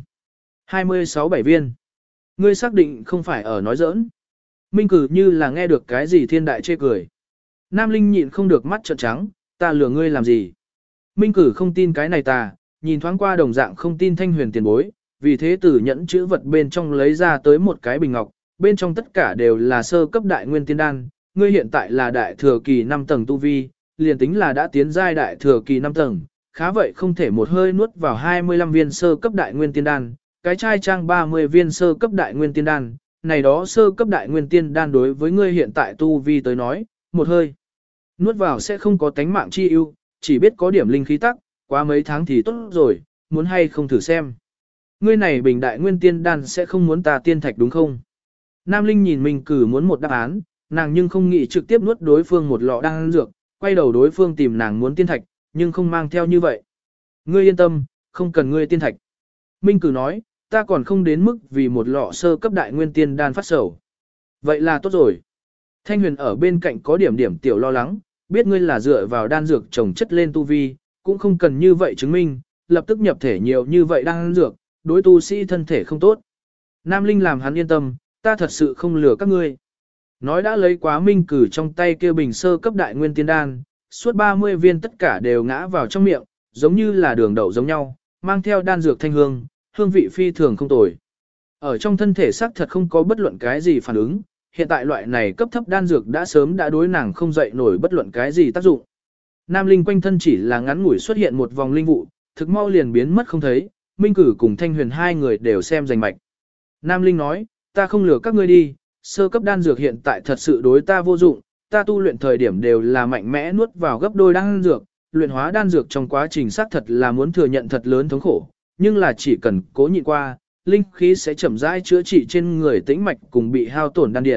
26, 7 viên. Ngươi xác định không phải ở nói giỡn. Minh Cử như là nghe được cái gì thiên đại chê cười. Nam Linh nhịn không được mắt trợn trắng, ta lừa ngươi làm gì. Minh Cử không tin cái này ta, nhìn thoáng qua đồng dạng không tin Thanh Huyền tiền bối, vì thế từ nhẫn chữ vật bên trong lấy ra tới một cái bình ngọc, bên trong tất cả đều là sơ cấp đại nguyên tiên đan, ngươi hiện tại là đại thừa kỳ 5 tầng tu vi, liền tính là đã tiến giai đại thừa kỳ 5 tầng, khá vậy không thể một hơi nuốt vào 25 viên sơ cấp đại nguyên tiên đan, cái chai trang 30 viên sơ cấp đại nguyên tiên đan, này đó sơ cấp đại nguyên tiên đan đối với ngươi hiện tại tu vi tới nói, một hơi nuốt vào sẽ không có tánh mạng chi ưu, chỉ biết có điểm linh khí tắc, qua mấy tháng thì tốt rồi, muốn hay không thử xem. Ngươi này bình đại nguyên tiên đan sẽ không muốn ta tiên thạch đúng không? Nam Linh nhìn Minh Cử muốn một đáp án, nàng nhưng không nghĩ trực tiếp nuốt đối phương một lọ đan dược, quay đầu đối phương tìm nàng muốn tiên thạch, nhưng không mang theo như vậy. Ngươi yên tâm, không cần ngươi tiên thạch. Minh Cử nói, ta còn không đến mức vì một lọ sơ cấp đại nguyên tiên đan phát sầu. Vậy là tốt rồi. Thanh Huyền ở bên cạnh có điểm tiểu lo lắng, biết ngươi là dựa vào đan dược trồng chất lên tu vi, cũng không cần như vậy chứng minh, lập tức nhập thể nhiều như vậy đan dược, đối tu sĩ thân thể không tốt. Nam Linh làm hắn yên tâm, ta thật sự không lừa các ngươi. Nói đã lấy quá Minh Cử trong tay kia bình sơ cấp đại nguyên tiên đan, suốt 30 viên tất cả đều ngã vào trong miệng, giống như là đường đậu giống nhau, mang theo đan dược thanh hương, hương vị phi thường không tồi. Ở trong thân thể xác thật không có bất luận cái gì phản ứng, hiện tại loại này cấp thấp đan dược đã sớm đã đối nàng không dậy nổi bất luận cái gì tác dụng. Nam Linh quanh thân chỉ là ngắn ngủi xuất hiện một vòng linh vụ, thực mau liền biến mất không thấy, Minh Cử cùng Thanh Huyền hai người đều xem rành mạch. Nam Linh nói, ta không lừa các ngươi đi, sơ cấp đan dược hiện tại thật sự đối ta vô dụng, ta tu luyện thời điểm đều là mạnh mẽ nuốt vào gấp đôi đan dược, luyện hóa đan dược trong quá trình xác thật là muốn thừa nhận thật lớn thống khổ, nhưng là chỉ cần cố nhịn qua, linh khí sẽ chậm rãi chữa trị trên người tĩnh mạch cùng bị hao tổn đan điền,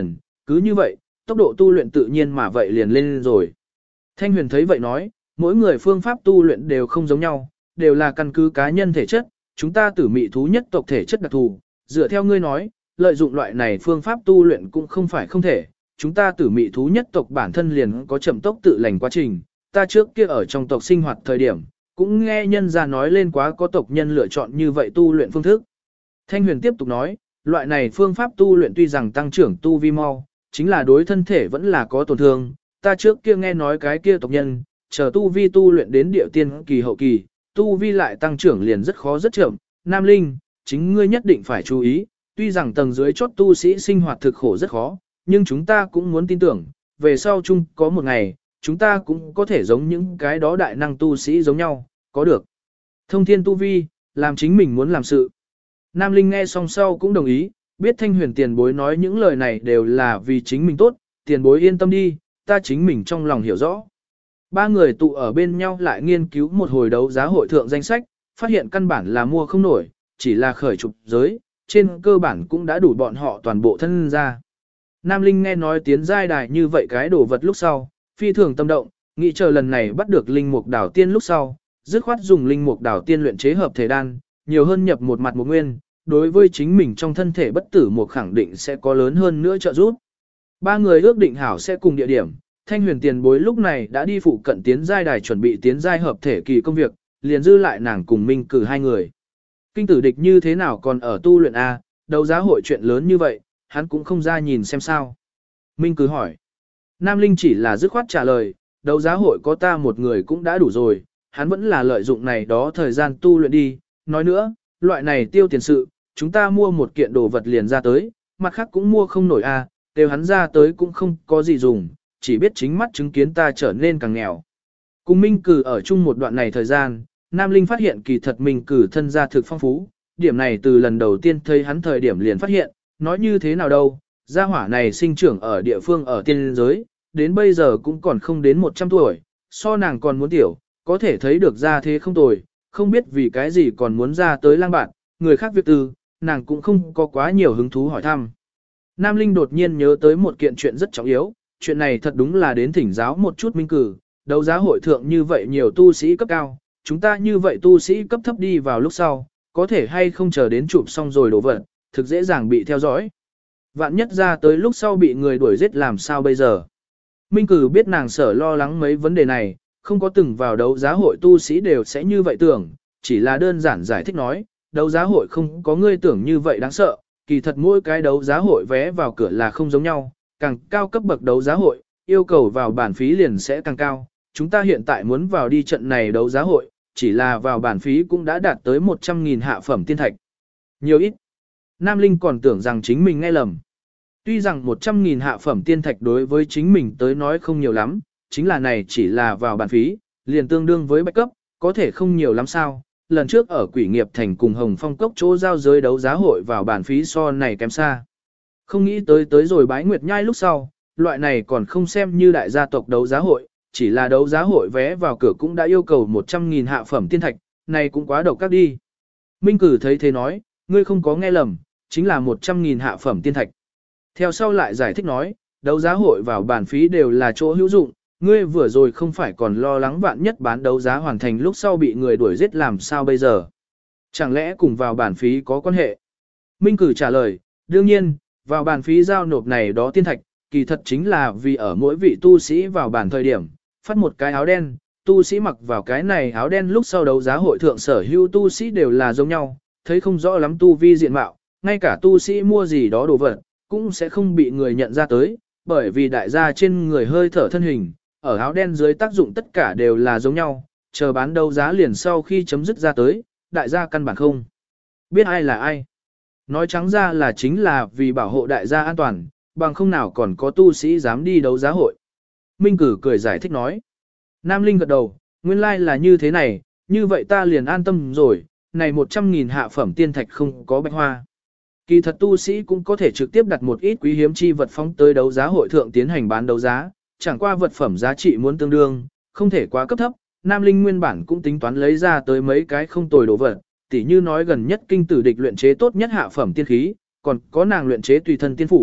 cứ như vậy, tốc độ tu luyện tự nhiên mà vậy liền lên rồi. Thanh Huyền thấy vậy nói, mỗi người phương pháp tu luyện đều không giống nhau, đều là căn cứ cá nhân thể chất, chúng ta tử mị thú nhất tộc thể chất đặc thù, dựa theo ngươi nói, lợi dụng loại này phương pháp tu luyện cũng không phải không thể, chúng ta tử mị thú nhất tộc bản thân liền có chậm tốc tự lành quá trình, ta trước kia ở trong tộc sinh hoạt thời điểm, cũng nghe nhân gia nói lên quá có tộc nhân lựa chọn như vậy tu luyện phương thức. Thanh Huyền tiếp tục nói, loại này phương pháp tu luyện tuy rằng tăng trưởng tu vi mau, chính là đối thân thể vẫn là có tổn thương, ta trước kia nghe nói cái kia tộc nhân, chờ tu vi tu luyện đến địa tiên kỳ hậu kỳ, tu vi lại tăng trưởng liền rất khó rất chậm, Nam Linh, chính ngươi nhất định phải chú ý, tuy rằng tầng dưới chốt tu sĩ sinh hoạt thực khổ rất khó, nhưng chúng ta cũng muốn tin tưởng, về sau chung có một ngày, chúng ta cũng có thể giống những cái đó đại năng tu sĩ giống nhau, có được. Thông thiên tu vi, làm chính mình muốn làm sự. Nam Linh nghe xong sau cũng đồng ý, biết Thanh Huyền tiền bối nói những lời này đều là vì chính mình tốt, tiền bối yên tâm đi, ta chính mình trong lòng hiểu rõ. Ba người tụ ở bên nhau lại nghiên cứu một hồi đấu giá hội thượng danh sách, phát hiện căn bản là mua không nổi, chỉ là khởi trục giới, trên cơ bản cũng đã đủ bọn họ toàn bộ thân ra. Nam Linh nghe nói tiến giai đài như vậy cái đồ vật lúc sau, phi thường tâm động, nghĩ chờ lần này bắt được linh mục đảo tiên lúc sau, dứt khoát dùng linh mục đảo tiên luyện chế hợp thể đan, nhiều hơn nhập một mặt một nguyên, đối với chính mình trong thân thể bất tử một khẳng định sẽ có lớn hơn nữa trợ giúp. Ba người ước định hảo sẽ cùng địa điểm, Thanh Huyền tiền bối lúc này đã đi phụ cận tiến giai đài chuẩn bị tiến giai hợp thể kỳ công việc, liền dư lại nàng cùng Minh Cử hai người. Kinh tử địch như thế nào còn ở tu luyện A, đấu giá hội chuyện lớn như vậy, hắn cũng không ra nhìn xem sao. Minh Cử hỏi. Nam Linh chỉ là dứt khoát trả lời, đấu giá hội có ta một người cũng đã đủ rồi, hắn vẫn là lợi dụng này đó thời gian tu luyện đi. Nói nữa, loại này tiêu tiền sự, chúng ta mua một kiện đồ vật liền ra tới, mặt khác cũng mua không nổi A, đều hắn ra tới cũng không có gì dùng, chỉ biết chính mắt chứng kiến ta trở nên càng nghèo. Cùng Minh Cử ở chung một đoạn này thời gian, Nam Linh phát hiện kỳ thật Minh Cử thân gia thực phong phú, điểm này từ lần đầu tiên thấy hắn thời điểm liền phát hiện, nói như thế nào đâu, gia hỏa này sinh trưởng ở địa phương ở tiên giới, đến bây giờ cũng còn không đến 100 tuổi, so nàng còn muốn tiểu, có thể thấy được ra thế không tồi, không biết vì cái gì còn muốn ra tới lang bạn, người khác việc tư, nàng cũng không có quá nhiều hứng thú hỏi thăm. Nam Linh đột nhiên nhớ tới một kiện chuyện rất trọng yếu, chuyện này thật đúng là đến thỉnh giáo một chút Minh Cử, đấu giá hội thượng như vậy nhiều tu sĩ cấp cao, chúng ta như vậy tu sĩ cấp thấp đi vào lúc sau, có thể hay không chờ đến chụp xong rồi đổ vật, thực dễ dàng bị theo dõi. Vạn nhất ra tới lúc sau bị người đuổi giết làm sao bây giờ. Minh Cử biết nàng sở lo lắng mấy vấn đề này, không có từng vào đấu giá hội tu sĩ đều sẽ như vậy tưởng, chỉ là đơn giản giải thích nói, đấu giá hội không có ngươi tưởng như vậy đáng sợ, kỳ thật mỗi cái đấu giá hội vé vào cửa là không giống nhau, càng cao cấp bậc đấu giá hội, yêu cầu vào bản phí liền sẽ càng cao. Chúng ta hiện tại muốn vào đi trận này đấu giá hội, chỉ là vào bản phí cũng đã đạt tới 100.000 hạ phẩm tiên thạch. Nhiều ít. Nam Linh còn tưởng rằng chính mình nghe lầm. Tuy rằng 100.000 hạ phẩm tiên thạch đối với chính mình tới nói không nhiều lắm, chính là này chỉ là vào bản phí, liền tương đương với bạch cấp, có thể không nhiều lắm sao. Lần trước ở Quỷ Nghiệp Thành cùng Hồng Phong Cốc chỗ giao giới đấu giá hội vào bản phí so này kém xa. Không nghĩ tới rồi Bái Nguyệt Nhai lúc sau, loại này còn không xem như đại gia tộc đấu giá hội, chỉ là đấu giá hội vé vào cửa cũng đã yêu cầu 100.000 hạ phẩm tiên thạch, này cũng quá độc các đi. Minh Cử thấy thế nói, ngươi không có nghe lầm, chính là 100.000 hạ phẩm tiên thạch. Theo sau lại giải thích nói, đấu giá hội vào bản phí đều là chỗ hữu dụng, ngươi vừa rồi không phải còn lo lắng vạn nhất bán đấu giá hoàn thành lúc sau bị người đuổi giết làm sao bây giờ. Chẳng lẽ cùng vào bản phí có quan hệ? Minh Cử trả lời, đương nhiên, vào bản phí giao nộp này đó tiên thạch, kỳ thật chính là vì ở mỗi vị tu sĩ vào bản thời điểm, phát một cái áo đen, tu sĩ mặc vào cái này áo đen lúc sau đấu giá hội thượng sở hữu tu sĩ đều là giống nhau, thấy không rõ lắm tu vi diện mạo, ngay cả tu sĩ mua gì đó đồ vật, cũng sẽ không bị người nhận ra tới, bởi vì đại gia trên người hơi thở thân hình, ở áo đen dưới tác dụng tất cả đều là giống nhau, chờ bán đấu giá liền sau khi chấm dứt ra tới, đại gia căn bản không biết ai là ai. Nói trắng ra là chính là vì bảo hộ đại gia an toàn, bằng không nào còn có tu sĩ dám đi đấu giá hội. Minh Cử cười giải thích nói. Nam Linh gật đầu, nguyên lai là như thế này, như vậy ta liền an tâm rồi, này 100.000 hạ phẩm tiên thạch không có bạch hoa. Kỳ thật tu sĩ cũng có thể trực tiếp đặt một ít quý hiếm chi vật phóng tới đấu giá hội thượng tiến hành bán đấu giá, chẳng qua vật phẩm giá trị muốn tương đương, không thể quá cấp thấp. Nam Linh nguyên bản cũng tính toán lấy ra tới mấy cái không tồi đồ vật, tỉ như nói gần nhất kinh tử địch luyện chế tốt nhất hạ phẩm tiên khí, còn có nàng luyện chế tùy thân tiên phủ,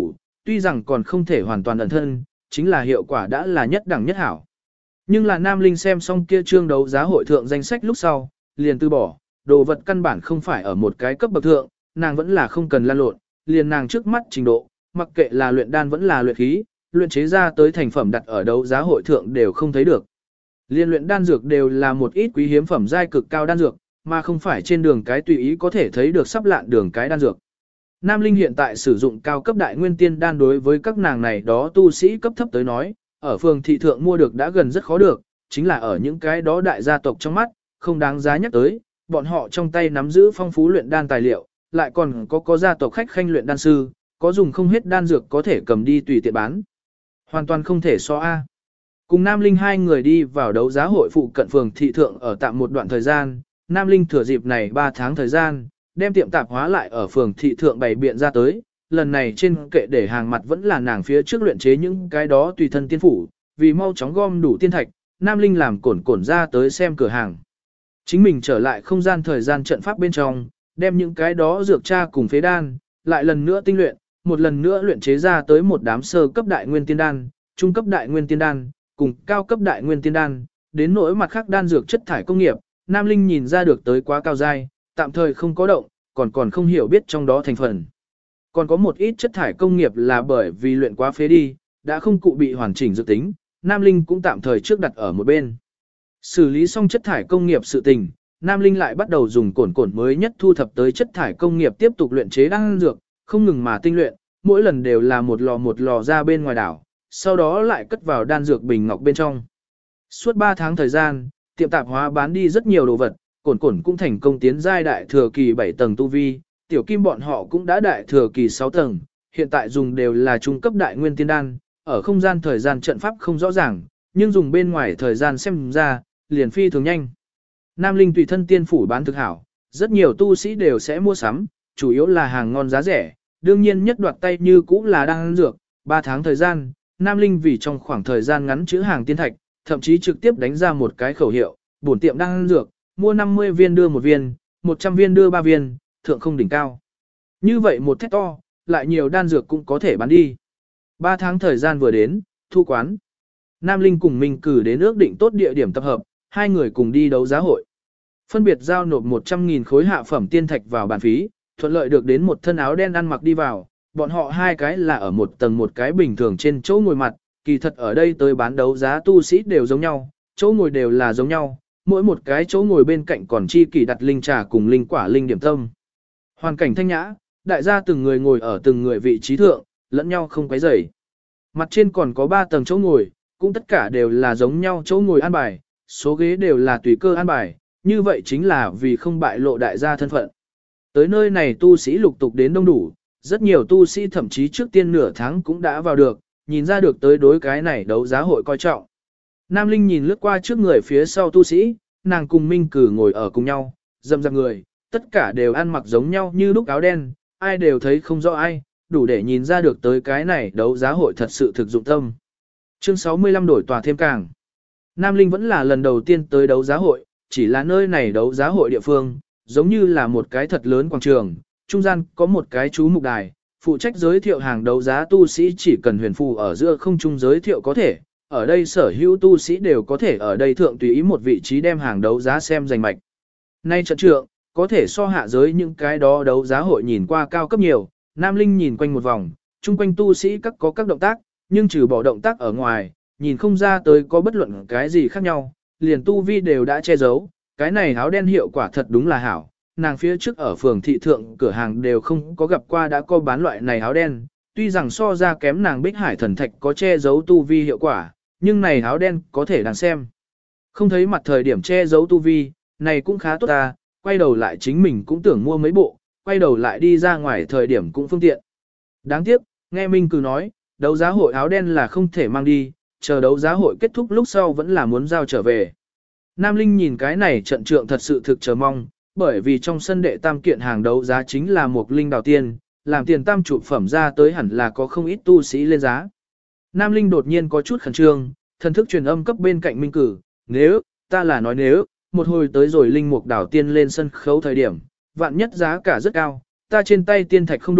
tuy rằng còn không thể hoàn toàn ẩn thân, chính là hiệu quả đã là nhất đẳng nhất hảo. Nhưng là Nam Linh xem xong kia trương đấu giá hội thượng danh sách lúc sau, liền từ bỏ, đồ vật căn bản không phải ở một cái cấp bậc thượng, nàng vẫn là không cần lan lộn, liền nàng trước mắt trình độ, mặc kệ là luyện đan vẫn là luyện khí, luyện chế ra tới thành phẩm đặt ở đấu giá hội thượng đều không thấy được. Liên luyện đan dược đều là một ít quý hiếm phẩm giai cực cao đan dược, mà không phải trên đường cái tùy ý có thể thấy được sắp lạn đường cái đan dược. Nam Linh hiện tại sử dụng cao cấp đại nguyên tiên đan đối với các nàng này đó tu sĩ cấp thấp tới nói, ở phường thị thượng mua được đã gần rất khó được, chính là ở những cái đó đại gia tộc trong mắt, không đáng giá nhắc tới, bọn họ trong tay nắm giữ phong phú luyện đan tài liệu, lại còn có gia tộc khách khanh luyện đan sư, có dùng không hết đan dược có thể cầm đi tùy tiện bán. Hoàn toàn không thể so A. Cùng Nam Linh hai người đi vào đấu giá hội phụ cận phường thị thượng ở tạm một đoạn thời gian, Nam Linh thừa dịp này 3 tháng thời gian, đem tiệm tạp hóa lại ở phường thị thượng bày biện ra tới, lần này trên kệ để hàng mặt vẫn là nàng phía trước luyện chế những cái đó tùy thân tiên phủ, vì mau chóng gom đủ tiên thạch, Nam Linh làm cổn ra tới xem cửa hàng. Chính mình trở lại không gian thời gian trận pháp bên trong, đem những cái đó dược tra cùng phế đan, lại lần nữa tinh luyện, một lần nữa luyện chế ra tới một đám sơ cấp đại nguyên tiên đan, trung cấp đại nguyên tiên đan, cùng cao cấp đại nguyên tiên đan, đến nỗi mặt khác đan dược chất thải công nghiệp, Nam Linh nhìn ra được tới quá cao dai, tạm thời không có động, còn không hiểu biết trong đó thành phần. Còn có một ít chất thải công nghiệp là bởi vì luyện quá phế đi, đã không cụ bị hoàn chỉnh dự tính, Nam Linh cũng tạm thời trước đặt ở một bên. Xử lý xong chất thải công nghiệp sự tình, Nam Linh lại bắt đầu dùng cổn mới nhất thu thập tới chất thải công nghiệp tiếp tục luyện chế đan dược, không ngừng mà tinh luyện, mỗi lần đều là một lò ra bên ngoài đảo, sau đó lại cất vào đan dược bình ngọc bên trong. Suốt 3 tháng thời gian, tiệm tạp hóa bán đi rất nhiều đồ vật, cổn cũng thành công tiến giai đại thừa kỳ 7 tầng tu vi, tiểu kim bọn họ cũng đã đại thừa kỳ 6 tầng, hiện tại dùng đều là trung cấp đại nguyên tiên đan, ở không gian thời gian trận pháp không rõ ràng, nhưng dùng bên ngoài thời gian xem ra, liền phi thường nhanh. Nam Linh tùy thân tiên phủ bán thực hảo, rất nhiều tu sĩ đều sẽ mua sắm, chủ yếu là hàng ngon giá rẻ, đương nhiên nhất đoạt tay như cũ là đan dược, 3 tháng thời gian, Nam Linh vì trong khoảng thời gian ngắn chữ hàng tiên thạch, thậm chí trực tiếp đánh ra một cái khẩu hiệu, bổn tiệm đan dược, mua 50 viên đưa 1 viên, 100 viên đưa 3 viên, thượng không đỉnh cao. Như vậy một thét to, lại nhiều đan dược cũng có thể bán đi. 3 tháng thời gian vừa đến, thu quán. Nam Linh cùng Minh Cử đến ước định tốt địa điểm tập hợp, hai người cùng đi đấu giá hội. Phân biệt giao nộp 100.000 khối hạ phẩm tiên thạch vào bàn phí, thuận lợi được đến một thân áo đen ăn mặc đi vào, bọn họ hai cái là ở một tầng một cái bình thường trên chỗ ngồi mặt, kỳ thật ở đây tới bán đấu giá tu sĩ đều giống nhau, chỗ ngồi đều là giống nhau, mỗi một cái chỗ ngồi bên cạnh còn chi kỳ đặt linh trà cùng linh quả linh điểm tâm. Hoàn cảnh thanh nhã, đại gia từng người ngồi ở từng người vị trí thượng, lẫn nhau không quấy rầy. Mặt trên còn có 3 tầng chỗ ngồi, cũng tất cả đều là giống nhau chỗ ngồi an bài, số ghế đều là tùy cơ an bài, như vậy chính là vì không bại lộ đại gia thân phận. Tới nơi này tu sĩ lục tục đến đông đủ, rất nhiều tu sĩ thậm chí trước tiên nửa tháng cũng đã vào được, nhìn ra được tới đối cái này đấu giá hội coi trọng. Nam Linh nhìn lướt qua trước người phía sau tu sĩ, nàng cùng Minh Cử ngồi ở cùng nhau, dầm dạp người, tất cả đều ăn mặc giống nhau như lúc áo đen, ai đều thấy không rõ ai, đủ để nhìn ra được tới cái này đấu giá hội thật sự thực dụng tâm. Chương 65 đổi tòa thêm càng. Nam Linh vẫn là lần đầu tiên tới đấu giá hội, chỉ là nơi này đấu giá hội địa phương, giống như là một cái thật lớn quảng trường, trung gian có một cái chú mục đài, phụ trách giới thiệu hàng đấu giá tu sĩ chỉ cần huyền phù ở giữa không trung giới thiệu có thể, ở đây sở hữu tu sĩ đều có thể ở đây thượng tùy ý một vị trí đem hàng đấu giá xem giành mạch. Nay trận trượng, có thể so hạ giới những cái đó đấu giá hội nhìn qua cao cấp nhiều, Nam Linh nhìn quanh một vòng, chung quanh tu sĩ có các động tác, nhưng trừ bỏ động tác ở ngoài, nhìn không ra tới có bất luận cái gì khác nhau, liền tu vi đều đã che giấu, cái này áo đen hiệu quả thật đúng là hảo. Nàng phía trước ở phường thị thượng cửa hàng đều không có gặp qua đã có bán loại này áo đen, tuy rằng so ra kém nàng Bích Hải thần thạch có che giấu tu vi hiệu quả, nhưng này áo đen có thể đáng xem. Không thấy mặt thời điểm che giấu tu vi, này cũng khá tốt ta, quay đầu lại chính mình cũng tưởng mua mấy bộ, quay đầu lại đi ra ngoài thời điểm cũng phương tiện. Đáng tiếc, nghe Minh Cử nói, đấu giá hội áo đen là không thể mang đi, chờ đấu giá hội kết thúc lúc sau vẫn là muốn giao trở về. Nam Linh nhìn cái này trận trượng thật sự thực chờ mong, bởi vì trong sân đệ tam kiện hàng đấu giá chính là một linh đào tiên, làm tiền tam trụ phẩm ra tới hẳn là có không ít tu sĩ lên giá. Nam Linh đột nhiên có chút khẩn trương, thần thức truyền âm cấp bên cạnh Minh Cử, nếu, ta là nói nếu, một hồi tới rồi linh mục đảo tiên lên sân khấu thời điểm, vạn nhất giá cả rất cao, ta trên tay tiên thạch không đủ,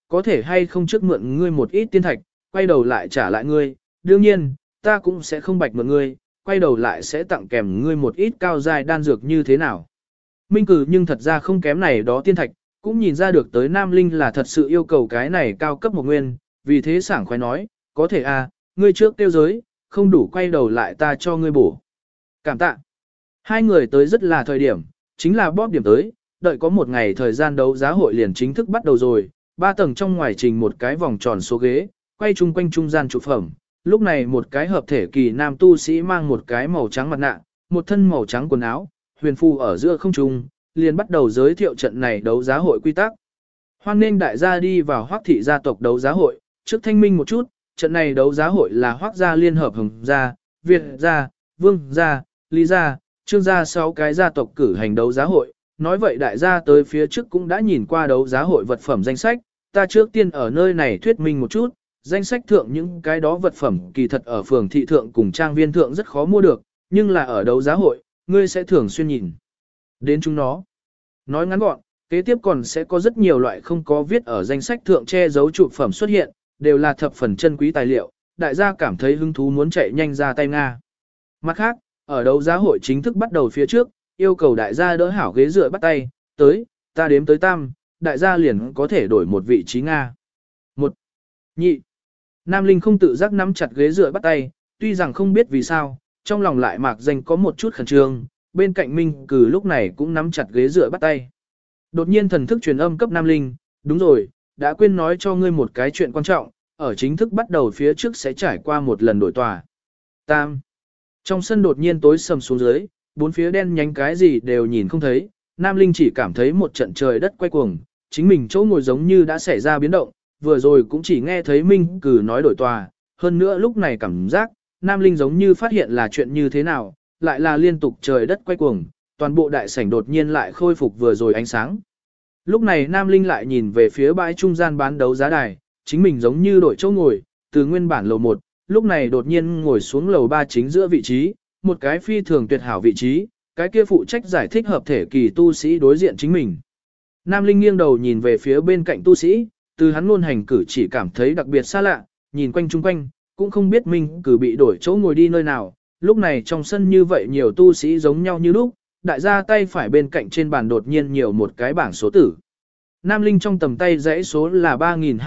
có thể hay không trước mượn ngươi một ít tiên thạch, quay đầu lại trả lại ngươi, đương nhiên, ta cũng sẽ không bạch mượn ngươi, quay đầu lại sẽ tặng kèm ngươi một ít cao dài đan dược như thế nào. Minh Cử nhưng thật ra không kém này đó tiên thạch, cũng nhìn ra được tới Nam Linh là thật sự yêu cầu cái này cao cấp một nguyên, vì thế sảng khoái nói, có thể à, ngươi trước tiêu giới, không đủ quay đầu lại ta cho ngươi bổ. Cảm tạ. Hai người tới rất là thời điểm, chính là bóp điểm tới, đợi có một ngày thời gian đấu giá hội liền chính thức bắt đầu rồi, 3 tầng trong ngoài trình một cái vòng tròn số ghế, quay chung quanh trung gian trụ phẩm. Lúc này một cái hợp thể kỳ nam tu sĩ mang một cái màu trắng mặt nạ, một thân màu trắng quần áo, huyền phù ở giữa không trung, liền bắt đầu giới thiệu trận này đấu giá hội quy tắc. Hoan nên đại gia đi vào Hoắc thị gia tộc đấu giá hội, trước thanh minh một chút, trận này đấu giá hội là Hoắc gia liên hợp Hồng gia, Việt gia, Vương gia, Lý gia, Trương gia 6 cái gia tộc cử hành đấu giá hội. Nói vậy đại gia tới phía trước cũng đã nhìn qua đấu giá hội vật phẩm danh sách, ta trước tiên ở nơi này thuyết minh một chút, danh sách thượng những cái đó vật phẩm kỳ thật ở phường thị thượng cùng trang viên thượng rất khó mua được, nhưng là ở đấu giá hội, ngươi sẽ thường xuyên nhìn đến chúng nó. Nói ngắn gọn, kế tiếp còn sẽ có rất nhiều loại không có viết ở danh sách thượng che giấu trụ phẩm xuất hiện, đều là thập phần chân quý tài liệu, đại gia cảm thấy hứng thú muốn chạy nhanh ra tay Nga. Mặt khác, ở đấu giá hội chính thức bắt đầu phía trước, yêu cầu đại gia đỡ hảo ghế dựa bắt tay, tới, ta đếm tới tam, đại gia liền có thể đổi một vị trí Nga. 1. Nhị. Nam Linh không tự giác nắm chặt ghế dựa bắt tay, tuy rằng không biết vì sao, trong lòng lại mạc danh có một chút khẩn trương, bên cạnh Minh Cử lúc này cũng nắm chặt ghế dựa bắt tay. Đột nhiên thần thức truyền âm cấp Nam Linh, đúng rồi, đã quên nói cho ngươi một cái chuyện quan trọng, ở chính thức bắt đầu phía trước sẽ trải qua một lần đổi tòa. Tam. Trong sân đột nhiên tối sầm xuống dưới, bốn phía đen nhánh cái gì đều nhìn không thấy, Nam Linh chỉ cảm thấy một trận trời đất quay cuồng, chính mình chỗ ngồi giống như đã xảy ra biến động, vừa rồi cũng chỉ nghe thấy Minh Cử nói đổi tòa, hơn nữa lúc này cảm giác, Nam Linh giống như phát hiện là chuyện như thế nào, lại là liên tục trời đất quay cuồng, toàn bộ đại sảnh đột nhiên lại khôi phục vừa rồi ánh sáng. Lúc này Nam Linh lại nhìn về phía bãi trung gian bán đấu giá đài, chính mình giống như đổi chỗ ngồi, từ nguyên bản lầu 1, lúc này đột nhiên ngồi xuống lầu 3 chính giữa vị trí, một cái phi thường tuyệt hảo vị trí, cái kia phụ trách giải thích hợp thể kỳ tu sĩ đối diện chính mình. Nam Linh nghiêng đầu nhìn về phía bên cạnh tu sĩ, từ hắn luôn hành cử chỉ cảm thấy đặc biệt xa lạ, nhìn quanh chung quanh, cũng không biết mình cử bị đổi chỗ ngồi đi nơi nào. Lúc này trong sân như vậy nhiều tu sĩ giống nhau như lúc, đại gia tay phải bên cạnh trên bàn đột nhiên nhiều một cái bảng số tử. Nam Linh trong tầm tay dãy số là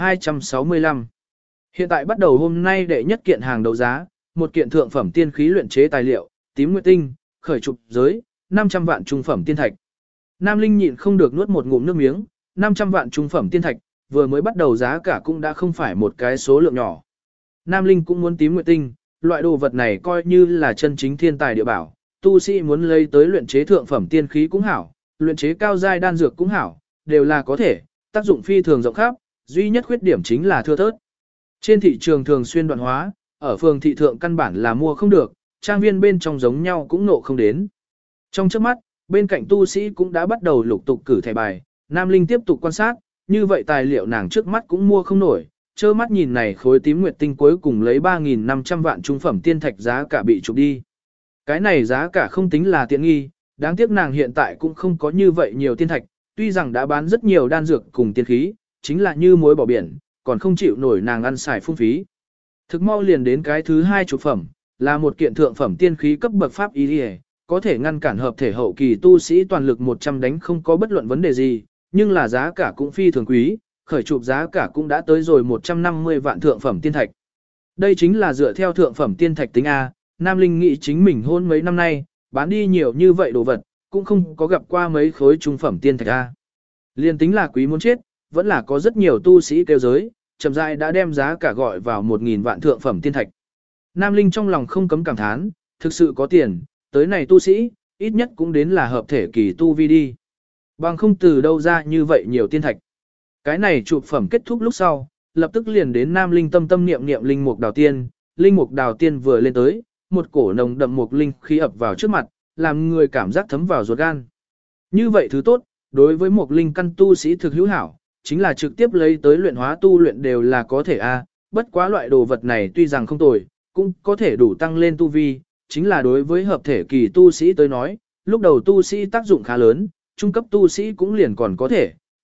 3265. Hiện tại bắt đầu hôm nay đệ nhất kiện hàng đấu giá, một kiện thượng phẩm tiên khí luyện chế tài liệu, tím nguyệt tinh, khởi trục giới, 500 vạn trung phẩm tiên thạch. Nam Linh nhịn không được nuốt một ngụm nước miếng, 500 vạn trung phẩm tiên thạch, vừa mới bắt đầu giá cả cũng đã không phải một cái số lượng nhỏ. Nam Linh cũng muốn tím nguyệt tinh, loại đồ vật này coi như là chân chính thiên tài địa bảo, tu sĩ muốn lấy tới luyện chế thượng phẩm tiên khí cũng hảo, luyện chế cao giai đan dược cũng hảo, đều là có thể, tác dụng phi thường rộng khắp, duy nhất khuyết điểm chính là thưa thớt. Trên thị trường thường xuyên đoạn hóa, ở phường thị thượng căn bản là mua không được, trang viên bên trong giống nhau cũng nộ không đến. Trong chớp mắt, bên cạnh tu sĩ cũng đã bắt đầu lục tục cử thẻ bài, Nam Linh tiếp tục quan sát, như vậy tài liệu nàng trước mắt cũng mua không nổi, trơ mắt nhìn này khối tím nguyệt tinh cuối cùng lấy 3.500 vạn trung phẩm tiên thạch giá cả bị trục đi. Cái này giá cả không tính là tiện nghi, đáng tiếc nàng hiện tại cũng không có như vậy nhiều tiên thạch, tuy rằng đã bán rất nhiều đan dược cùng tiên khí, chính là như muối bỏ biển, còn không chịu nổi nàng ăn xài phung phí. Thực mau liền đến cái thứ hai chục phẩm, là một kiện thượng phẩm tiên khí cấp bậc pháp y, có thể ngăn cản hợp thể hậu kỳ tu sĩ toàn lực 100 đánh không có bất luận vấn đề gì, nhưng là giá cả cũng phi thường quý, khởi chụp giá cả cũng đã tới rồi 150 vạn thượng phẩm tiên thạch. Đây chính là dựa theo thượng phẩm tiên thạch tính A, Nam Linh nghĩ chính mình hôn mấy năm nay, bán đi nhiều như vậy đồ vật, cũng không có gặp qua mấy khối trung phẩm tiên thạch A. Liên tính là quý muốn chết, vẫn là có rất nhiều tu sĩ kêu giới, chậm rãi đã đem giá cả gọi vào 1.000 vạn thượng phẩm tiên thạch. Nam Linh trong lòng không cấm cảm thán, thực sự có tiền, tới này tu sĩ, ít nhất cũng đến là hợp thể kỳ tu vi đi. Bằng không từ đâu ra như vậy nhiều tiên thạch. Cái này chụp phẩm kết thúc lúc sau, lập tức liền đến Nam Linh tâm tâm niệm niệm linh mục đào tiên, linh mục đào tiên vừa lên tới, một cổ nồng đậm mục linh khí ập vào trước mặt, làm người cảm giác thấm vào ruột gan. Như vậy thứ tốt, đối với mục linh căn tu sĩ thực hữu hảo, chính là trực tiếp lấy tới luyện hóa tu luyện đều là có thể a. Bất quá loại đồ vật này tuy rằng không tồi, cũng có thể đủ tăng lên tu vi, chính là đối với hợp thể kỳ tu sĩ tới nói, lúc đầu tu sĩ tác dụng khá lớn, trung cấp tu sĩ cũng liền còn có thể,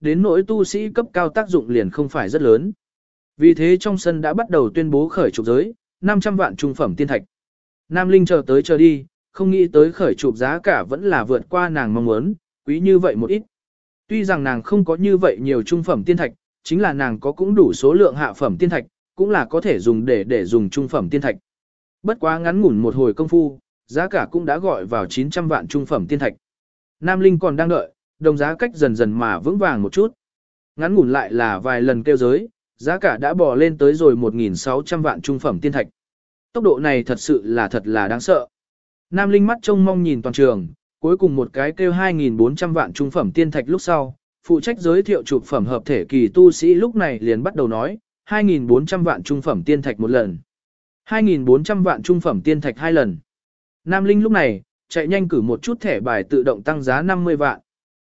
đến nỗi tu sĩ cấp cao tác dụng liền không phải rất lớn. Vì thế trong sân đã bắt đầu tuyên bố khởi chụp giới, 500 vạn trung phẩm tiên thạch. Nam Linh chờ tới chờ đi, không nghĩ tới khởi chụp giá cả vẫn là vượt qua nàng mong muốn, quý như vậy một ít. Tuy rằng nàng không có như vậy nhiều trung phẩm tiên thạch, chính là nàng có cũng đủ số lượng hạ phẩm tiên thạch, cũng là có thể dùng để dùng trung phẩm tiên thạch. Bất quá ngắn ngủn một hồi công phu, giá cả cũng đã gọi vào 900 vạn trung phẩm tiên thạch. Nam Linh còn đang đợi, đồng giá cách dần dần mà vững vàng một chút. Ngắn ngủn lại là vài lần kêu giới, giá cả đã bò lên tới rồi 1.600 vạn trung phẩm tiên thạch. Tốc độ này thật sự thật là đáng sợ. Nam Linh mắt trông mong nhìn toàn trường, cuối cùng một cái kêu 2.400 vạn trung phẩm tiên thạch lúc sau, phụ trách giới thiệu chụp phẩm hợp thể kỳ tu sĩ lúc này liền bắt đầu nói, 2.400 vạn trung phẩm tiên thạch một lần. 2.400 vạn trung phẩm tiên thạch hai lần. Nam Linh lúc này, chạy nhanh cử một chút thẻ bài tự động tăng giá 50 vạn.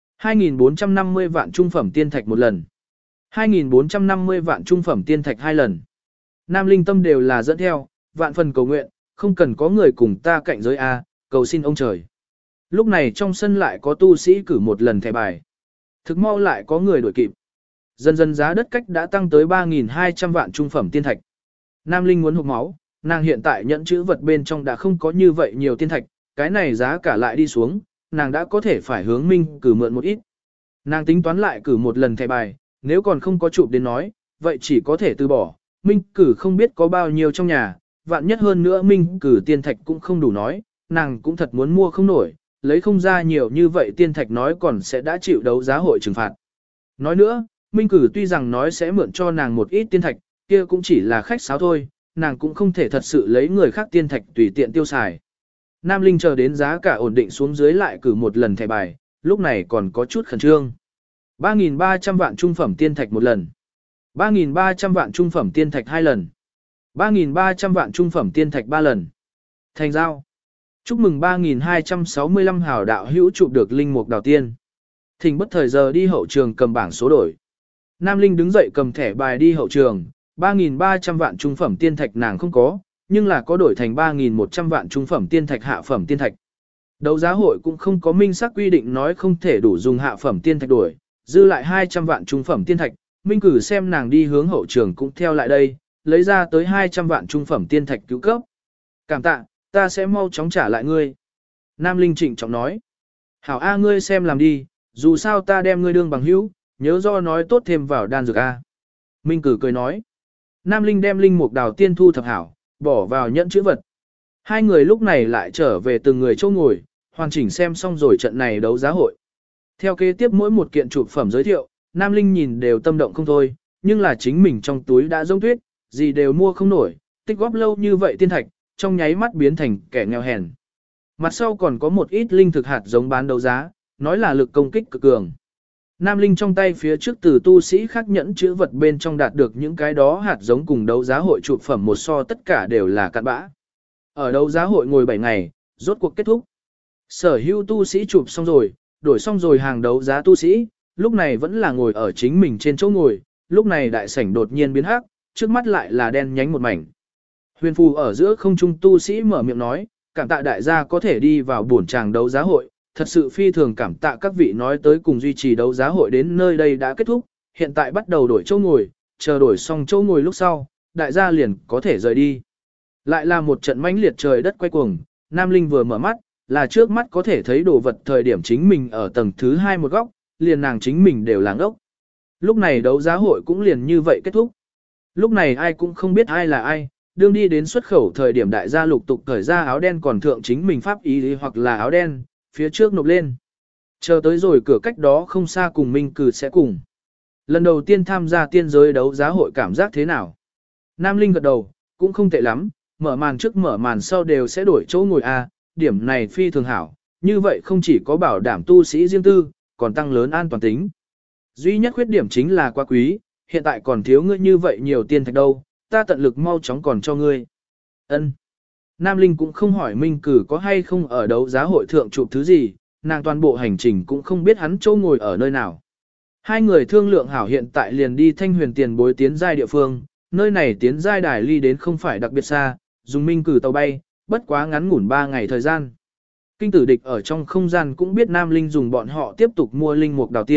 2.450 vạn trung phẩm tiên thạch một lần. 2.450 vạn trung phẩm tiên thạch hai lần. Nam Linh tâm đều là dẫn theo, vạn phần cầu nguyện, không cần có người cùng ta cạnh giới A, cầu xin ông trời. Lúc này trong sân lại có tu sĩ cử một lần thẻ bài. Thực mau lại có người đuổi kịp. Dần dần giá đất cách đã tăng tới 3.200 vạn trung phẩm tiên thạch. Nam Linh muốn hụt máu, nàng hiện tại nhận chữ vật bên trong đã không có như vậy nhiều tiên thạch, cái này giá cả lại đi xuống, nàng đã có thể phải hướng Minh cử mượn một ít. Nàng tính toán lại cử một lần thẻ bài, nếu còn không có chụp đến nói, vậy chỉ có thể từ bỏ. Minh cử không biết có bao nhiêu trong nhà, vạn nhất hơn nữa Minh cử tiên thạch cũng không đủ nói, nàng cũng thật muốn mua không nổi, lấy không ra nhiều như vậy tiên thạch nói còn sẽ đã chịu đấu giá hội trừng phạt. Nói nữa, Minh cử tuy rằng nói sẽ mượn cho nàng một ít tiên thạch, kia cũng chỉ là khách sáo thôi, nàng cũng không thể thật sự lấy người khác tiên thạch tùy tiện tiêu xài. Nam Linh chờ đến giá cả ổn định xuống dưới lại cử một lần thẻ bài, lúc này còn có chút khẩn trương. 3.300 vạn trung phẩm tiên thạch một lần. 3.300 vạn trung phẩm tiên thạch hai lần. 3.300 vạn trung phẩm tiên thạch ba lần. Thành giao. Chúc mừng 3.265 hảo đạo hữu chụp được linh mục đào tiên. Thỉnh bất thời giờ đi hậu trường cầm bảng số đổi. Nam Linh đứng dậy cầm thẻ bài đi hậu trường, 3.300 vạn trung phẩm tiên thạch nàng không có, nhưng là có đổi thành 3.100 vạn trung phẩm tiên thạch hạ phẩm tiên thạch. Đấu giá hội cũng không có minh xác quy định nói không thể đủ dùng hạ phẩm tiên thạch đổi, dư lại 200 vạn trung phẩm tiên thạch, Minh cử xem nàng đi hướng hậu trường cũng theo lại đây, lấy ra tới 200 vạn trung phẩm tiên thạch cứu cấp. Cảm tạ, ta sẽ mau chóng trả lại ngươi. Nam Linh trịnh trọng nói. Hảo A ngươi xem làm đi, dù sao ta đem ngươi đương bằng hữu, nhớ do nói tốt thêm vào đan dược A. Minh cử cười nói. Nam Linh đem linh mục đào tiên thu thập hảo, bỏ vào nhẫn chữ vật. Hai người lúc này lại trở về từng người chỗ ngồi, hoàn chỉnh xem xong rồi trận này đấu giá hội. Theo kế tiếp mỗi một kiện chụp phẩm giới thiệu, Nam Linh nhìn đều tâm động không thôi, nhưng là chính mình trong túi đã rỗng tuyết, gì đều mua không nổi, tích góp lâu như vậy tiên thạch, trong nháy mắt biến thành kẻ nghèo hèn. Mặt sau còn có một ít linh thực hạt giống bán đấu giá, nói là lực công kích cực cường. Nam Linh trong tay phía trước từ tu sĩ khác nhẫn chữ vật bên trong đạt được những cái đó hạt giống cùng đấu giá hội chụp phẩm một so tất cả đều là cặn bã. Ở đấu giá hội ngồi 7 ngày, rốt cuộc kết thúc. Sở hữu tu sĩ chụp xong rồi, đổi xong rồi hàng đấu giá tu sĩ, lúc này vẫn là ngồi ở chính mình trên chỗ ngồi, lúc này đại sảnh đột nhiên biến hắc, trước mắt lại là đen nhánh một mảnh. Huyền phù ở giữa không trung tu sĩ mở miệng nói, cảm tạ đại gia có thể đi vào buổi tràng đấu giá hội, thật sự phi thường cảm tạ các vị nói tới cùng duy trì đấu giá hội đến nơi đây đã kết thúc, hiện tại bắt đầu đổi chỗ ngồi, chờ đổi xong chỗ ngồi lúc sau, đại gia liền có thể rời đi. Lại là một trận mãnh liệt trời đất quay cuồng, Nam Linh vừa mở mắt, là trước mắt có thể thấy đồ vật thời điểm chính mình ở tầng thứ 2 một góc, liền nàng chính mình đều làng ốc. Lúc này đấu giá hội cũng liền như vậy kết thúc. Lúc này ai cũng không biết ai là ai, đương đi đến xuất khẩu thời điểm đại gia lục tục cởi ra áo đen còn thượng chính mình pháp ý hoặc là áo đen, phía trước nộp lên. Chờ tới rồi cửa cách đó không xa cùng Minh cử sẽ cùng. Lần đầu tiên tham gia tiên giới đấu giá hội cảm giác thế nào? Nam Linh gật đầu, cũng không tệ lắm, mở màn trước mở màn sau đều sẽ đổi chỗ ngồi A, điểm này phi thường hảo, như vậy không chỉ có bảo đảm tu sĩ riêng tư, còn tăng lớn an toàn tính. Duy nhất khuyết điểm chính là quá quý, hiện tại còn thiếu ngươi như vậy nhiều tiền thạch đâu, ta tận lực mau chóng còn cho ngươi. Ân. Nam Linh cũng không hỏi Minh cử có hay không ở đấu giá hội thượng chụp thứ gì, nàng toàn bộ hành trình cũng không biết hắn chỗ ngồi ở nơi nào. Hai người thương lượng hảo hiện tại liền đi Thanh Huyền tiền bối tiến giai địa phương, nơi này tiến giai đài ly đến không phải đặc biệt xa, dùng Minh cử tàu bay, bất quá ngắn ngủn 3 ngày thời gian. Kinh tử địch ở trong không gian cũng biết Nam Linh dùng bọn họ tiếp tục mua linh mục đào tiên,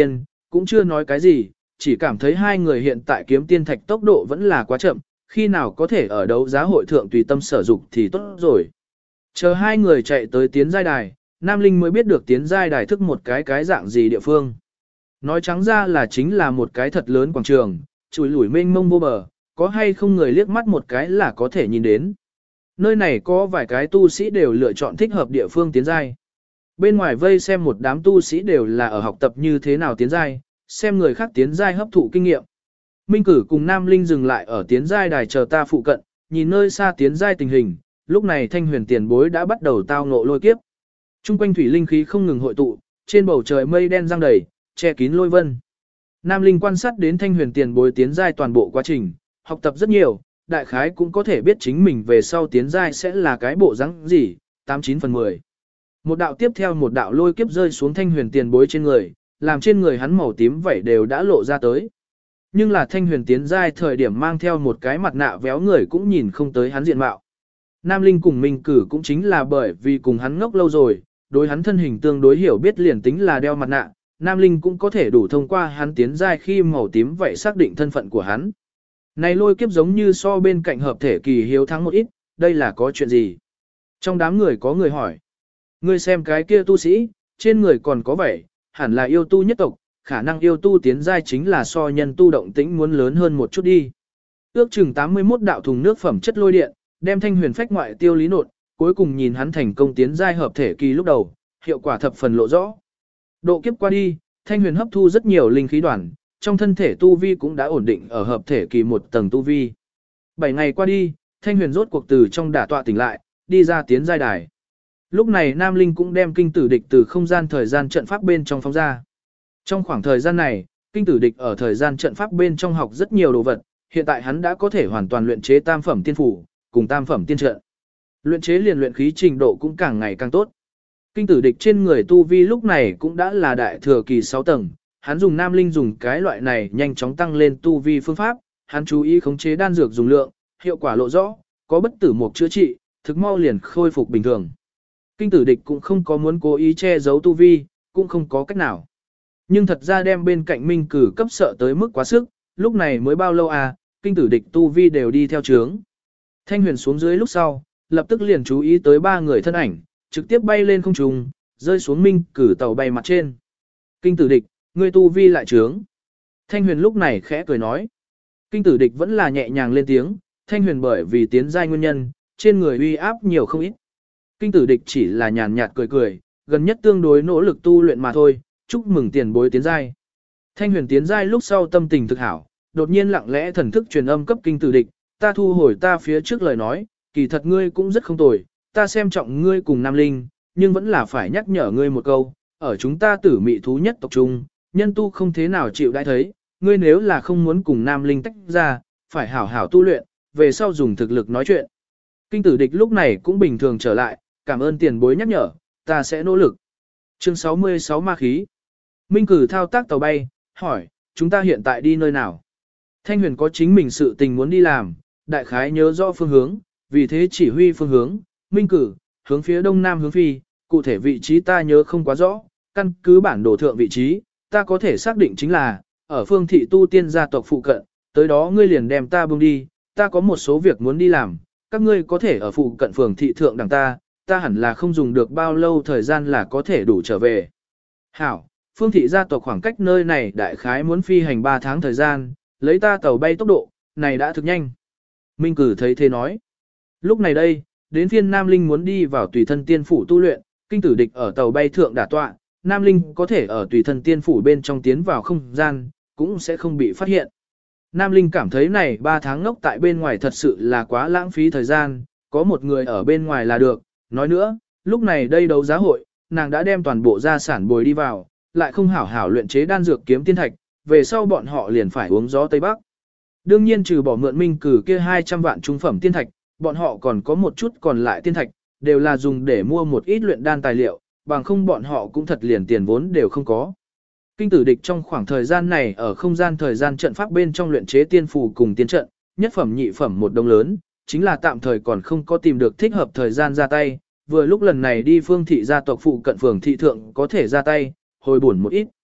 cũng chưa nói cái gì, chỉ cảm thấy hai người hiện tại kiếm tiên thạch tốc độ vẫn là quá chậm, khi nào có thể ở đấu giá hội thượng tùy tâm sở dục thì tốt rồi. Chờ hai người chạy tới tiến giai đài, Nam Linh mới biết được tiến giai đài thức một cái dạng gì địa phương. Nói trắng ra là chính là một cái thật lớn quảng trường, chùi lủi mênh mông vô bờ, có hay không người liếc mắt một cái là có thể nhìn đến. Nơi này có vài cái tu sĩ đều lựa chọn thích hợp địa phương tiến giai. Bên ngoài vây xem một đám tu sĩ đều là ở học tập như thế nào tiến giai, xem người khác tiến giai hấp thụ kinh nghiệm. Minh Cử cùng Nam Linh dừng lại ở tiến giai đài chờ ta phụ cận, nhìn nơi xa tiến giai tình hình, lúc này Thanh Huyền tiền bối đã bắt đầu tao ngộ lôi kiếp. Trung quanh thủy linh khí không ngừng hội tụ, trên bầu trời mây đen giăng đầy, che kín lôi vân. Nam Linh quan sát đến Thanh Huyền tiền bối tiến giai toàn bộ quá trình, học tập rất nhiều, đại khái cũng có thể biết chính mình về sau tiến giai sẽ là cái bộ dáng gì, 89 phần 10. Một đạo tiếp theo một đạo lôi kiếp rơi xuống Thanh Huyền tiền bối trên người, làm trên người hắn màu tím vảy đều đã lộ ra tới. Nhưng là Thanh Huyền tiến giai thời điểm mang theo một cái mặt nạ véo người cũng nhìn không tới hắn diện mạo. Nam Linh cùng Minh Cử cũng chính là bởi vì cùng hắn ngốc lâu rồi, đối hắn thân hình tương đối hiểu biết liền tính là đeo mặt nạ, Nam Linh cũng có thể đủ thông qua hắn tiến giai khi màu tím vậy xác định thân phận của hắn. Này lôi kiếp giống như so bên cạnh hợp thể kỳ hiếu thắng một ít, đây là có chuyện gì? Trong đám người có người hỏi. Ngươi xem cái kia tu sĩ, trên người còn có vẻ, hẳn là yêu tu nhất tộc, khả năng yêu tu tiến giai chính là so nhân tu động tĩnh muốn lớn hơn một chút đi. Ước chừng 81 đạo thùng nước phẩm chất lôi điện, đem Thanh Huyền phách ngoại tiêu lý nột, cuối cùng nhìn hắn thành công tiến giai hợp thể kỳ lúc đầu, hiệu quả thập phần lộ rõ. Độ kiếp qua đi, Thanh Huyền hấp thu rất nhiều linh khí đoàn, trong thân thể tu vi cũng đã ổn định ở hợp thể kỳ một tầng tu vi. 7 ngày qua đi, Thanh Huyền rốt cuộc từ trong đả tọa tỉnh lại, đi ra tiến giai đài. Lúc này Nam Linh cũng đem kinh tử địch từ không gian thời gian trận pháp bên trong phóng ra. Trong khoảng thời gian này, kinh tử địch ở thời gian trận pháp bên trong học rất nhiều đồ vật, hiện tại hắn đã có thể hoàn toàn luyện chế tam phẩm tiên phủ, cùng tam phẩm tiên trận. Luyện chế liền luyện khí trình độ cũng càng ngày càng tốt. Kinh tử địch trên người tu vi lúc này cũng đã là đại thừa kỳ 6 tầng, hắn dùng Nam Linh dùng cái loại này nhanh chóng tăng lên tu vi phương pháp, hắn chú ý khống chế đan dược dùng lượng, hiệu quả lộ rõ, có bất tử mục chữa trị, thực mau liền khôi phục bình thường. Kinh tử địch cũng không có muốn cố ý che giấu tu vi, cũng không có cách nào. Nhưng thật ra đem bên cạnh Minh Cử cấp sợ tới mức quá sức, lúc này mới bao lâu à, kinh tử địch tu vi đều đi theo chướng. Thanh Huyền xuống dưới lúc sau, lập tức liền chú ý tới ba người thân ảnh, trực tiếp bay lên không trung, rơi xuống Minh Cử tàu bay mặt trên. Kinh tử địch, ngươi tu vi lại chướng. Thanh Huyền lúc này khẽ cười nói. Kinh tử địch vẫn là nhẹ nhàng lên tiếng, Thanh Huyền bởi vì tiến giai nguyên nhân, trên người uy áp nhiều không ít. Kinh tử địch chỉ là nhàn nhạt cười cười, gần nhất tương đối nỗ lực tu luyện mà thôi, chúc mừng tiền bối tiến giai. Thanh Huyền tiến giai lúc sau tâm tình thực hảo, đột nhiên lặng lẽ thần thức truyền âm cấp kinh tử địch, ta thu hồi ta phía trước lời nói, kỳ thật ngươi cũng rất không tồi, ta xem trọng ngươi cùng Nam Linh, nhưng vẫn là phải nhắc nhở ngươi một câu, ở chúng ta tử mị thú nhất tộc trung, nhân tu không thế nào chịu đãi thấy, ngươi nếu là không muốn cùng Nam Linh tách ra, phải hảo hảo tu luyện, về sau dùng thực lực nói chuyện. Kinh tử địch lúc này cũng bình thường trở lại, cảm ơn tiền bối nhắc nhở, ta sẽ nỗ lực. Chương 66 ma khí. Minh Cử thao tác tàu bay, hỏi, chúng ta hiện tại đi nơi nào? Thanh Huyền có chính mình sự tình muốn đi làm, đại khái nhớ rõ phương hướng, vì thế chỉ huy phương hướng, Minh Cử, hướng phía đông nam hướng phi, cụ thể vị trí ta nhớ không quá rõ, căn cứ bản đồ thượng vị trí, ta có thể xác định chính là, ở phương thị tu tiên gia tộc phụ cận, tới đó ngươi liền đem ta buông đi, ta có một số việc muốn đi làm, các ngươi có thể ở phụ cận phường thị thượng đằng ta hẳn là không dùng được bao lâu thời gian là có thể đủ trở về. Hảo, phương thị gia tộc khoảng cách nơi này đại khái muốn phi hành 3 tháng thời gian, lấy ta tàu bay tốc độ, này đã thực nhanh. Minh Cử thấy thế nói. Lúc này đây, đến phiên Nam Linh muốn đi vào tùy thân tiên phủ tu luyện, kinh tử địch ở tàu bay thượng đả tọa, Nam Linh có thể ở tùy thân tiên phủ bên trong tiến vào không gian, cũng sẽ không bị phát hiện. Nam Linh cảm thấy này 3 tháng ngốc tại bên ngoài thật sự là quá lãng phí thời gian, có một người ở bên ngoài là được. Nói nữa, lúc này đây đấu giá hội, nàng đã đem toàn bộ gia sản bồi đi vào, lại không hảo hảo luyện chế đan dược kiếm tiên thạch, về sau bọn họ liền phải uống gió Tây Bắc. Đương nhiên trừ bỏ mượn Minh Cử kia 200 vạn trung phẩm tiên thạch, bọn họ còn có một chút còn lại tiên thạch, đều là dùng để mua một ít luyện đan tài liệu, bằng không bọn họ cũng thật liền tiền vốn đều không có. Kinh tử địch trong khoảng thời gian này ở không gian thời gian trận pháp bên trong luyện chế tiên phù cùng tiên trận, nhất phẩm nhị phẩm một đồng lớn, chính là tạm thời còn không có tìm được thích hợp thời gian ra tay, vừa lúc lần này đi phương thị gia tộc phụ cận phường thị thượng có thể ra tay, hồi buồn một ít.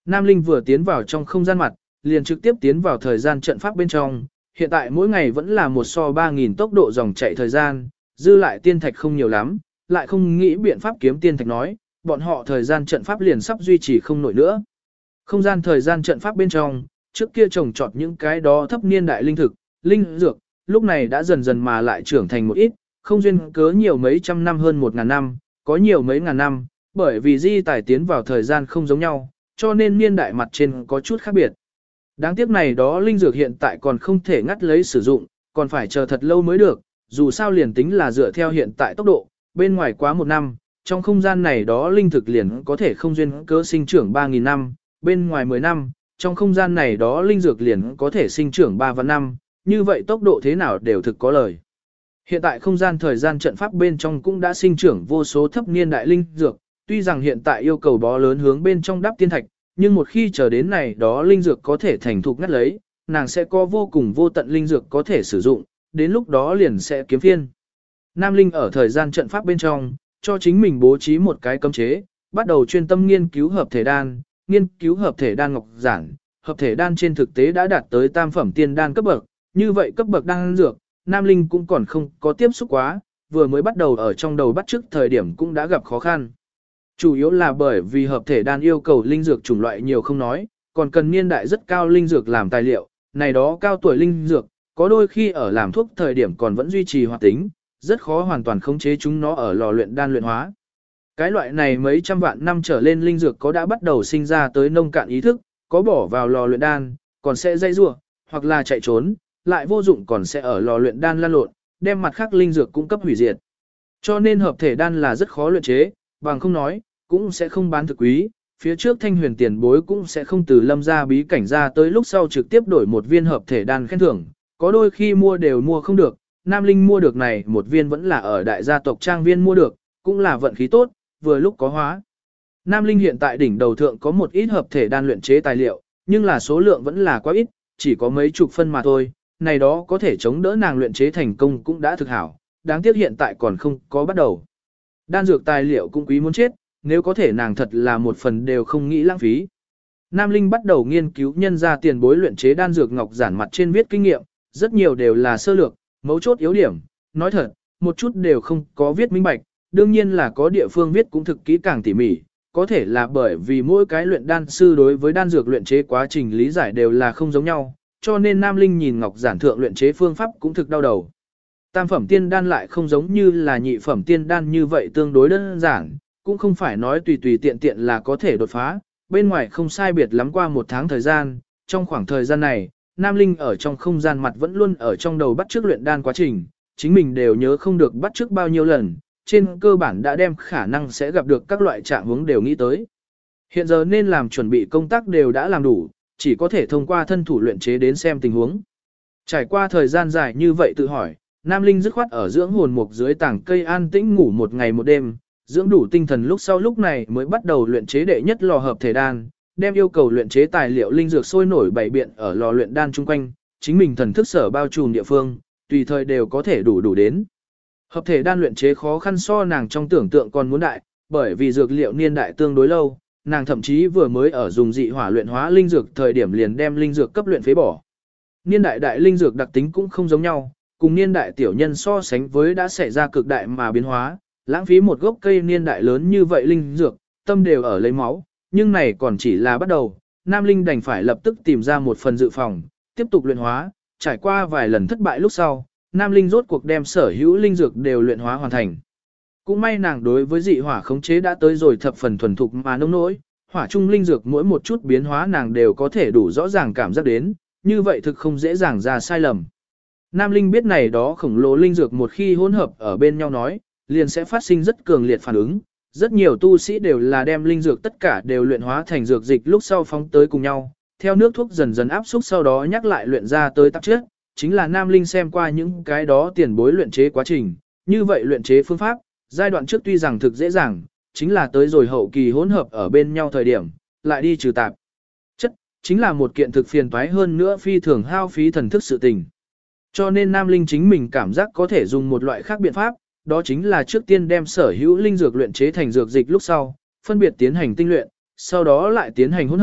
Nam Linh vừa tiến vào trong không gian mặt, liền trực tiếp tiến vào thời gian trận pháp bên trong, hiện tại mỗi ngày vẫn là 1/3000 tốc độ dòng chạy thời gian, dư lại tiên thạch không nhiều lắm, lại không nghĩ biện pháp kiếm tiên thạch nói, bọn họ thời gian trận pháp liền sắp duy trì không nổi nữa. Không gian thời gian trận pháp bên trong, trước kia trồng trọt những cái đó thấp niên đại linh thực, linh dược, lúc này đã dần dần mà lại trưởng thành một ít, không duyên cớ nhiều mấy trăm năm hơn 1000 năm, có nhiều mấy ngàn năm, bởi vì di tài tiến vào thời gian không giống nhau, cho nên niên đại mặt trên có chút khác biệt. Đáng tiếc này đó linh dược hiện tại còn không thể ngắt lấy sử dụng, còn phải chờ thật lâu mới được, dù sao liền tính là dựa theo hiện tại tốc độ, bên ngoài quá 1 năm, trong không gian này đó linh thực liền có thể không duyên cớ sinh trưởng 3000 năm, bên ngoài 10 năm, trong không gian này đó linh dược liền có thể sinh trưởng 3 vạn năm, như vậy tốc độ thế nào đều thực có lời. Hiện tại không gian thời gian trận pháp bên trong cũng đã sinh trưởng vô số thấp niên đại linh dược, tuy rằng hiện tại yêu cầu bó lớn hướng bên trong đắp tiên thạch, nhưng một khi chờ đến này đó linh dược có thể thành thục ngắt lấy, nàng sẽ có vô cùng vô tận linh dược có thể sử dụng, đến lúc đó liền sẽ kiếm phiên. Nam Linh ở thời gian trận pháp bên trong, cho chính mình bố trí một cái cấm chế, bắt đầu chuyên tâm nghiên cứu hợp thể đan, nghiên cứu hợp thể đan ngọc giản, hợp thể đan trên thực tế đã đạt tới tam phẩm tiên đan cấp bậc, như vậy cấp bậc đan dược, Nam Linh cũng còn không có tiếp xúc quá, vừa mới bắt đầu ở trong đầu bắt trước thời điểm cũng đã gặp khó khăn. Chủ yếu là bởi vì hợp thể đan yêu cầu linh dược chủng loại nhiều không nói, còn cần niên đại rất cao linh dược làm tài liệu, này đó cao tuổi linh dược, có đôi khi ở làm thuốc thời điểm còn vẫn duy trì hoạt tính, rất khó hoàn toàn khống chế chúng nó ở lò luyện đan luyện hóa. Cái loại này mấy trăm vạn năm trở lên linh dược có đã bắt đầu sinh ra tới nông cạn ý thức, có bỏ vào lò luyện đan, còn sẽ dây rủa, hoặc là chạy trốn, lại vô dụng còn sẽ ở lò luyện đan lan lộn, đem mặt khác linh dược cung cấp hủy diệt. Cho nên hợp thể đan là rất khó luyện chế, bằng không nói, cũng sẽ không bán thực quý, phía trước Thanh Huyền tiền bối cũng sẽ không từ Lâm gia bí cảnh ra tới lúc sau trực tiếp đổi một viên hợp thể đan khen thưởng, có đôi khi mua đều mua không được, Nam Linh mua được này một viên vẫn là ở đại gia tộc trang viên mua được, cũng là vận khí tốt, vừa lúc có hóa. Nam Linh hiện tại đỉnh đầu thượng có một ít hợp thể đan luyện chế tài liệu, nhưng là số lượng vẫn là quá ít, chỉ có mấy chục phân mà thôi, này đó có thể chống đỡ nàng luyện chế thành công cũng đã thực hảo, đáng tiếc hiện tại còn không có bắt đầu. Đan dược tài liệu cũng quý muốn chết, nếu có thể nàng thật là một phần đều không nghĩ lãng phí. Nam Linh bắt đầu nghiên cứu nhân ra tiền bối luyện chế đan dược ngọc giản mặt trên viết kinh nghiệm, rất nhiều đều là sơ lược, mấu chốt yếu điểm, nói thật, một chút đều không có viết minh bạch, đương nhiên là có địa phương viết cũng thực kỹ càng tỉ mỉ, có thể là bởi vì mỗi cái luyện đan sư đối với đan dược luyện chế quá trình lý giải đều là không giống nhau, cho nên Nam Linh nhìn ngọc giản thượng luyện chế phương pháp cũng thực đau đầu. Tam phẩm tiên đan lại không giống như là nhị phẩm tiên đan như vậy tương đối đơn giản, cũng không phải nói tùy tùy tiện tiện là có thể đột phá, bên ngoài không sai biệt lắm qua 1 tháng thời gian, trong khoảng thời gian này, Nam Linh ở trong không gian mặt vẫn luôn ở trong đầu bắt chước luyện đan quá trình, chính mình đều nhớ không được bắt chước bao nhiêu lần, trên cơ bản đã đem khả năng sẽ gặp được các loại trạng huống đều nghĩ tới. Hiện giờ nên làm chuẩn bị công tác đều đã làm đủ, chỉ có thể thông qua thân thủ luyện chế đến xem tình huống. Trải qua thời gian dài như vậy tự hỏi, Nam Linh dứt khoát ở dưỡng hồn mục dưới tảng cây an tĩnh ngủ 1 ngày 1 đêm, dưỡng đủ tinh thần lúc này mới bắt đầu luyện chế đệ nhất lò hợp thể đan, đem yêu cầu luyện chế tài liệu linh dược sôi nổi bảy biện ở lò luyện đan chung quanh, chính mình thần thức sở bao trùm địa phương, tùy thời đều có thể đủ đến. Hợp thể đan luyện chế khó khăn so nàng trong tưởng tượng còn muốn đại, bởi vì dược liệu niên đại tương đối lâu, nàng thậm chí vừa mới ở dùng dị hỏa luyện hóa linh dược thời điểm liền đem linh dược cấp luyện phế bỏ. Niên đại đại linh dược đặc tính cũng không giống nhau, cùng niên đại tiểu nhân so sánh với đã xảy ra cực đại mà biến hóa, lãng phí một gốc cây niên đại lớn như vậy linh dược, tâm đều ở lấy máu, nhưng này còn chỉ là bắt đầu, Nam Linh đành phải lập tức tìm ra một phần dự phòng, tiếp tục luyện hóa, trải qua vài lần thất bại lúc sau, Nam Linh rốt cuộc đem sở hữu linh dược đều luyện hóa hoàn thành. Cũng may nàng đối với dị hỏa khống chế đã tới rồi thập phần thuần thục mà nông nỗi, hỏa trung linh dược mỗi một chút biến hóa nàng đều có thể đủ rõ ràng cảm giác đến, như vậy thực không dễ dàng ra sai lầm. Nam Linh biết này đó khổng lồ linh dược một khi hỗn hợp ở bên nhau nói, liền sẽ phát sinh rất cường liệt phản ứng. Rất nhiều tu sĩ đều là đem linh dược tất cả đều luyện hóa thành dược dịch lúc sau phóng tới cùng nhau, theo nước thuốc dần dần áp xúc sau đó nhắc lại luyện ra tới tạp chất, chính là Nam Linh xem qua những cái đó tiền bối luyện chế quá trình, như vậy luyện chế phương pháp, giai đoạn trước tuy rằng thực dễ dàng, chính là tới rồi hậu kỳ hỗn hợp ở bên nhau thời điểm, lại đi trừ tạp chất, chính là một kiện thực phiền toái hơn nữa phi thường hao phí thần thức sự tình. Cho nên Nam Linh chính mình cảm giác có thể dùng một loại khác biện pháp, đó chính là trước tiên đem sở hữu linh dược luyện chế thành dược dịch lúc sau, phân biệt tiến hành tinh luyện, sau đó lại tiến hành hỗn hợp,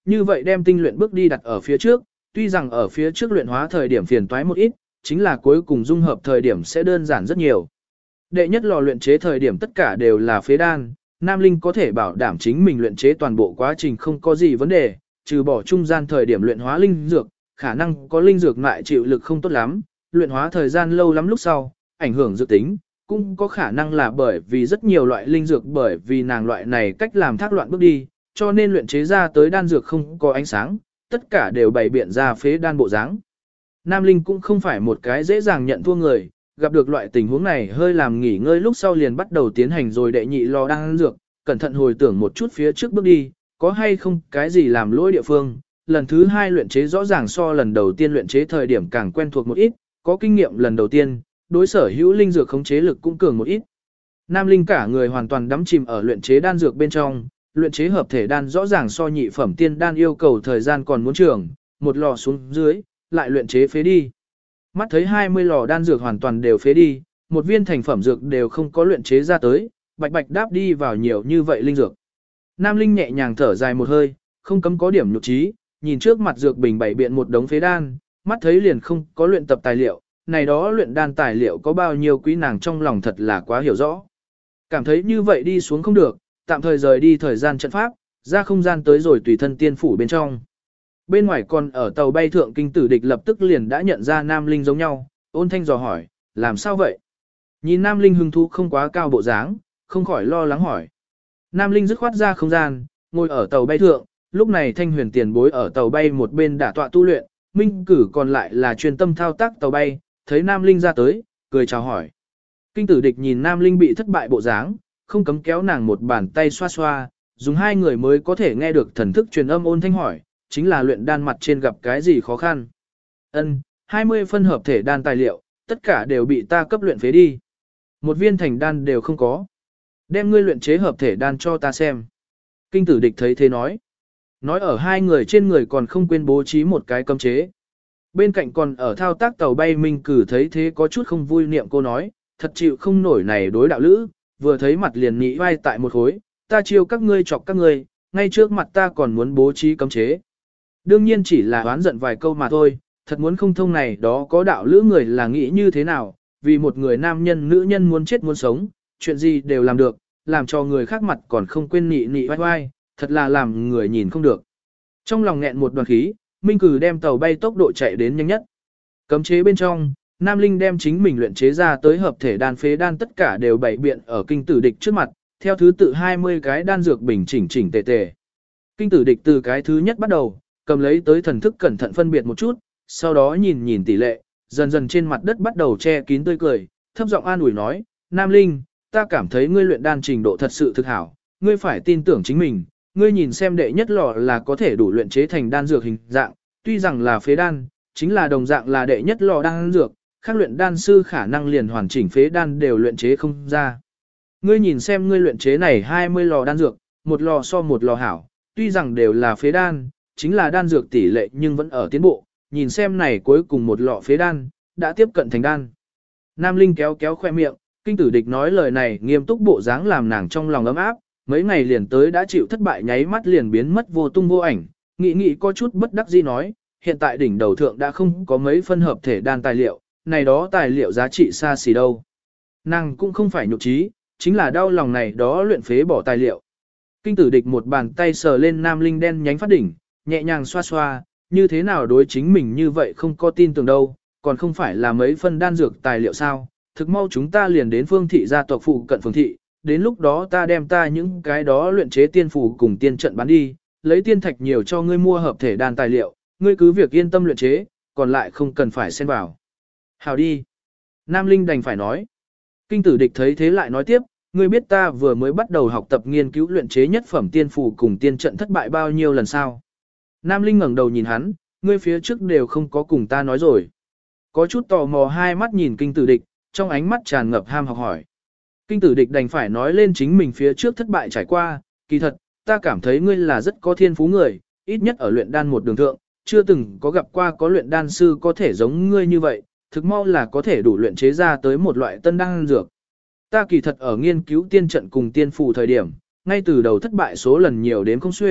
như vậy đem tinh luyện bước đi đặt ở phía trước, tuy rằng ở phía trước luyện hóa thời điểm phiền toái một ít, chính là cuối cùng dung hợp thời điểm sẽ đơn giản rất nhiều. Đệ nhất lò luyện chế thời điểm tất cả đều là phế đan, Nam Linh có thể bảo đảm chính mình luyện chế toàn bộ quá trình không có gì vấn đề, trừ bỏ trung gian thời điểm luyện hóa linh dược, khả năng có linh dược lại chịu lực không tốt lắm, luyện hóa thời gian lâu lắm lúc sau, ảnh hưởng dự tính, cũng có khả năng là bởi vì rất nhiều loại linh dược bởi vì nàng loại này cách làm thác loạn bước đi, cho nên luyện chế ra tới đan dược không có ánh sáng, tất cả đều bày biện ra phế đan bộ dáng. Nam Linh cũng không phải một cái dễ dàng nhận thua người, gặp được loại tình huống này hơi làm nghỉ ngơi lúc sau liền bắt đầu tiến hành rồi đệ nhị lò đan dược, cẩn thận hồi tưởng một chút phía trước bước đi, có hay không cái gì làm lỗi địa phương. Lần thứ hai luyện chế rõ ràng so lần đầu tiên luyện chế thời điểm càng quen thuộc một ít, có kinh nghiệm lần đầu tiên, đối sở hữu linh dược khống chế lực cũng cường một ít. Nam Linh cả người hoàn toàn đắm chìm ở luyện chế đan dược bên trong, luyện chế hợp thể đan rõ ràng so nhị phẩm tiên đan yêu cầu thời gian còn muốn trường, một lò xuống dưới, lại luyện chế phế đi. Mắt thấy 20 lò đan dược hoàn toàn đều phế đi, một viên thành phẩm dược đều không có luyện chế ra tới, bạch bạch đáp đi vào nhiều như vậy linh dược. Nam Linh nhẹ nhàng thở dài một hơi, không cấm có điểm nhục trí, nhìn trước mặt dược bình bày biện một đống phế đan, mắt thấy liền không có luyện tập tài liệu, này đó luyện đan tài liệu có bao nhiêu quý nàng trong lòng thật là quá hiểu rõ. Cảm thấy như vậy đi xuống không được, tạm thời rời đi thời gian trận pháp, ra không gian tới rồi tùy thân tiên phủ bên trong. Bên ngoài còn ở tàu bay thượng kinh tử địch lập tức liền đã nhận ra Nam Linh giống nhau, ôn thanh dò hỏi, làm sao vậy? Nhìn Nam Linh hứng thú không quá cao bộ dáng, không khỏi lo lắng hỏi. Nam Linh dứt khoát ra không gian, ngồi ở tàu bay thượng, lúc này Thanh Huyền tiền bối ở tàu bay một bên đả tọa tu luyện, Minh Cử còn lại là chuyên tâm thao tác tàu bay, thấy Nam Linh ra tới, cười chào hỏi. Kinh tử địch nhìn Nam Linh bị thất bại bộ dáng, không cấm kéo nàng một bàn tay xoa xoa, dùng hai người mới có thể nghe được thần thức truyền âm ôn thanh hỏi, chính là luyện đan mặt trên gặp cái gì khó khăn. Ân, 20 phân hợp thể đan tài liệu, tất cả đều bị ta cấp luyện phế đi. Một viên thành đan đều không có. Đem ngươi luyện chế hợp thể đan cho ta xem. Kinh tử địch thấy thế nói. Nói ở hai người trên người còn không quên bố trí một cái cấm chế. Bên cạnh còn ở thao tác tàu bay Minh Cử thấy thế có chút không vui niệm cô nói, thật chịu không nổi này đối đạo lữ, vừa thấy mặt liền nghĩ vai tại một khối, ta chiêu các ngươi chọc các ngươi, ngay trước mặt ta còn muốn bố trí cấm chế. Đương nhiên chỉ là oán giận vài câu mà thôi, thật muốn không thông này đó có đạo lữ người là nghĩ như thế nào, vì một người nam nhân nữ nhân muốn chết muốn sống, chuyện gì đều làm được, làm cho người khác mặt còn không quên nị nị vai vai, thật là làm người nhìn không được. Trong lòng nghẹn một đoàn khí, Minh Cử đem tàu bay tốc độ chạy đến nhanh nhất. Cấm chế bên trong, Nam Linh đem chính mình luyện chế ra tới hợp thể đan phế đan tất cả đều bày biện ở kinh tử địch trước mặt, theo thứ tự 20 cái đan dược bình chỉnh chỉnh tề tề. Kinh tử địch từ cái thứ nhất bắt đầu, cầm lấy tới thần thức cẩn thận phân biệt một chút, sau đó nhìn nhìn tỷ lệ, dần dần trên mặt đất bắt đầu che kín tươi cười, thấp giọng an ủi nói, Nam Linh, ta cảm thấy ngươi luyện đan trình độ thật sự thực hảo, ngươi phải tin tưởng chính mình, ngươi nhìn xem đệ nhất lò là có thể đủ luyện chế thành đan dược hình dạng, tuy rằng là phế đan, chính là đồng dạng là đệ nhất lò đan dược, khác luyện đan sư khả năng liền hoàn chỉnh phế đan đều luyện chế không ra. Ngươi nhìn xem ngươi luyện chế này 20 lò đan dược, một lò so một lò hảo, tuy rằng đều là phế đan, chính là đan dược tỷ lệ nhưng vẫn ở tiến bộ, nhìn xem này cuối cùng một lọ phế đan, đã tiếp cận thành đan. Nam Linh kéo kéo khoe miệng, kinh tử địch nói lời này nghiêm túc bộ dáng làm nàng trong lòng ấm áp, mấy ngày liền tới đã chịu thất bại nháy mắt liền biến mất vô tung vô ảnh, nghĩ có chút bất đắc dĩ nói, hiện tại đỉnh đầu thượng đã không có mấy phân hợp thể đan tài liệu, này đó tài liệu giá trị xa xỉ đâu. Nàng cũng không phải nhục trí, chính là đau lòng này đó luyện phế bỏ tài liệu. Kinh tử địch một bàn tay sờ lên Nam Linh đen nhánh phát đỉnh, nhẹ nhàng xoa xoa, như thế nào đối chính mình như vậy không có tin tưởng đâu, còn không phải là mấy phân đan dược tài liệu sao, thực mau chúng ta liền đến Phương thị gia tộc phụ cận Phương thị, đến lúc đó ta đem ta những cái đó luyện chế tiên phù cùng tiên trận bán đi, lấy tiên thạch nhiều cho ngươi mua hợp thể đan tài liệu, ngươi cứ việc yên tâm luyện chế, còn lại không cần phải xen vào. Hào đi. Nam Linh đành phải nói. Kinh tử địch thấy thế lại nói tiếp, ngươi biết ta vừa mới bắt đầu học tập nghiên cứu luyện chế nhất phẩm tiên phù cùng tiên trận thất bại bao nhiêu lần sao? Nam Linh ngẩng đầu nhìn hắn, ngươi phía trước đều không có cùng ta nói rồi. Có chút tò mò hai mắt nhìn kinh tử địch, trong ánh mắt tràn ngập ham học hỏi. Kinh tử địch đành phải nói lên chính mình phía trước thất bại trải qua, kỳ thật, ta cảm thấy ngươi là rất có thiên phú người, ít nhất ở luyện đan một đường thượng, chưa từng có gặp qua có luyện đan sư có thể giống ngươi như vậy, thực mau là có thể đủ luyện chế ra tới một loại tân đan dược. Ta kỳ thật ở nghiên cứu tiên trận cùng tiên phù thời điểm, ngay từ đầu thất bại số lần nhiều đến không xuể,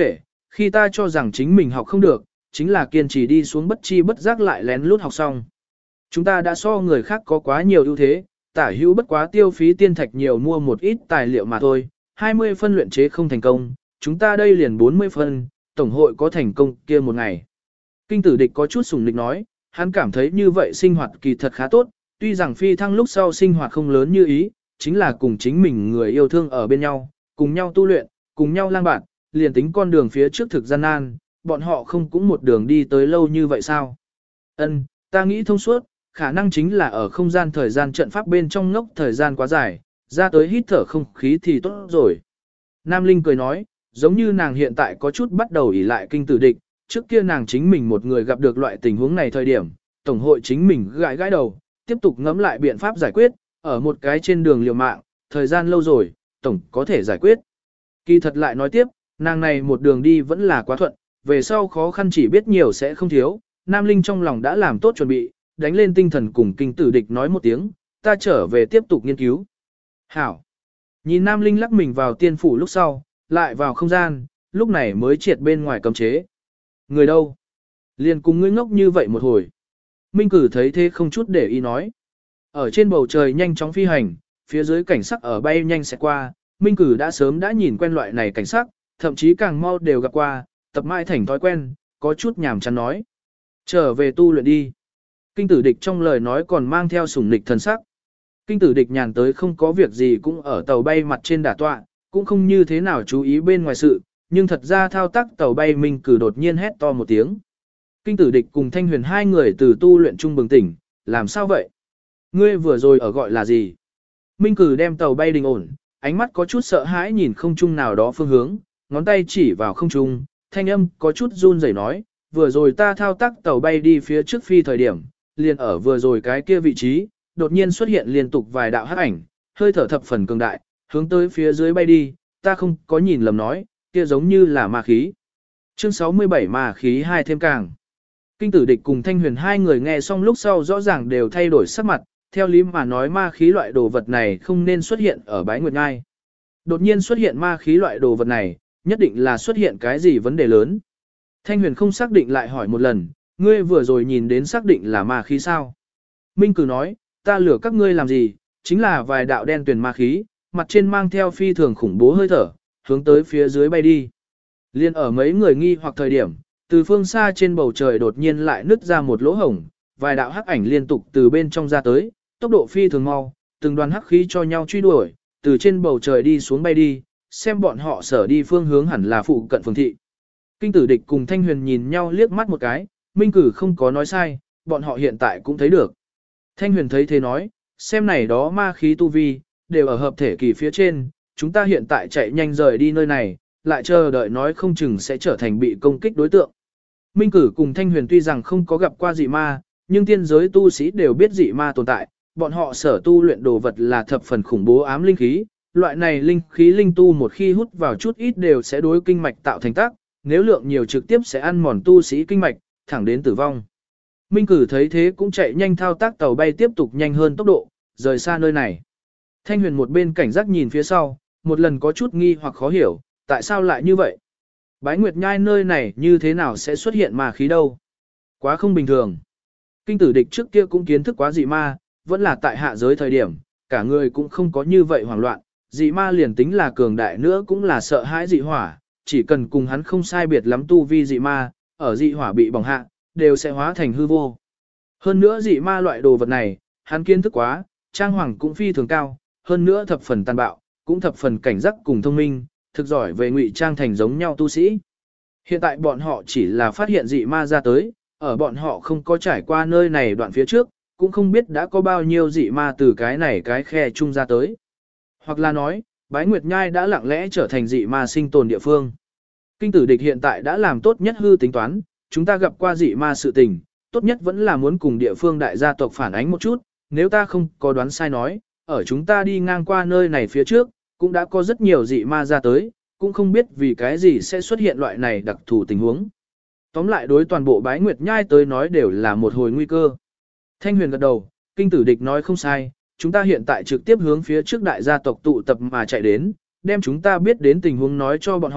khi ta cho rằng chính mình học không được, chính là kiên trì đi xuống bất chi bất giác lại lén lút học xong. Chúng ta đã so người khác có quá nhiều ưu thế, tả hữu bất quá tiêu phí tiên thạch nhiều mua một ít tài liệu mà thôi, 20 phân luyện chế không thành công, chúng ta đây liền 40 phân, tổng hội có thành công kia một ngày. Kinh tử địch có chút sủng nịch nói, hắn cảm thấy như vậy sinh hoạt kỳ thật khá tốt, tuy rằng phi thăng lúc sau sinh hoạt không lớn như ý, chính là cùng chính mình người yêu thương ở bên nhau, cùng nhau tu luyện, cùng nhau lang bạn, liền tính con đường phía trước thực gian nan, bọn họ không cũng một đường đi tới lâu như vậy sao? Ân, ta nghĩ thông suốt, khả năng chính là ở không gian thời gian trận pháp bên trong ngốc thời gian quá dài, ra tới hít thở không khí thì tốt rồi. Nam Linh cười nói, giống như nàng hiện tại có chút bắt đầu ỷ lại kinh tử địch, trước kia nàng chính mình một người gặp được loại tình huống này thời điểm, tổng hội chính mình gãi gãi đầu, tiếp tục ngẫm lại biện pháp giải quyết, ở một cái trên đường liều mạng, thời gian lâu rồi, tổng có thể giải quyết. Kỳ thật lại nói tiếp, nàng này một đường đi vẫn là quá thuận, về sau khó khăn chỉ biết nhiều sẽ không thiếu, Nam Linh trong lòng đã làm tốt chuẩn bị, đánh lên tinh thần cùng kinh tử địch nói một tiếng, ta trở về tiếp tục nghiên cứu. Hảo! Nhìn Nam Linh lắc mình vào tiên phủ lúc sau, lại vào không gian, lúc này mới triệt bên ngoài cấm chế. Người đâu? Liền cùng ngươi ngốc như vậy một hồi. Minh Cử thấy thế không chút để ý nói. Ở trên bầu trời nhanh chóng phi hành, phía dưới cảnh sắc ở bay nhanh sẽ qua, Minh Cử đã sớm đã nhìn quen loại này cảnh sắc, thậm chí càng mau đều gặp qua, tập mãi thành thói quen, có chút nhàm chán nói. Trở về tu luyện đi. Kinh tử địch trong lời nói còn mang theo sủng nịch thần sắc. Kinh tử địch nhàn tới không có việc gì cũng ở tàu bay mặt trên đả tọa, cũng không như thế nào chú ý bên ngoài sự, nhưng thật ra thao tác tàu bay Minh Cử đột nhiên hét to một tiếng. Kinh tử địch cùng Thanh Huyền hai người từ tu luyện chung bừng tỉnh, làm sao vậy? Ngươi vừa rồi ở gọi là gì? Minh Cử đem tàu bay đình ổn, ánh mắt có chút sợ hãi nhìn không trung nào đó phương hướng, ngón tay chỉ vào không trung, thanh âm có chút run rẩy nói, vừa rồi ta thao tác tàu bay đi phía trước phi thời điểm, liền ở vừa rồi cái kia vị trí, đột nhiên xuất hiện liên tục vài đạo hắc ảnh, hơi thở thập phần cường đại, hướng tới phía dưới bay đi, ta không có nhìn lầm nói, kia giống như là ma khí. Chương 67 ma khí hai thêm càng. Kinh tử địch cùng Thanh Huyền hai người nghe xong lúc sau rõ ràng đều thay đổi sắc mặt, theo lý mà nói ma khí loại đồ vật này không nên xuất hiện ở Bái Nguyệt Ngai. Đột nhiên xuất hiện ma khí loại đồ vật này, nhất định là xuất hiện cái gì vấn đề lớn. Thanh Huyền không xác định lại hỏi một lần, ngươi vừa rồi nhìn đến xác định là ma khí sao? Minh Cử nói, ta lừa các ngươi làm gì, chính là vài đạo đen tuyền ma khí, mặt trên mang theo phi thường khủng bố hơi thở, hướng tới phía dưới bay đi. Liên ở mấy người nghi hoặc thời điểm, từ phương xa trên bầu trời đột nhiên lại nứt ra một lỗ hổng, vài đạo hắc ảnh liên tục từ bên trong ra tới, tốc độ phi thường mau, từng đoàn hắc khí cho nhau truy đuổi, từ trên bầu trời đi xuống bay đi, xem bọn họ sở đi phương hướng hẳn là phụ cận phường thị. Kinh tử địch cùng Thanh Huyền nhìn nhau liếc mắt một cái, Minh Cử không có nói sai, bọn họ hiện tại cũng thấy được. Thanh Huyền thấy thế nói, xem này đó ma khí tu vi, đều ở hợp thể kỳ phía trên, chúng ta hiện tại chạy nhanh rời đi nơi này, lại chờ đợi nói không chừng sẽ trở thành bị công kích đối tượng. Minh Cử cùng Thanh Huyền tuy rằng không có gặp qua dị ma, nhưng tiên giới tu sĩ đều biết dị ma tồn tại, bọn họ sở tu luyện đồ vật là thập phần khủng bố ám linh khí, loại này linh khí linh tu một khi hút vào chút ít đều sẽ đối kinh mạch tạo thành tác, nếu lượng nhiều trực tiếp sẽ ăn mòn tu sĩ kinh mạch, thẳng đến tử vong. Minh Cử thấy thế cũng chạy nhanh thao tác tàu bay tiếp tục nhanh hơn tốc độ, rời xa nơi này. Thanh Huyền một bên cảnh giác nhìn phía sau, một lần có chút nghi hoặc khó hiểu, tại sao lại như vậy? Bái Nguyệt Nhai nơi này như thế nào sẽ xuất hiện ma khí đâu? Quá không bình thường. Kinh tử địch trước kia cũng kiến thức quá dị ma, vẫn là tại hạ giới thời điểm, cả người cũng không có như vậy hoảng loạn, dị ma liền tính là cường đại nữa cũng là sợ hãi dị hỏa, chỉ cần cùng hắn không sai biệt lắm tu vi dị ma, ở dị hỏa bị bỏng hạ, đều sẽ hóa thành hư vô. Hơn nữa dị ma loại đồ vật này, hắn kiến thức quá, trang hoàng cũng phi thường cao, hơn nữa thập phần tàn bạo, cũng thập phần cảnh giác cùng thông minh, thực giỏi về ngụy trang thành giống nhau tu sĩ. Hiện tại bọn họ chỉ là phát hiện dị ma ra tới, ở bọn họ không có trải qua nơi này đoạn phía trước, cũng không biết đã có bao nhiêu dị ma từ cái này cái khe chung ra tới. Hoặc là nói, Bái Nguyệt Nhai đã lặng lẽ trở thành dị ma sinh tồn địa phương. Kinh tử địch hiện tại đã làm tốt nhất hư tính toán, chúng ta gặp qua dị ma sự tình, tốt nhất vẫn là muốn cùng địa phương đại gia tộc phản ánh một chút, nếu ta không có đoán sai nói, ở chúng ta đi ngang qua nơi này phía trước, cũng đã có rất nhiều dị ma ra tới, cũng không biết vì cái gì sẽ xuất hiện loại này đặc thù tình huống. Tóm lại đối toàn bộ Bái Nguyệt Nhai tới nói đều là một hồi nguy cơ. Thanh Huyền gật đầu, kinh tử địch nói không sai, chúng ta hiện tại trực tiếp hướng phía trước đại gia tộc tụ tập mà chạy đến, đem chúng ta biết đến tình huống nói cho bọn họ,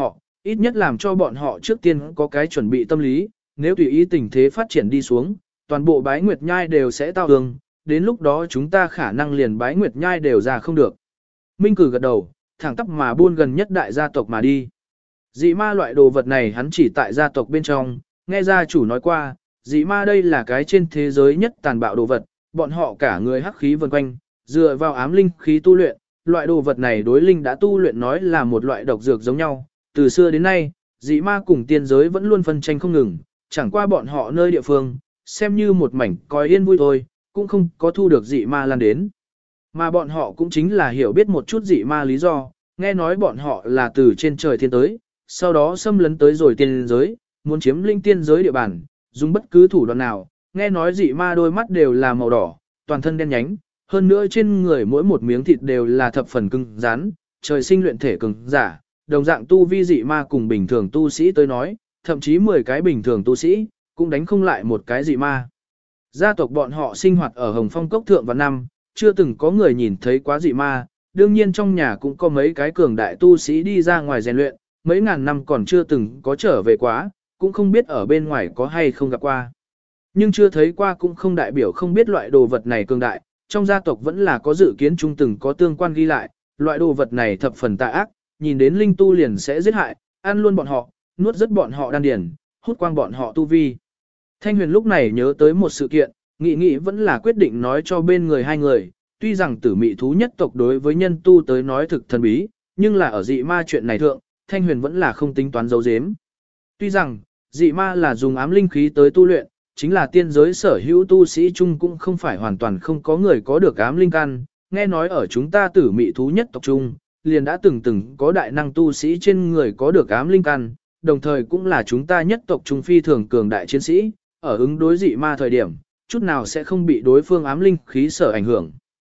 ít nhất làm cho bọn họ trước tiên có cái chuẩn bị tâm lý, nếu tùy ý tình thế phát triển đi xuống, toàn bộ bái nguyệt nhai đều sẽ tao hương, đến lúc đó chúng ta khả năng liền bái nguyệt nhai đều ra không được. Minh Cử gật đầu, thẳng tắp mà buôn gần nhất đại gia tộc mà đi. Dị ma loại đồ vật này hắn chỉ tại gia tộc bên trong, nghe gia chủ nói qua, dị ma đây là cái trên thế giới nhất tàn bạo đồ vật, bọn họ cả người hắc khí vần quanh, dựa vào ám linh khí tu luyện, loại đồ vật này đối linh đã tu luyện nói là một loại độc dược giống nhau, từ xưa đến nay, dị ma cùng tiên giới vẫn luôn phân tranh không ngừng, chẳng qua bọn họ nơi địa phương, xem như một mảnh coi yên vui thôi, cũng không có thu được dị ma lan đến. Mà bọn họ cũng chính là hiểu biết một chút dị ma lý do, nghe nói bọn họ là từ trên trời thiên tới, sau đó xâm lấn tới rồi tiên giới, muốn chiếm linh tiên giới địa bàn, dùng bất cứ thủ đoạn nào, nghe nói dị ma đôi mắt đều là màu đỏ, toàn thân đen nhánh, hơn nữa trên người mỗi một miếng thịt đều là thập phần cứng rắn, trời sinh luyện thể cường giả, đồng dạng tu vi dị ma cùng bình thường tu sĩ tới nói, thậm chí 10 cái bình thường tu sĩ, cũng đánh không lại một cái dị ma. Gia tộc bọn họ sinh hoạt ở Hồng Phong Cốc Thượng và năm, chưa từng có người nhìn thấy quá dị ma, đương nhiên trong nhà cũng có mấy cái cường đại tu sĩ đi ra ngoài rèn luyện, mấy ngàn năm còn chưa từng có trở về quá, cũng không biết ở bên ngoài có hay không gặp qua. Nhưng chưa thấy qua cũng không đại biểu không biết loại đồ vật này cường đại, trong gia tộc vẫn là có dự kiến chung từng có tương quan ghi lại, loại đồ vật này thập phần tà ác, nhìn đến linh tu liền sẽ giết hại, ăn luôn bọn họ, nuốt rất bọn họ đan điền, hút quang bọn họ tu vi. Thanh Huyền lúc này nhớ tới một sự kiện, nghĩ vẫn là quyết định nói cho bên người hai người, tuy rằng tử mị thú nhất tộc đối với nhân tu tới nói thực thần bí, nhưng là ở dị ma chuyện này thượng, Thanh Huyền vẫn là không tính toán giấu giếm. Tuy rằng, dị ma là dùng ám linh khí tới tu luyện, chính là tiên giới sở hữu tu sĩ chung cũng không phải hoàn toàn không có người có được ám linh căn, nghe nói ở chúng ta tử mị thú nhất tộc chung, liền đã từng có đại năng tu sĩ trên người có được ám linh căn, đồng thời cũng là chúng ta nhất tộc trung phi thường cường đại chiến sĩ, ở ứng đối dị ma thời điểm, chút nào sẽ không bị đối phương ám linh khí sở ảnh hưởng.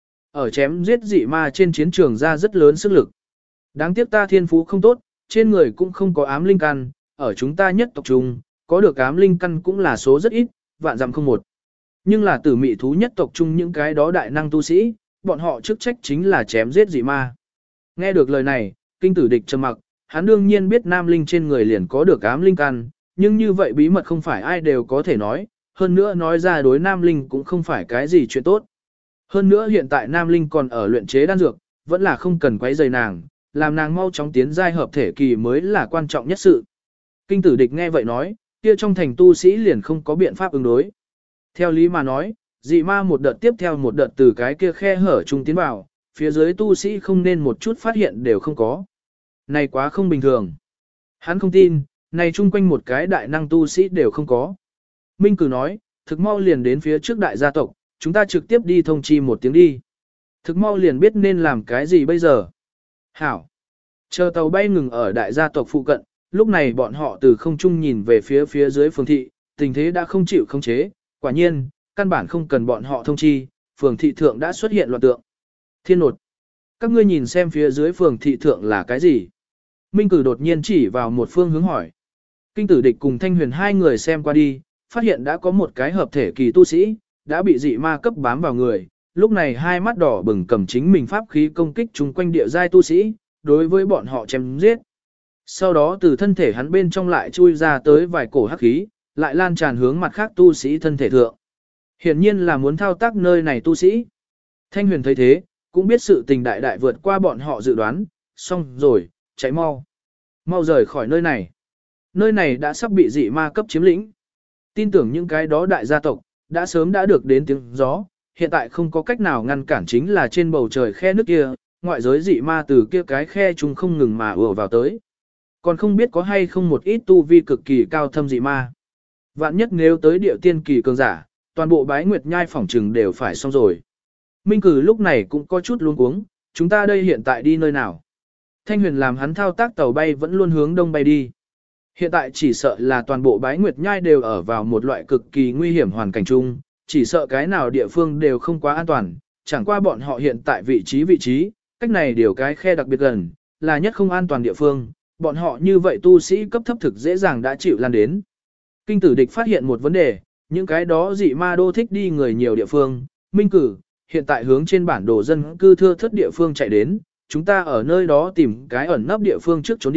Ở chém giết dị ma trên chiến trường ra rất lớn sức lực. Đáng tiếc ta thiên phú không tốt, trên người cũng không có ám linh căn, ở chúng ta nhất tộc chung, có được ám linh căn cũng là số rất ít, vạn dặm không một. Nhưng là tử mị thú nhất tộc chung những cái đó đại năng tu sĩ, bọn họ chức trách chính là chém giết dị ma. Nghe được lời này, kinh tử địch trầm mặc, hắn đương nhiên biết nam linh trên người liền có được ám linh căn, nhưng như vậy bí mật không phải ai đều có thể nói, hơn nữa nói ra đối nam linh cũng không phải cái gì chuyện tốt. Hơn nữa hiện tại nam linh còn ở luyện chế đan dược, vẫn là không cần quấy rầy nàng, làm nàng mau chóng tiến giai hợp thể kỳ mới là quan trọng nhất sự. Kinh tử địch nghe vậy nói, kia trong thành tu sĩ liền không có biện pháp ứng đối. Theo lý mà nói, dị ma một đợt tiếp theo một đợt từ cái kia khe hở trung tiến vào, phía dưới tu sĩ không nên một chút phát hiện đều không có. Này quá không bình thường. Hắn không tin, này chung quanh một cái đại năng tu sĩ đều không có. Minh Cử nói, thực mau liền đến phía trước đại gia tộc, chúng ta trực tiếp đi thông chi một tiếng đi. Thực mau liền biết nên làm cái gì bây giờ. Hảo. Chờ tàu bay ngừng ở đại gia tộc phụ cận, lúc này bọn họ từ không trung nhìn về phía dưới phường thị, tình thế đã không chịu khống chế, quả nhiên, căn bản không cần bọn họ thông chi, phường thị thượng đã xuất hiện loạn tượng. Thiên nột. Các ngươi nhìn xem phía dưới phường thị thượng là cái gì? Minh Cử đột nhiên chỉ vào một phương hướng hỏi. Kinh tử địch cùng Thanh Huyền hai người xem qua đi, phát hiện đã có một cái hợp thể kỳ tu sĩ, đã bị dị ma cấp bám vào người, lúc này hai mắt đỏ bừng cầm chính mình pháp khí công kích chung quanh địa giai tu sĩ, đối với bọn họ chém giết. Sau đó từ thân thể hắn bên trong lại chui ra tới vài cổ hắc khí, lại lan tràn hướng mặt khác tu sĩ thân thể thượng. Hiển nhiên là muốn thao tác nơi này tu sĩ. Thanh Huyền thấy thế, cũng biết sự tình đại đại vượt qua bọn họ dự đoán, xong rồi, chạy mau. Mau rời khỏi nơi này. Nơi này đã sắp bị dị ma cấp chiếm lĩnh. Tin tưởng những cái đó đại gia tộc, đã sớm đã được đến tiếng gió, hiện tại không có cách nào ngăn cản chính là trên bầu trời khe nước kia, ngoại giới dị ma từ kia cái khe chúng không ngừng mà ùa vào tới. Còn không biết có hay không một ít tu vi cực kỳ cao thâm dị ma. Vạn nhất nếu tới địa tiên kỳ cường giả, toàn bộ bái nguyệt nhai phỏng trừng đều phải xong rồi. Minh Cử lúc này cũng có chút luống cuống, chúng ta đây hiện tại đi nơi nào? Thanh Huyền làm hắn thao tác tàu bay vẫn luôn hướng đông bay đi. Hiện tại chỉ sợ là toàn bộ bái nguyệt nhai đều ở vào một loại cực kỳ nguy hiểm hoàn cảnh chung, chỉ sợ cái nào địa phương đều không quá an toàn, chẳng qua bọn họ hiện tại vị trí, cách này điều cái khe đặc biệt gần, là nhất không an toàn địa phương, bọn họ như vậy tu sĩ cấp thấp thực dễ dàng đã chịu lan đến. Kinh tử địch phát hiện một vấn đề, những cái đó dị ma đô thích đi người nhiều địa phương, Minh Cử, hiện tại hướng trên bản đồ dân cư thưa thất địa phương chạy đến, chúng ta ở nơi đó tìm cái ẩn nấp địa phương trước trốn đi,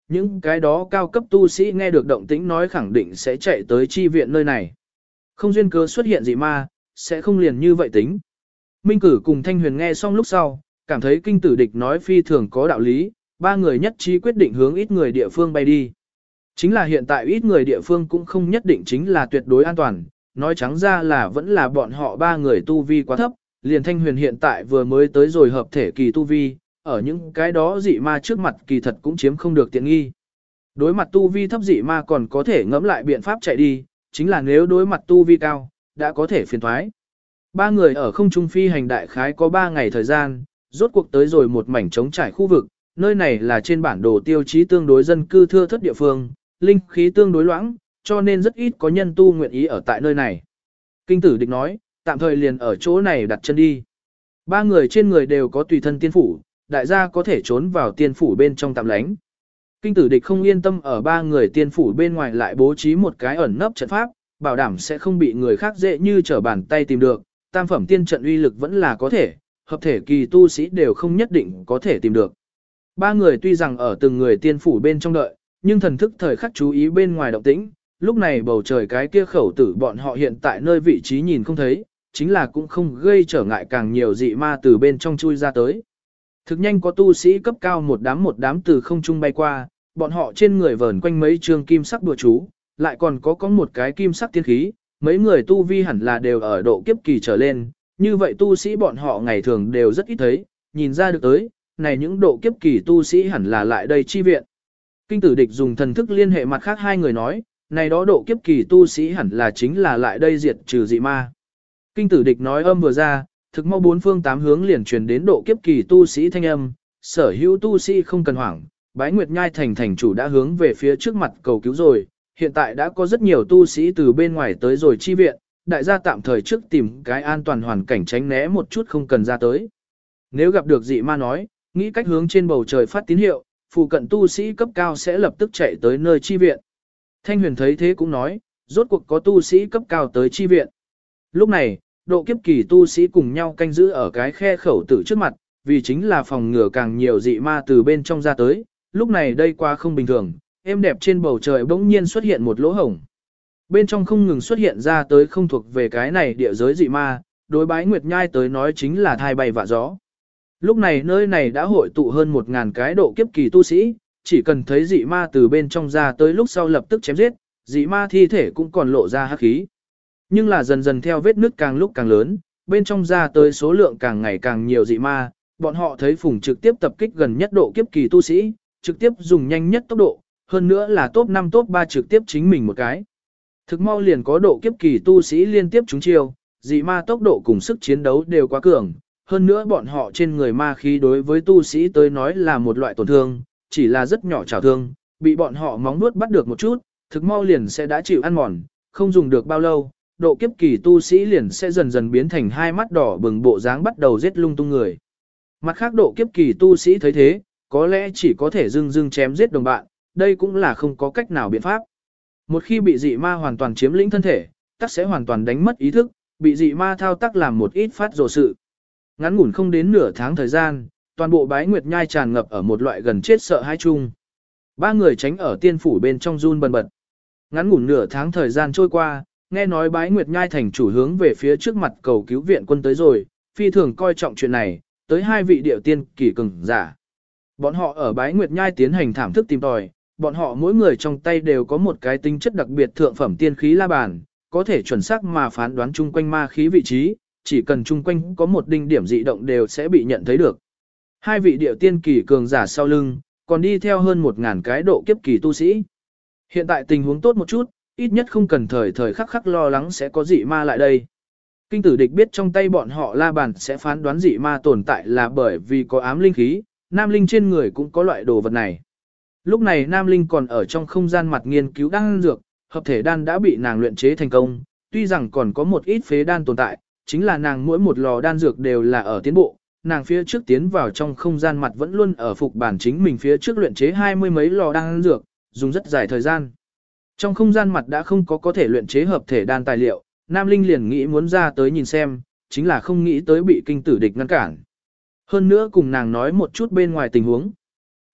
những cái đó cao cấp tu sĩ nghe được động tĩnh nói khẳng định sẽ chạy tới chi viện nơi này. Không duyên cớ xuất hiện dị ma, sẽ không liền như vậy tính. Minh Cử cùng Thanh Huyền nghe xong lúc sau, cảm thấy kinh tử địch nói phi thường có đạo lý, ba người nhất trí quyết định hướng ít người địa phương bay đi. Chính là hiện tại ít người địa phương cũng không nhất định chính là tuyệt đối an toàn, nói trắng ra là vẫn là bọn họ ba người tu vi quá thấp, liền Thanh Huyền hiện tại vừa mới tới rồi hợp thể kỳ tu vi, ở những cái đó dị ma trước mặt kỳ thật cũng chiếm không được tiện nghi. Đối mặt tu vi thấp dị ma còn có thể ngẫm lại biện pháp chạy đi, chính là nếu đối mặt tu vi cao, đã có thể phiền thoái. Ba người ở không trung phi hành đại khái có 3 ngày thời gian, rốt cuộc tới rồi một mảnh trống trải khu vực, nơi này là trên bản đồ tiêu chí tương đối dân cư thưa thớt địa phương, linh khí tương đối loãng, cho nên rất ít có nhân tu nguyện ý ở tại nơi này. Kinh tử địch nói, tạm thời liền ở chỗ này đặt chân đi. Ba người trên người đều có tùy thân tiên phủ, đại gia có thể trốn vào tiên phủ bên trong tạm lánh. Kinh tử địch không yên tâm ở ba người tiên phủ bên ngoài lại bố trí một cái ẩn nấp trận pháp, bảo đảm sẽ không bị người khác dễ như trở bàn tay tìm được, tam phẩm tiên trận uy lực vẫn là có thể, hợp thể kỳ tu sĩ đều không nhất định có thể tìm được. Ba người tuy rằng ở từng người tiên phủ bên trong đợi, nhưng thần thức thời khắc chú ý bên ngoài động tĩnh, lúc này bầu trời cái kia khẩu tử bọn họ hiện tại nơi vị trí nhìn không thấy, chính là cũng không gây trở ngại càng nhiều dị ma từ bên trong chui ra tới. Thực nhanh có tu sĩ cấp cao một đám từ không trung bay qua, bọn họ trên người vờn quanh mấy trường kim sắc đùa chú, lại còn có một cái kim sắc tiên khí, mấy người tu vi hẳn là đều ở độ kiếp kỳ trở lên, như vậy tu sĩ bọn họ ngày thường đều rất ít thấy, nhìn ra được tới, này những độ kiếp kỳ tu sĩ hẳn là lại đây chi viện. Kinh tử địch dùng thần thức liên hệ mặt khác hai người nói, này đó độ kiếp kỳ tu sĩ hẳn là chính là lại đây diệt trừ dị ma. Kinh tử địch nói âm vừa ra, thực mau bốn phương tám hướng liền truyền đến độ kiếp kỳ tu sĩ thanh âm, sở hữu tu sĩ không cần hoảng, Bái Nguyệt Nhai thành chủ đã hướng về phía trước mặt cầu cứu rồi, hiện tại đã có rất nhiều tu sĩ từ bên ngoài tới rồi chi viện, đại gia tạm thời trước tìm cái an toàn hoàn cảnh tránh né một chút không cần ra tới. Nếu gặp được dị ma nói, nghĩ cách hướng trên bầu trời phát tín hiệu, phụ cận tu sĩ cấp cao sẽ lập tức chạy tới nơi chi viện. Thanh Huyền thấy thế cũng nói, rốt cuộc có tu sĩ cấp cao tới chi viện. Lúc này, độ kiếp kỳ tu sĩ cùng nhau canh giữ ở cái khe khẩu tử trước mặt, vì chính là phòng ngừa càng nhiều dị ma từ bên trong ra tới, lúc này đây qua không bình thường, êm đẹp trên bầu trời bỗng nhiên xuất hiện một lỗ hổng. Bên trong không ngừng xuất hiện ra tới không thuộc về cái này địa giới dị ma, đối Bái Nguyệt Nhai tới nói chính là thai bay vạ gió. Lúc này nơi này đã hội tụ hơn 1000 cái độ kiếp kỳ tu sĩ, chỉ cần thấy dị ma từ bên trong ra tới lúc sau lập tức chém giết, dị ma thi thể cũng còn lộ ra hắc khí. Nhưng là dần dần theo vết nứt càng lúc càng lớn, bên trong ra tới số lượng càng ngày càng nhiều dị ma, bọn họ thấy Phùng trực tiếp tập kích gần nhất độ kiếp kỳ tu sĩ, trực tiếp dùng nhanh nhất tốc độ, hơn nữa là top 5 top 3 trực tiếp chính mình một cái. Thực mau liền có độ kiếp kỳ tu sĩ liên tiếp trúng chiêu, dị ma tốc độ cùng sức chiến đấu đều quá cường, hơn nữa bọn họ trên người ma khí đối với tu sĩ tới nói là một loại tổn thương, chỉ là rất nhỏ trào thương, bị bọn họ móng nuốt bắt được một chút, thực mau liền sẽ đã chịu ăn mòn, không dùng được bao lâu, độ kiếp kỳ tu sĩ liền sẽ dần dần biến thành hai mắt đỏ bừng bộ dáng bắt đầu giết lung tung người. Mặt khác độ kiếp kỳ tu sĩ thấy thế, có lẽ chỉ có thể dưng chém giết đồng bạn, đây cũng là không có cách nào biện pháp. Một khi bị dị ma hoàn toàn chiếm lĩnh thân thể, tắc sẽ hoàn toàn đánh mất ý thức, bị dị ma thao tác làm một ít phát rồ sự. Ngắn ngủn không đến nửa tháng thời gian, toàn bộ Bái Nguyệt Nhai tràn ngập ở một loại gần chết sợ hãi chung. Ba người tránh ở tiên phủ bên trong run bần bật. Ngắn ngủn nửa tháng thời gian trôi qua, nghe nói Bái Nguyệt Nhai thành chủ hướng về phía trước mặt cầu cứu viện quân tới rồi, phi thường coi trọng chuyện này, tới hai vị điệu tiên kỳ cường giả. Bọn họ ở Bái Nguyệt Nhai tiến hành thảm thức tìm tòi, bọn họ mỗi người trong tay đều có một cái tính chất đặc biệt thượng phẩm tiên khí la bàn, có thể chuẩn xác mà phán đoán chung quanh ma khí vị trí, chỉ cần chung quanh có một đinh điểm dị động đều sẽ bị nhận thấy được. Hai vị điệu tiên kỳ cường giả sau lưng, còn đi theo hơn 1000 cái độ kiếp kỳ tu sĩ. Hiện tại tình huống tốt một chút, ít nhất không cần thời khắc lo lắng sẽ có dị ma lại đây. Kinh tử địch biết trong tay bọn họ la bàn sẽ phán đoán dị ma tồn tại là bởi vì có ám linh khí, nam linh trên người cũng có loại đồ vật này. Lúc này nam linh còn ở trong không gian mặt nghiên cứu đan dược, hợp thể đan đã bị nàng luyện chế thành công, tuy rằng còn có một ít phế đan tồn tại, chính là nàng mỗi một lò đan dược đều là ở tiến bộ, nàng phía trước tiến vào trong không gian mặt vẫn luôn ở phục bản chính mình phía trước luyện chế 20 mấy lò đan dược, dùng rất dài thời gian. Trong không gian mặt đã không có thể luyện chế hợp thể đan tài liệu, Nam Linh liền nghĩ muốn ra tới nhìn xem, chính là không nghĩ tới bị kinh tử địch ngăn cản. Hơn nữa cùng nàng nói một chút bên ngoài tình huống.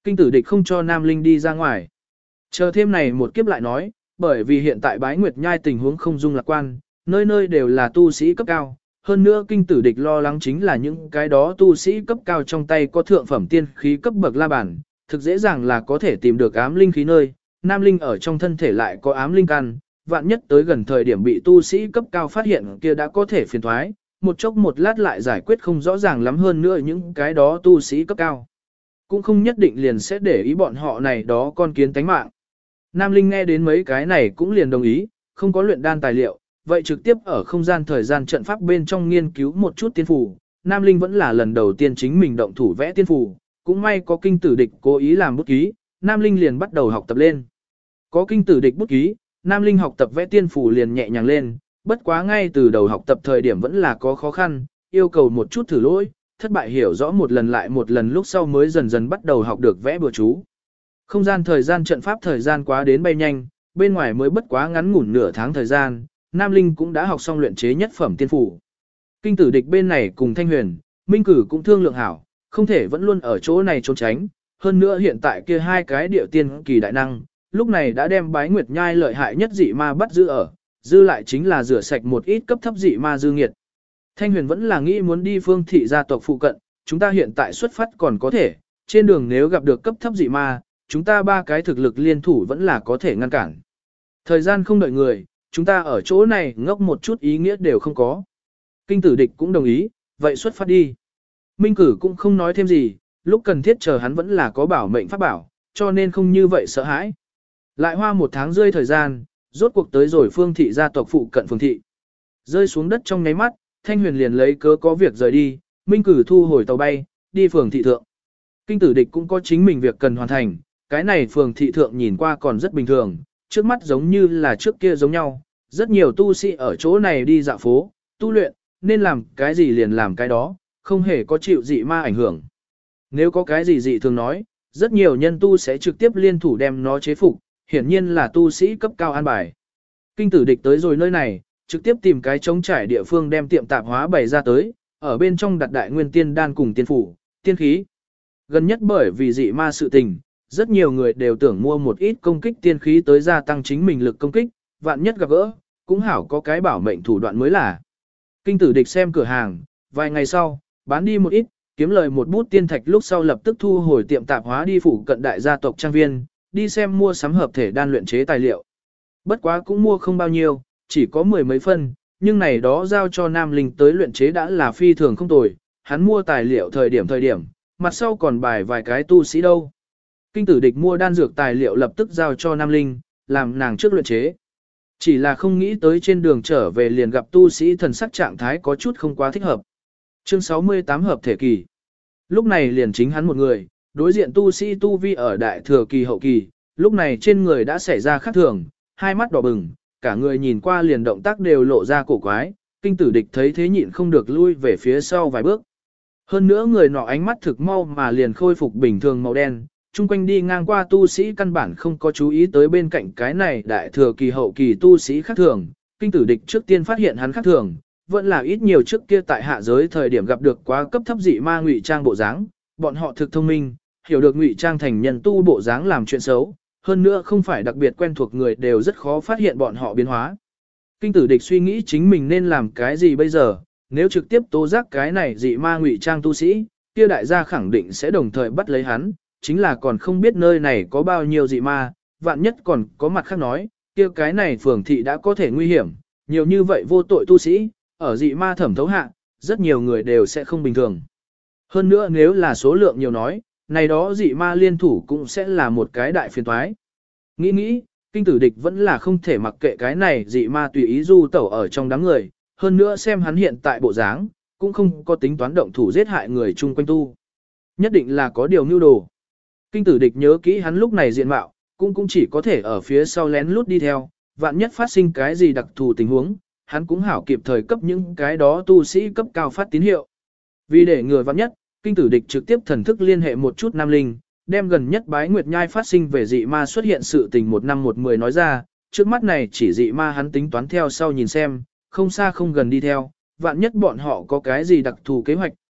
Kinh tử địch không cho Nam Linh đi ra ngoài. Chờ thêm này một kiếp lại nói, bởi vì hiện tại Bái Nguyệt Nhai tình huống không dung lạc quan, nơi nơi đều là tu sĩ cấp cao. Hơn nữa kinh tử địch lo lắng chính là những cái đó tu sĩ cấp cao trong tay có thượng phẩm tiên khí cấp bậc la bản, thực dễ dàng là có thể tìm được ám linh khí nơi. Nam Linh ở trong thân thể lại có ám linh căn, vạn nhất tới gần thời điểm bị tu sĩ cấp cao phát hiện kia đã có thể phiền thoái, một chốc một lát lại giải quyết không rõ ràng lắm hơn nữa những cái đó tu sĩ cấp cao. Cũng không nhất định liền sẽ để ý bọn họ này đó con kiến tánh mạng. Nam Linh nghe đến mấy cái này cũng liền đồng ý, không có luyện đan tài liệu, vậy trực tiếp ở không gian thời gian trận pháp bên trong nghiên cứu một chút tiên phù. Nam Linh vẫn là lần đầu tiên chính mình động thủ vẽ tiên phù, cũng may có kinh tử địch cố ý làm bút ký, Nam Linh liền bắt đầu học tập lên. Có kinh tử địch bút ký, Nam Linh học tập vẽ tiên phù liền nhẹ nhàng lên, bất quá ngay từ đầu học tập thời điểm vẫn là có khó khăn, yêu cầu một chút thử lỗi, thất bại hiểu rõ một lần lại một lần lúc sau mới dần dần bắt đầu học được vẽ bừa chú. Không gian thời gian trận pháp thời gian quá đến bay nhanh, bên ngoài mới bất quá ngắn ngủn nửa tháng thời gian, Nam Linh cũng đã học xong luyện chế nhất phẩm tiên phù. Kinh tử địch bên này cùng Thanh Huyền, Minh Cử cũng thương lượng hảo, không thể vẫn luôn ở chỗ này trốn tránh, hơn nữa hiện tại kia hai cái địa tiên kỳ đại năng, lúc này đã đem Bái Nguyệt Nhai lợi hại nhất dị ma bắt giữ ở, dư lại chính là rửa sạch một ít cấp thấp dị ma dư nghiệt. Thanh Huyền vẫn là nghĩ muốn đi Phương thị gia tộc phụ cận, chúng ta hiện tại xuất phát còn có thể, trên đường nếu gặp được cấp thấp dị ma, chúng ta ba cái thực lực liên thủ vẫn là có thể ngăn cản. Thời gian không đợi người, chúng ta ở chỗ này ngốc một chút ý nghĩa đều không có. Kinh tử địch cũng đồng ý, vậy xuất phát đi. Minh Cử cũng không nói thêm gì, lúc cần thiết chờ hắn vẫn là có bảo mệnh pháp bảo, cho nên không như vậy sợ hãi. Lại hoa một tháng rơi thời gian, rốt cuộc tới rồi Phương thị gia tộc phụ cận Phương thị. Rơi xuống đất trong nháy mắt, Thanh Huyền liền lấy cớ có việc rời đi, Minh Cử thu hồi tàu bay, đi phường thị thượng. Kinh tử địch cũng có chính mình việc cần hoàn thành, cái này phường thị thượng nhìn qua còn rất bình thường, trước mắt giống như là trước kia giống nhau, rất nhiều tu sĩ ở chỗ này đi dạo phố, tu luyện, nên làm cái gì liền làm cái đó, không hề có chịu dị ma ảnh hưởng. Nếu có cái gì dị thường nói, rất nhiều nhân tu sẽ trực tiếp liên thủ đem nó chế phục, hiển nhiên là tu sĩ cấp cao an bài. Kinh tử địch tới rồi nơi này, trực tiếp tìm cái trống trải địa phương đem tiệm tạp hóa bày ra tới, ở bên trong đặt đại nguyên tiên đan cùng tiên phủ, tiên khí. Gần nhất bởi vì dị ma sự tình, rất nhiều người đều tưởng mua một ít công kích tiên khí tới gia tăng chính mình lực công kích, vạn nhất gặp gỡ, cũng hảo có cái bảo mệnh thủ đoạn mới là. Kinh tử địch xem cửa hàng, vài ngày sau, bán đi một ít, kiếm lời một bút tiên thạch lúc sau lập tức thu hồi tiệm tạp hóa đi phủ cận đại gia tộc trang viên, đi xem mua sắm hợp thể đan luyện chế tài liệu. Bất quá cũng mua không bao nhiêu, chỉ có 10 mấy phân, nhưng này đó giao cho Nam Linh tới luyện chế đã là phi thường không tồi, hắn mua tài liệu thời điểm, mặt sau còn bài vài cái tu sĩ đâu. Kinh tử địch mua đan dược tài liệu lập tức giao cho Nam Linh, làm nàng trước luyện chế. Chỉ là không nghĩ tới trên đường trở về liền gặp tu sĩ thần sắc trạng thái có chút không quá thích hợp. Chương 68 hợp thể kỳ. Lúc này liền chính hắn một người, đối diện tu sĩ tu vi ở đại thừa kỳ hậu kỳ, lúc này trên người đã xảy ra khác thường, hai mắt đỏ bừng, cả người nhìn qua liền động tác đều lộ ra cổ quái, kinh tử địch thấy thế nhịn không được lui về phía sau vài bước. Hơn nữa người nọ ánh mắt thực mau mà liền khôi phục bình thường màu đen, chung quanh đi ngang qua tu sĩ căn bản không có chú ý tới bên cạnh cái này đại thừa kỳ hậu kỳ tu sĩ khác thường, kinh tử địch trước tiên phát hiện hắn khác thường, vẫn là ít nhiều trước kia tại hạ giới thời điểm gặp được quá cấp thấp dị ma ngụy trang bộ dáng, bọn họ thực thông minh, hiểu được ngụy trang thành nhân tu bộ dáng làm chuyện xấu, hơn nữa không phải đặc biệt quen thuộc người đều rất khó phát hiện bọn họ biến hóa. Kinh tử địch suy nghĩ chính mình nên làm cái gì bây giờ, nếu trực tiếp tố giác cái này dị ma ngụy trang tu sĩ, kia đại gia khẳng định sẽ đồng thời bắt lấy hắn, chính là còn không biết nơi này có bao nhiêu dị ma, vạn nhất còn có mặt khác nói, kia cái này phường thị đã có thể nguy hiểm, nhiều như vậy vô tội tu sĩ, ở dị ma thẩm thấu hạ, rất nhiều người đều sẽ không bình thường. Hơn nữa nếu là số lượng nhiều nói, này đó dị ma liên thủ cũng sẽ là một cái đại phiền toái. Nghĩ, kinh tử địch vẫn là không thể mặc kệ cái này dị ma tùy ý du tẩu ở trong đám người, hơn nữa xem hắn hiện tại bộ dáng, cũng không có tính toán động thủ giết hại người chung quanh tu. Nhất định là có điều mưu đồ. Kinh tử địch nhớ kỹ hắn lúc này diện mạo, cũng chỉ có thể ở phía sau lén lút đi theo, vạn nhất phát sinh cái gì đặc thù tình huống, hắn cũng hảo kịp thời cấp những cái đó tu sĩ cấp cao phát tín hiệu. Vì để ngừa vạn nhất, kinh tử địch trực tiếp thần thức liên hệ một chút Nam Linh, đem gần nhất Bái Nguyệt Nhai phát sinh về dị ma xuất hiện sự tình 1 năm 1 10 nói ra, trước mắt này chỉ dị ma hắn tính toán theo sau nhìn xem, không xa không gần đi theo, vạn nhất bọn họ có cái gì đặc thù kế hoạch,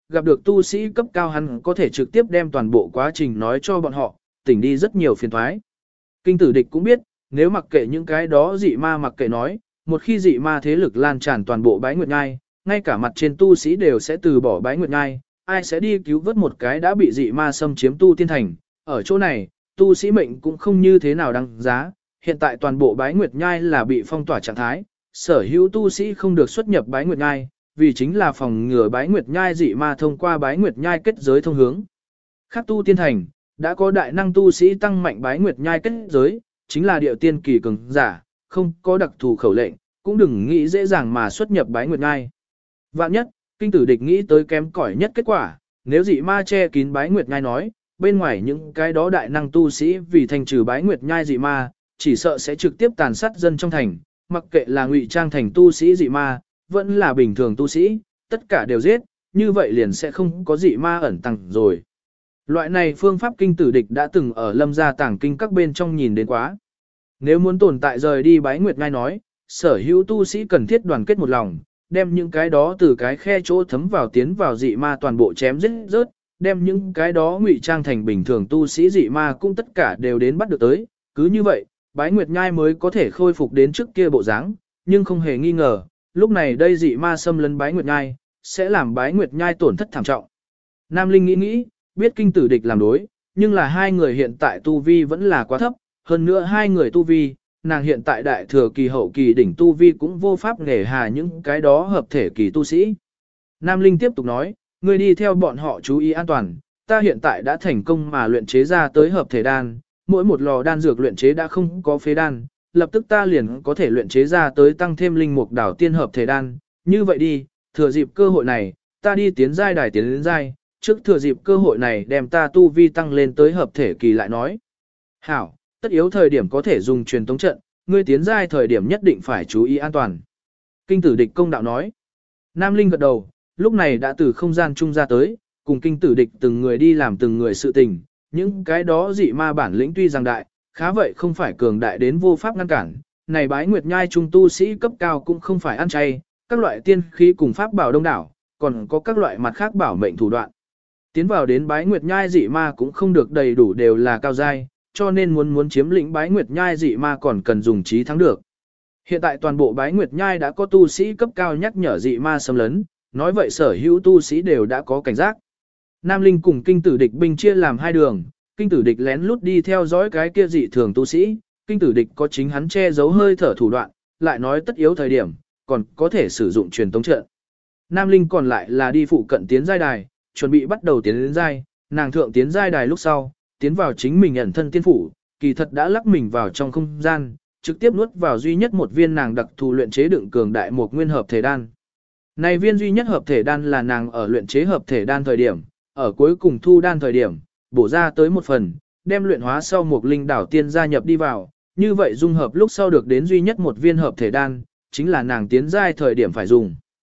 gặp được tu sĩ cấp cao hắn có thể trực tiếp đem toàn bộ quá trình nói cho bọn họ, tỉnh đi rất nhiều phiền toái. Kinh tử địch cũng biết, nếu mặc kệ những cái đó dị ma mặc kệ nói, một khi dị ma thế lực lan tràn toàn bộ Bái Nguyệt Nhai, ngay cả mặt trên tu sĩ đều sẽ từ bỏ Bái Nguyệt Nhai, ai sẽ đi cứu vớt một cái đã bị dị ma xâm chiếm tu tiên thành. Ở chỗ này, tu sĩ mệnh cũng không như thế nào đáng giá, hiện tại toàn bộ Bái Nguyệt Nhai là bị phong tỏa trạng thái, sở hữu tu sĩ không được xuất nhập Bái Nguyệt Nhai, vì chính là phòng ngừa Bái Nguyệt Nhai dị ma thông qua Bái Nguyệt Nhai kết giới thông hướng. Khác tu tiên thành, đã có đại năng tu sĩ tăng mạnh Bái Nguyệt Nhai kết giới, chính là điệu tiên kỳ cường giả, không có đặc thù khẩu lệnh, cũng đừng nghĩ dễ dàng mà xuất nhập Bái Nguyệt Nhai. Vạn nhất, kinh tử địch nghĩ tới kém cỏi nhất kết quả, nếu dị ma che kín Bái Nguyệt Nhai nói, bên ngoài những cái đó đại năng tu sĩ vì thành trừ Bái Nguyệt Nhai dị ma, chỉ sợ sẽ trực tiếp tàn sát dân trong thành, mặc kệ là ngụy trang thành tu sĩ dị ma, vẫn là bình thường tu sĩ, tất cả đều giết, như vậy liền sẽ không có dị ma ẩn tàng rồi. Loại này phương pháp kinh tử địch đã từng ở Lâm gia tàng kinh các bên trong nhìn đến quá. Nếu muốn tồn tại rời đi Bái Nguyệt Nhai nói, sở hữu tu sĩ cần thiết đoàn kết một lòng, đem những cái đó từ cái khe chỗ thấm vào tiến vào dị ma toàn bộ chém giết rớt, đem những cái đó ngụy trang thành bình thường tu sĩ dị ma cũng tất cả đều đến bắt được tới, cứ như vậy, Bái Nguyệt Nhai mới có thể khôi phục đến trước kia bộ dáng, nhưng không hề nghi ngờ, lúc này đây dị ma xâm lấn Bái Nguyệt Nhai, sẽ làm Bái Nguyệt Nhai tổn thất thảm trọng. Nam Linh nghĩ, biết kinh tử địch làm đối, nhưng là hai người hiện tại tu vi vẫn là quá thấp, hơn nữa hai người tu vi, nàng hiện tại đại thừa kỳ hậu kỳ đỉnh tu vi cũng vô pháp nghề hà những cái đó hợp thể kỳ tu sĩ. Nam Linh tiếp tục nói, ngươi đi theo bọn họ chú ý an toàn, ta hiện tại đã thành công mà luyện chế ra tới hợp thể đan, mỗi một lò đan dược luyện chế đã không có phế đan, lập tức ta liền có thể luyện chế ra tới tăng thêm linh mục đảo tiên hợp thể đan, như vậy đi, thừa dịp cơ hội này, ta đi tiến giai đài tiến đến giai, trước thừa dịp cơ hội này đem ta tu vi tăng lên tới hợp thể kỳ lại nói. Hảo, tất yếu thời điểm có thể dùng truyền tống trận, ngươi tiến giai thời điểm nhất định phải chú ý an toàn. Kinh tử địch công đạo nói. Nam Linh gật đầu, lúc này đã từ không gian trung ra tới, cùng kinh tử địch từng người đi làm từng người sự tình, những cái đó dị ma bản lĩnh tuy rằng đại, khá vậy không phải cường đại đến vô pháp ngăn cản. Này Bái Nguyệt Nhai trung tu sĩ cấp cao cũng không phải ăn chay, các loại tiên khí cùng pháp bảo đông đảo, còn có các loại mặt khác bảo mệnh thủ đoạn. Tiến vào đến Bái Nguyệt Nhai dị ma cũng không được đầy đủ đều là cao giai, cho nên muốn chiếm lĩnh Bái Nguyệt Nhai dị ma còn cần dùng trí thắng được. Hiện tại toàn bộ Bái Nguyệt Nhai đã có tu sĩ cấp cao nhắc nhở dị ma xâm lấn, nói vậy sở hữu tu sĩ đều đã có cảnh giác. Nam Linh cùng kinh tử địch binh chia làm hai đường, kinh tử địch lén lút đi theo dõi cái kia dị thường tu sĩ, kinh tử địch có chính hắn che giấu hơi thở thủ đoạn, lại nói tất yếu thời điểm, còn có thể sử dụng truyền tống trận. Nam Linh còn lại là đi phụ cận tiến giai đài, chuẩn bị bắt đầu tiến đến giai, nàng thượng tiến giai đài lúc sau, tiến vào chính mình ẩn thân tiên phủ, kỳ thật đã lắc mình vào trong không gian, trực tiếp nuốt vào duy nhất một viên nàng đặc thù luyện chế đựng cường đại một nguyên hợp thể đan. Này viên duy nhất hợp thể đan là nàng ở luyện chế hợp thể đan thời điểm, ở cuối cùng thu đan thời điểm, bổ ra tới một phần, đem luyện hóa sau một linh đảo tiên gia nhập đi vào, như vậy dung hợp lúc sau được đến duy nhất một viên hợp thể đan, chính là nàng tiến giai thời điểm phải dùng.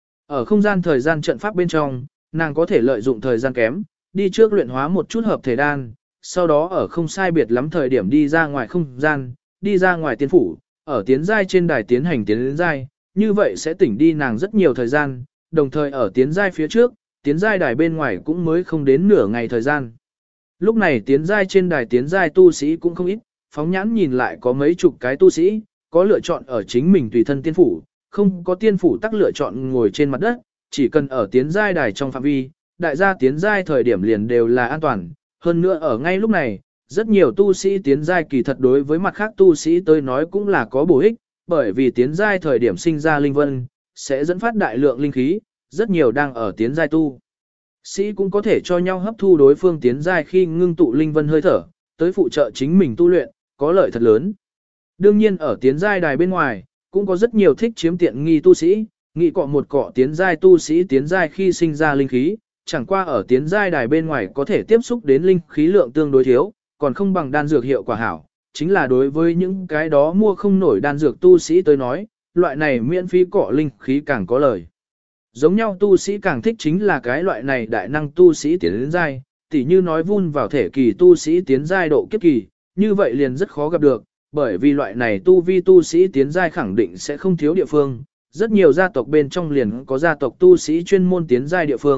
Ở không gian thời gian trận pháp bên trong, nàng có thể lợi dụng thời gian kém, đi trước luyện hóa một chút hợp thể đan, sau đó ở không sai biệt lắm thời điểm đi ra ngoài không gian, đi ra ngoài tiên phủ, ở tiến giai trên đài tiến hành tiến đến giai, như vậy sẽ tỉnh đi nàng rất nhiều thời gian, đồng thời ở tiến giai phía trước, tiến giai đài bên ngoài cũng mới không đến nửa ngày thời gian. Lúc này tiến giai trên đài tiến giai tu sĩ cũng không ít, phóng nhãn nhìn lại có mấy chục cái tu sĩ, có lựa chọn ở chính mình tùy thân tiên phủ, không có tiên phủ tắc lựa chọn ngồi trên mặt đất, chỉ cần ở tiến giai đài trong phạm vi, đại gia tiến giai thời điểm liền đều là an toàn, hơn nữa ở ngay lúc này, rất nhiều tu sĩ tiến giai kỳ thật đối với mặt khác tu sĩ tới nói cũng là có bổ ích, bởi vì tiến giai thời điểm sinh ra linh vân, sẽ dẫn phát đại lượng linh khí, rất nhiều đang ở tiến giai tu sĩ cũng có thể cho nhau hấp thu đối phương tiến giai khi ngưng tụ linh vân hơi thở, tới phụ trợ chính mình tu luyện, có lợi thật lớn. Đương nhiên ở tiến giai đài bên ngoài, cũng có rất nhiều thích chiếm tiện nghi tu sĩ, nghĩ cọ một cọ tiến giai tu sĩ tiến giai khi sinh ra linh khí, chẳng qua ở tiến giai đài bên ngoài có thể tiếp xúc đến linh khí lượng tương đối thiếu, còn không bằng đan dược hiệu quả hảo, chính là đối với những cái đó mua không nổi đan dược tu sĩ tới nói, loại này miễn phí cọ linh khí càng có lời. Giống nhau tu sĩ càng thích chính là cái loại này đại năng tu sĩ tiến đến giai, tỉ như nói vun vào thể kỳ tu sĩ tiến giai độ kiếp kỳ, như vậy liền rất khó gặp được, bởi vì loại này tu vi tu sĩ tiến giai khẳng định sẽ không thiếu địa phương, rất nhiều gia tộc bên trong liền có gia tộc tu sĩ chuyên môn tiến giai địa phương,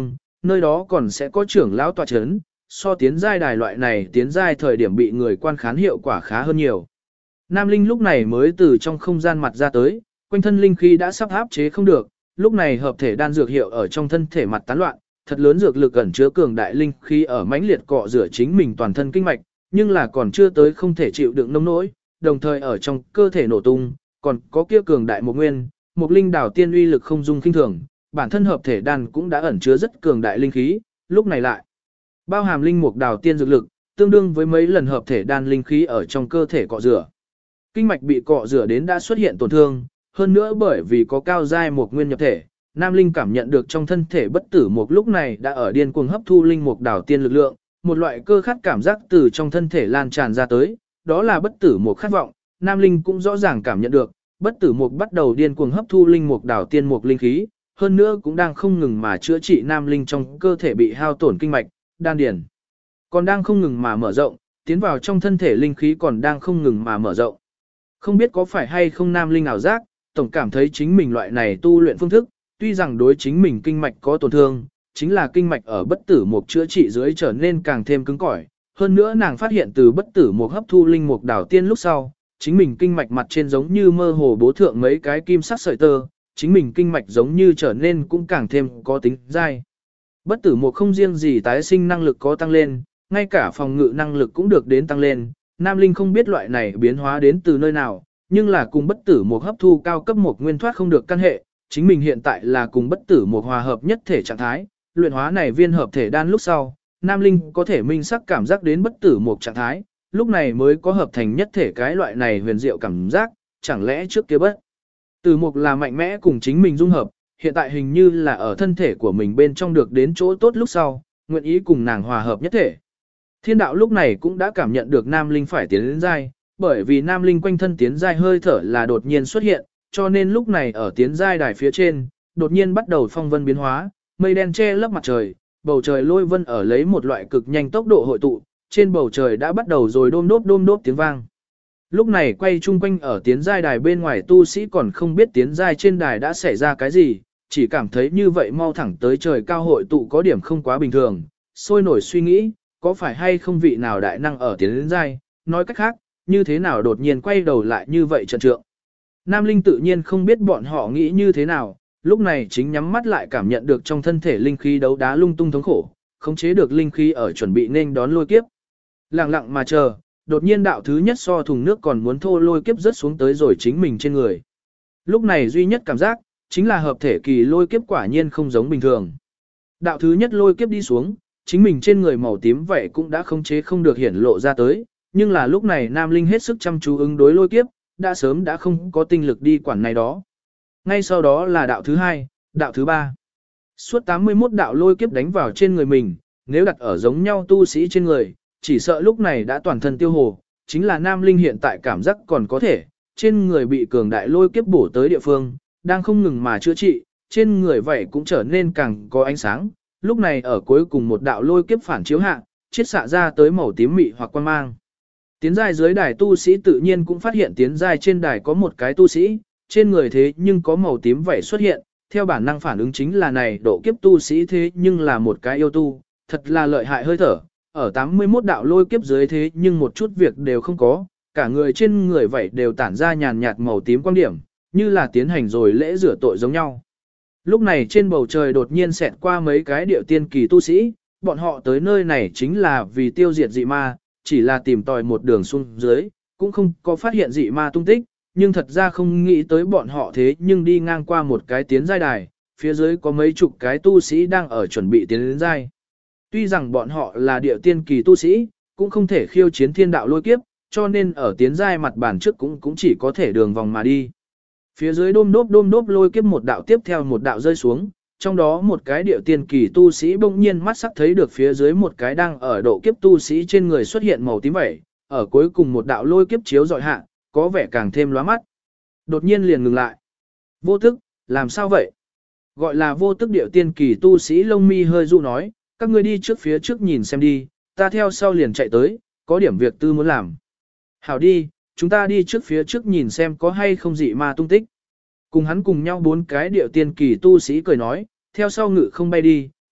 nơi đó còn sẽ có trưởng lão tọa chấn, so tiến giai đài loại này tiến giai thời điểm bị người quan khán hiệu quả khá hơn nhiều. Nam Linh lúc này mới từ trong không gian mặt ra tới, quanh thân linh khí đã sắp áp chế không được, lúc này hợp thể đan dược hiệu ở trong thân thể mặt tán loạn, thật lớn dược lực ẩn chứa cường đại linh khí ở mãnh liệt cọ rửa chính mình toàn thân kinh mạch, nhưng là còn chưa tới không thể chịu đựng nông nỗi, đồng thời ở trong cơ thể nổ tung, còn có kia cường đại một nguyên, một linh đảo tiên uy lực không dung kinh thường, bản thân hợp thể đan cũng đã ẩn chứa rất cường đại linh khí, lúc này lại bao hàm linh mục đảo tiên dược lực, tương đương với mấy lần hợp thể đan linh khí ở trong cơ thể cọ rửa. Kinh mạch bị cọ rửa đến đã xuất hiện tổn thương, hơn nữa bởi vì có cao giai một nguyên nhập thể, Nam Linh cảm nhận được trong thân thể bất tử mục lúc này đã ở điên cuồng hấp thu linh mục đảo tiên lực lượng, một loại cơ khát cảm giác từ trong thân thể lan tràn ra tới, đó là bất tử mục khát vọng, Nam Linh cũng rõ ràng cảm nhận được, bất tử mục bắt đầu điên cuồng hấp thu linh mục đảo tiên mục linh khí, hơn nữa cũng đang không ngừng mà chữa trị Nam Linh trong cơ thể bị hao tổn kinh mạch, đan điền. Còn đang không ngừng mà mở rộng, tiến vào trong thân thể linh khí còn đang không ngừng mà mở rộng. Không biết có phải hay không Nam Linh ảo giác, tổng cảm thấy chính mình loại này tu luyện phương thức, tuy rằng đối chính mình kinh mạch có tổn thương, chính là kinh mạch ở bất tử mục chữa trị dưới trở nên càng thêm cứng cỏi. Hơn nữa nàng phát hiện từ bất tử mục hấp thu linh mục đảo tiên lúc sau, chính mình kinh mạch mặt trên giống như mơ hồ bố thượng mấy cái kim sắc sợi tơ, chính mình kinh mạch giống như trở nên cũng càng thêm có tính dai. Bất tử mục không riêng gì tái sinh năng lực có tăng lên, ngay cả phòng ngự năng lực cũng được đến tăng lên. Nam Linh không biết loại này biến hóa đến từ nơi nào, nhưng là cùng bất tử mục hấp thu cao cấp một nguyên thoát không được căn hệ, chính mình hiện tại là cùng bất tử mục hòa hợp nhất thể trạng thái, luyện hóa này viên hợp thể đan lúc sau, Nam Linh có thể minh sắc cảm giác đến bất tử mục trạng thái, lúc này mới có hợp thành nhất thể cái loại này huyền diệu cảm giác, chẳng lẽ trước kia bất tử mục là mạnh mẽ cùng chính mình dung hợp, hiện tại hình như là ở thân thể của mình bên trong được đến chỗ tốt lúc sau, nguyện ý cùng nàng hòa hợp nhất thể. Thiên đạo lúc này cũng đã cảm nhận được Nam Linh phải tiến đến giai, bởi vì Nam Linh quanh thân tiến giai hơi thở là đột nhiên xuất hiện, cho nên lúc này ở tiến giai đài phía trên, đột nhiên bắt đầu phong vân biến hóa, mây đen che lấp mặt trời, bầu trời lôi vân ở lấy một loại cực nhanh tốc độ hội tụ, trên bầu trời đã bắt đầu rồi đôm đốp tiếng vang. Lúc này quay chung quanh ở tiến giai đài bên ngoài tu sĩ còn không biết tiến giai trên đài đã xảy ra cái gì, chỉ cảm thấy như vậy mau thẳng tới trời cao hội tụ có điểm không quá bình thường, sôi nổi suy nghĩ, có phải hay không vị nào đại năng ở tiến đến giai, nói cách khác, như thế nào đột nhiên quay đầu lại như vậy trận trượng. Nam Linh tự nhiên không biết bọn họ nghĩ như thế nào, lúc này chính nhắm mắt lại cảm nhận được trong thân thể linh khí đấu đá lung tung thống khổ, khống chế được linh khí ở chuẩn bị nên đón lôi kiếp. Lặng lặng mà chờ, đột nhiên đạo thứ nhất so thùng nước còn muốn thô lôi kiếp rớt xuống tới rồi chính mình trên người. Lúc này duy nhất cảm giác, chính là hợp thể kỳ lôi kiếp quả nhiên không giống bình thường. Đạo thứ nhất lôi kiếp đi xuống, chính mình trên người màu tím vậy cũng đã khống chế không được hiển lộ ra tới, nhưng là lúc này Nam Linh hết sức chăm chú ứng đối lôi kiếp, đã sớm đã không có tinh lực đi quản này đó. Ngay sau đó là đạo thứ hai, đạo thứ ba. Suốt 81 đạo lôi kiếp đánh vào trên người mình, nếu đặt ở giống nhau tu sĩ trên người, chỉ sợ lúc này đã toàn thân tiêu hồ, chính là Nam Linh hiện tại cảm giác còn có thể, trên người bị cường đại lôi kiếp bổ tới địa phương, đang không ngừng mà chữa trị, trên người vậy cũng trở nên càng có ánh sáng, lúc này ở cuối cùng một đạo lôi kiếp phản chiếu hạ, chiết xạ ra tới màu tím mị hoặc quang mang. Tiến giai dưới đài tu sĩ tự nhiên cũng phát hiện tiến giai trên đài có một cái tu sĩ, trên người thế nhưng có màu tím vảy xuất hiện, theo bản năng phản ứng chính là này độ kiếp tu sĩ thế nhưng là một cái yêu tu, thật là lợi hại hơi thở, ở 81 đạo lôi kiếp dưới thế nhưng một chút việc đều không có, cả người trên người vảy đều tản ra nhàn nhạt màu tím quang điểm, như là tiến hành rồi lễ rửa tội giống nhau. Lúc này trên bầu trời đột nhiên xẹt qua mấy cái điệu tiên kỳ tu sĩ, bọn họ tới nơi này chính là vì tiêu diệt dị ma, chỉ là tìm tòi một đường xuống dưới, cũng không có phát hiện dị ma tung tích, nhưng thật ra không nghĩ tới bọn họ thế nhưng đi ngang qua một cái tiến giai đài, phía dưới có mấy chục cái tu sĩ đang ở chuẩn bị tiến đến giai. Tuy rằng bọn họ là điệu tiên kỳ tu sĩ, cũng không thể khiêu chiến thiên đạo lôi kiếp, cho nên ở tiến giai mặt bản trước cũng chỉ có thể đường vòng mà đi. Phía dưới đôm đốp lôi kiếp một đạo tiếp theo một đạo rơi xuống, trong đó một cái điệu tiên kỳ tu sĩ bỗng nhiên mắt sắc thấy được phía dưới một cái đang ở độ kiếp tu sĩ trên người xuất hiện màu tím vẩy, ở cuối cùng một đạo lôi kiếp chiếu dọi hạ, có vẻ càng thêm lóa mắt. Đột nhiên liền ngừng lại. Vô tức, làm sao vậy? Gọi là vô tức điệu tiên kỳ tu sĩ lông mi hơi dụ nói, các ngươi đi trước phía trước nhìn xem đi, ta theo sau liền chạy tới, có điểm việc tư muốn làm. Hảo đi, chúng ta đi trước phía trước nhìn xem có hay không dị ma tung tích. Cùng hắn cùng nhau bốn cái điệu tiên kỳ tu sĩ cười nói, theo sau ngự không bay đi,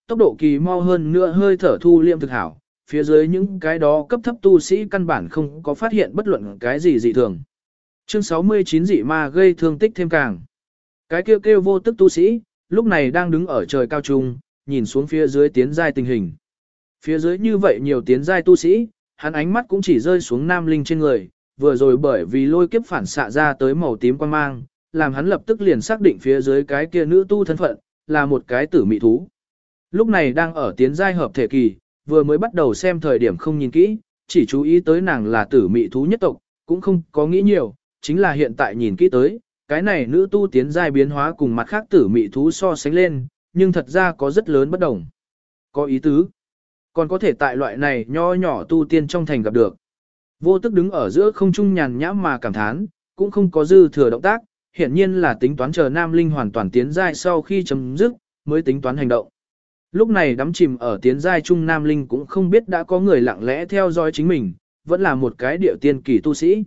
tốc độ kỳ mau hơn nữa hơi thở thu liêm thực hảo, phía dưới những cái đó cấp thấp tu sĩ căn bản không có phát hiện bất luận cái gì dị thường. Chương 69 dị ma gây thương tích thêm càng. Cái kêu kêu vô tức tu sĩ, lúc này đang đứng ở trời cao trung, nhìn xuống phía dưới tiến giai tình hình. Phía dưới như vậy nhiều tiến giai tu sĩ, hắn ánh mắt cũng chỉ rơi xuống Nam Linh trên người, vừa rồi bởi vì lôi kiếp phản xạ ra tới màu tím quang mang, làm hắn lập tức liền xác định phía dưới cái kia nữ tu thân phận, là một cái tử mị thú. Lúc này đang ở tiến giai hợp thể kỳ, vừa mới bắt đầu xem thời điểm không nhìn kỹ, chỉ chú ý tới nàng là tử mị thú nhất tộc, cũng không có nghĩ nhiều, chính là hiện tại nhìn kỹ tới, cái này nữ tu tiến giai biến hóa cùng mặt khác tử mị thú so sánh lên, nhưng thật ra có rất lớn bất đồng. Có ý tứ, còn có thể tại loại này nho nhỏ tu tiên trong thành gặp được. Vô tức đứng ở giữa không trung nhàn nhã mà cảm thán, cũng không có dư thừa động tác, hiển nhiên là tính toán chờ Nam Linh hoàn toàn tiến giai sau khi chấm dứt, mới tính toán hành động. Lúc này đắm chìm ở tiến giai trung Nam Linh cũng không biết đã có người lặng lẽ theo dõi chính mình, vẫn là một cái điệu tiên kỳ tu sĩ.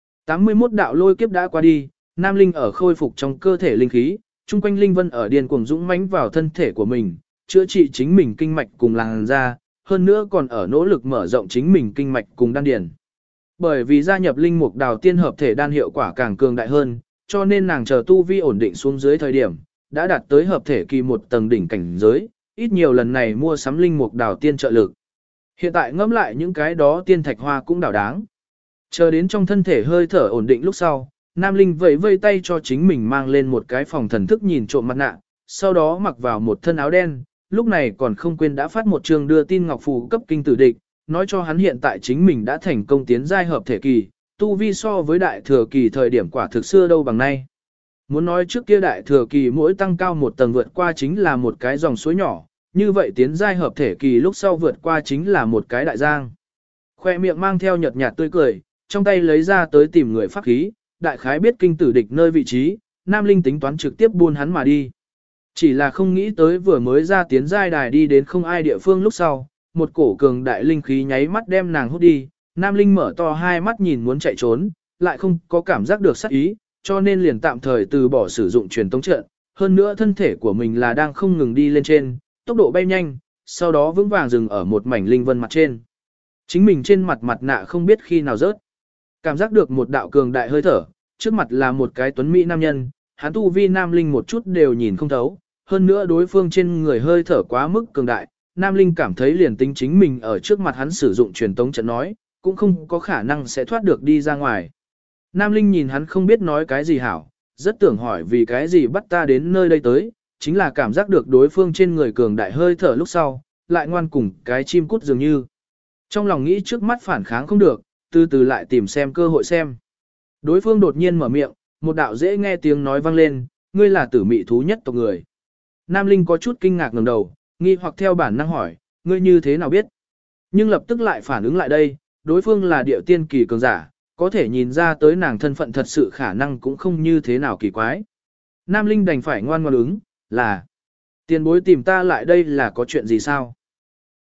81 đạo lôi kiếp đã qua đi, Nam Linh ở khôi phục trong cơ thể linh khí, chung quanh linh vân ở điên cuồng dũng mãnh vào thân thể của mình, chữa trị chính mình kinh mạch cùng làn da, hơn nữa còn ở nỗ lực mở rộng chính mình kinh mạch cùng đan điền. Bởi vì gia nhập linh mục đào tiên hợp thể đan hiệu quả càng cường đại hơn, cho nên nàng chờ tu vi ổn định xuống dưới thời điểm, đã đạt tới hợp thể kỳ một tầng đỉnh cảnh giới, ít nhiều lần này mua sắm linh mục đào tiên trợ lực. Hiện tại ngẫm lại những cái đó tiên thạch hoa cũng đảo đáng. Chờ đến trong thân thể hơi thở ổn định lúc sau, Nam Linh vẫy vây tay cho chính mình mang lên một cái phòng thần thức nhìn trộm mặt nạ, sau đó mặc vào một thân áo đen, lúc này còn không quên đã phát một trường đưa tin ngọc phù cấp kinh tử địch, nói cho hắn hiện tại chính mình đã thành công tiến giai hợp thể kỳ, tu vi so với đại thừa kỳ thời điểm quả thực xưa đâu bằng nay. Muốn nói trước kia đại thừa kỳ mỗi tăng cao một tầng vượt qua chính là một cái dòng suối nhỏ, như vậy tiến giai hợp thể kỳ lúc sau vượt qua chính là một cái đại giang. Khoe miệng mang theo nhợt nhạt tươi cười, trong tay lấy ra tới tìm người pháp khí, đại khái biết kinh tử địch nơi vị trí, Nam Linh tính toán trực tiếp buôn hắn mà đi. Chỉ là không nghĩ tới vừa mới ra tiến giai đài đi đến không ai địa phương lúc sau, một cổ cường đại linh khí nháy mắt đem nàng hút đi, Nam Linh mở to hai mắt nhìn muốn chạy trốn, lại không có cảm giác được sát ý, cho nên liền tạm thời từ bỏ sử dụng truyền tống trận, hơn nữa thân thể của mình là đang không ngừng đi lên trên, tốc độ bay nhanh, sau đó vững vàng dừng ở một mảnh linh vân mặt trên. Chính mình trên mặt nạ không biết khi nào rớt. Cảm giác được một đạo cường đại hơi thở, trước mặt là một cái tuấn mỹ nam nhân, hắn tu vi Nam Linh một chút đều nhìn không thấu, hơn nữa đối phương trên người hơi thở quá mức cường đại, Nam Linh cảm thấy liền tính chính mình ở trước mặt hắn sử dụng truyền tống trận nói, cũng không có khả năng sẽ thoát được đi ra ngoài. Nam Linh nhìn hắn không biết nói cái gì hảo, rất tưởng hỏi vì cái gì bắt ta đến nơi đây tới, chính là cảm giác được đối phương trên người cường đại hơi thở lúc sau, lại ngoan cùng cái chim cút dường như. Trong lòng nghĩ trước mắt phản kháng không được, từ từ lại tìm xem cơ hội xem. Đối phương đột nhiên mở miệng, một đạo dễ nghe tiếng nói vang lên, ngươi là tử mị thú nhất tộc người. Nam Linh có chút kinh ngạc ngẩng đầu, nghi hoặc theo bản năng hỏi, ngươi như thế nào biết? Nhưng lập tức lại phản ứng lại đây, đối phương là điệu tiên kỳ cường giả, có thể nhìn ra tới nàng thân phận thật sự khả năng cũng không như thế nào kỳ quái. Nam Linh đành phải ngoan ngoãn ứng, là tiền bối tìm ta lại đây là có chuyện gì sao?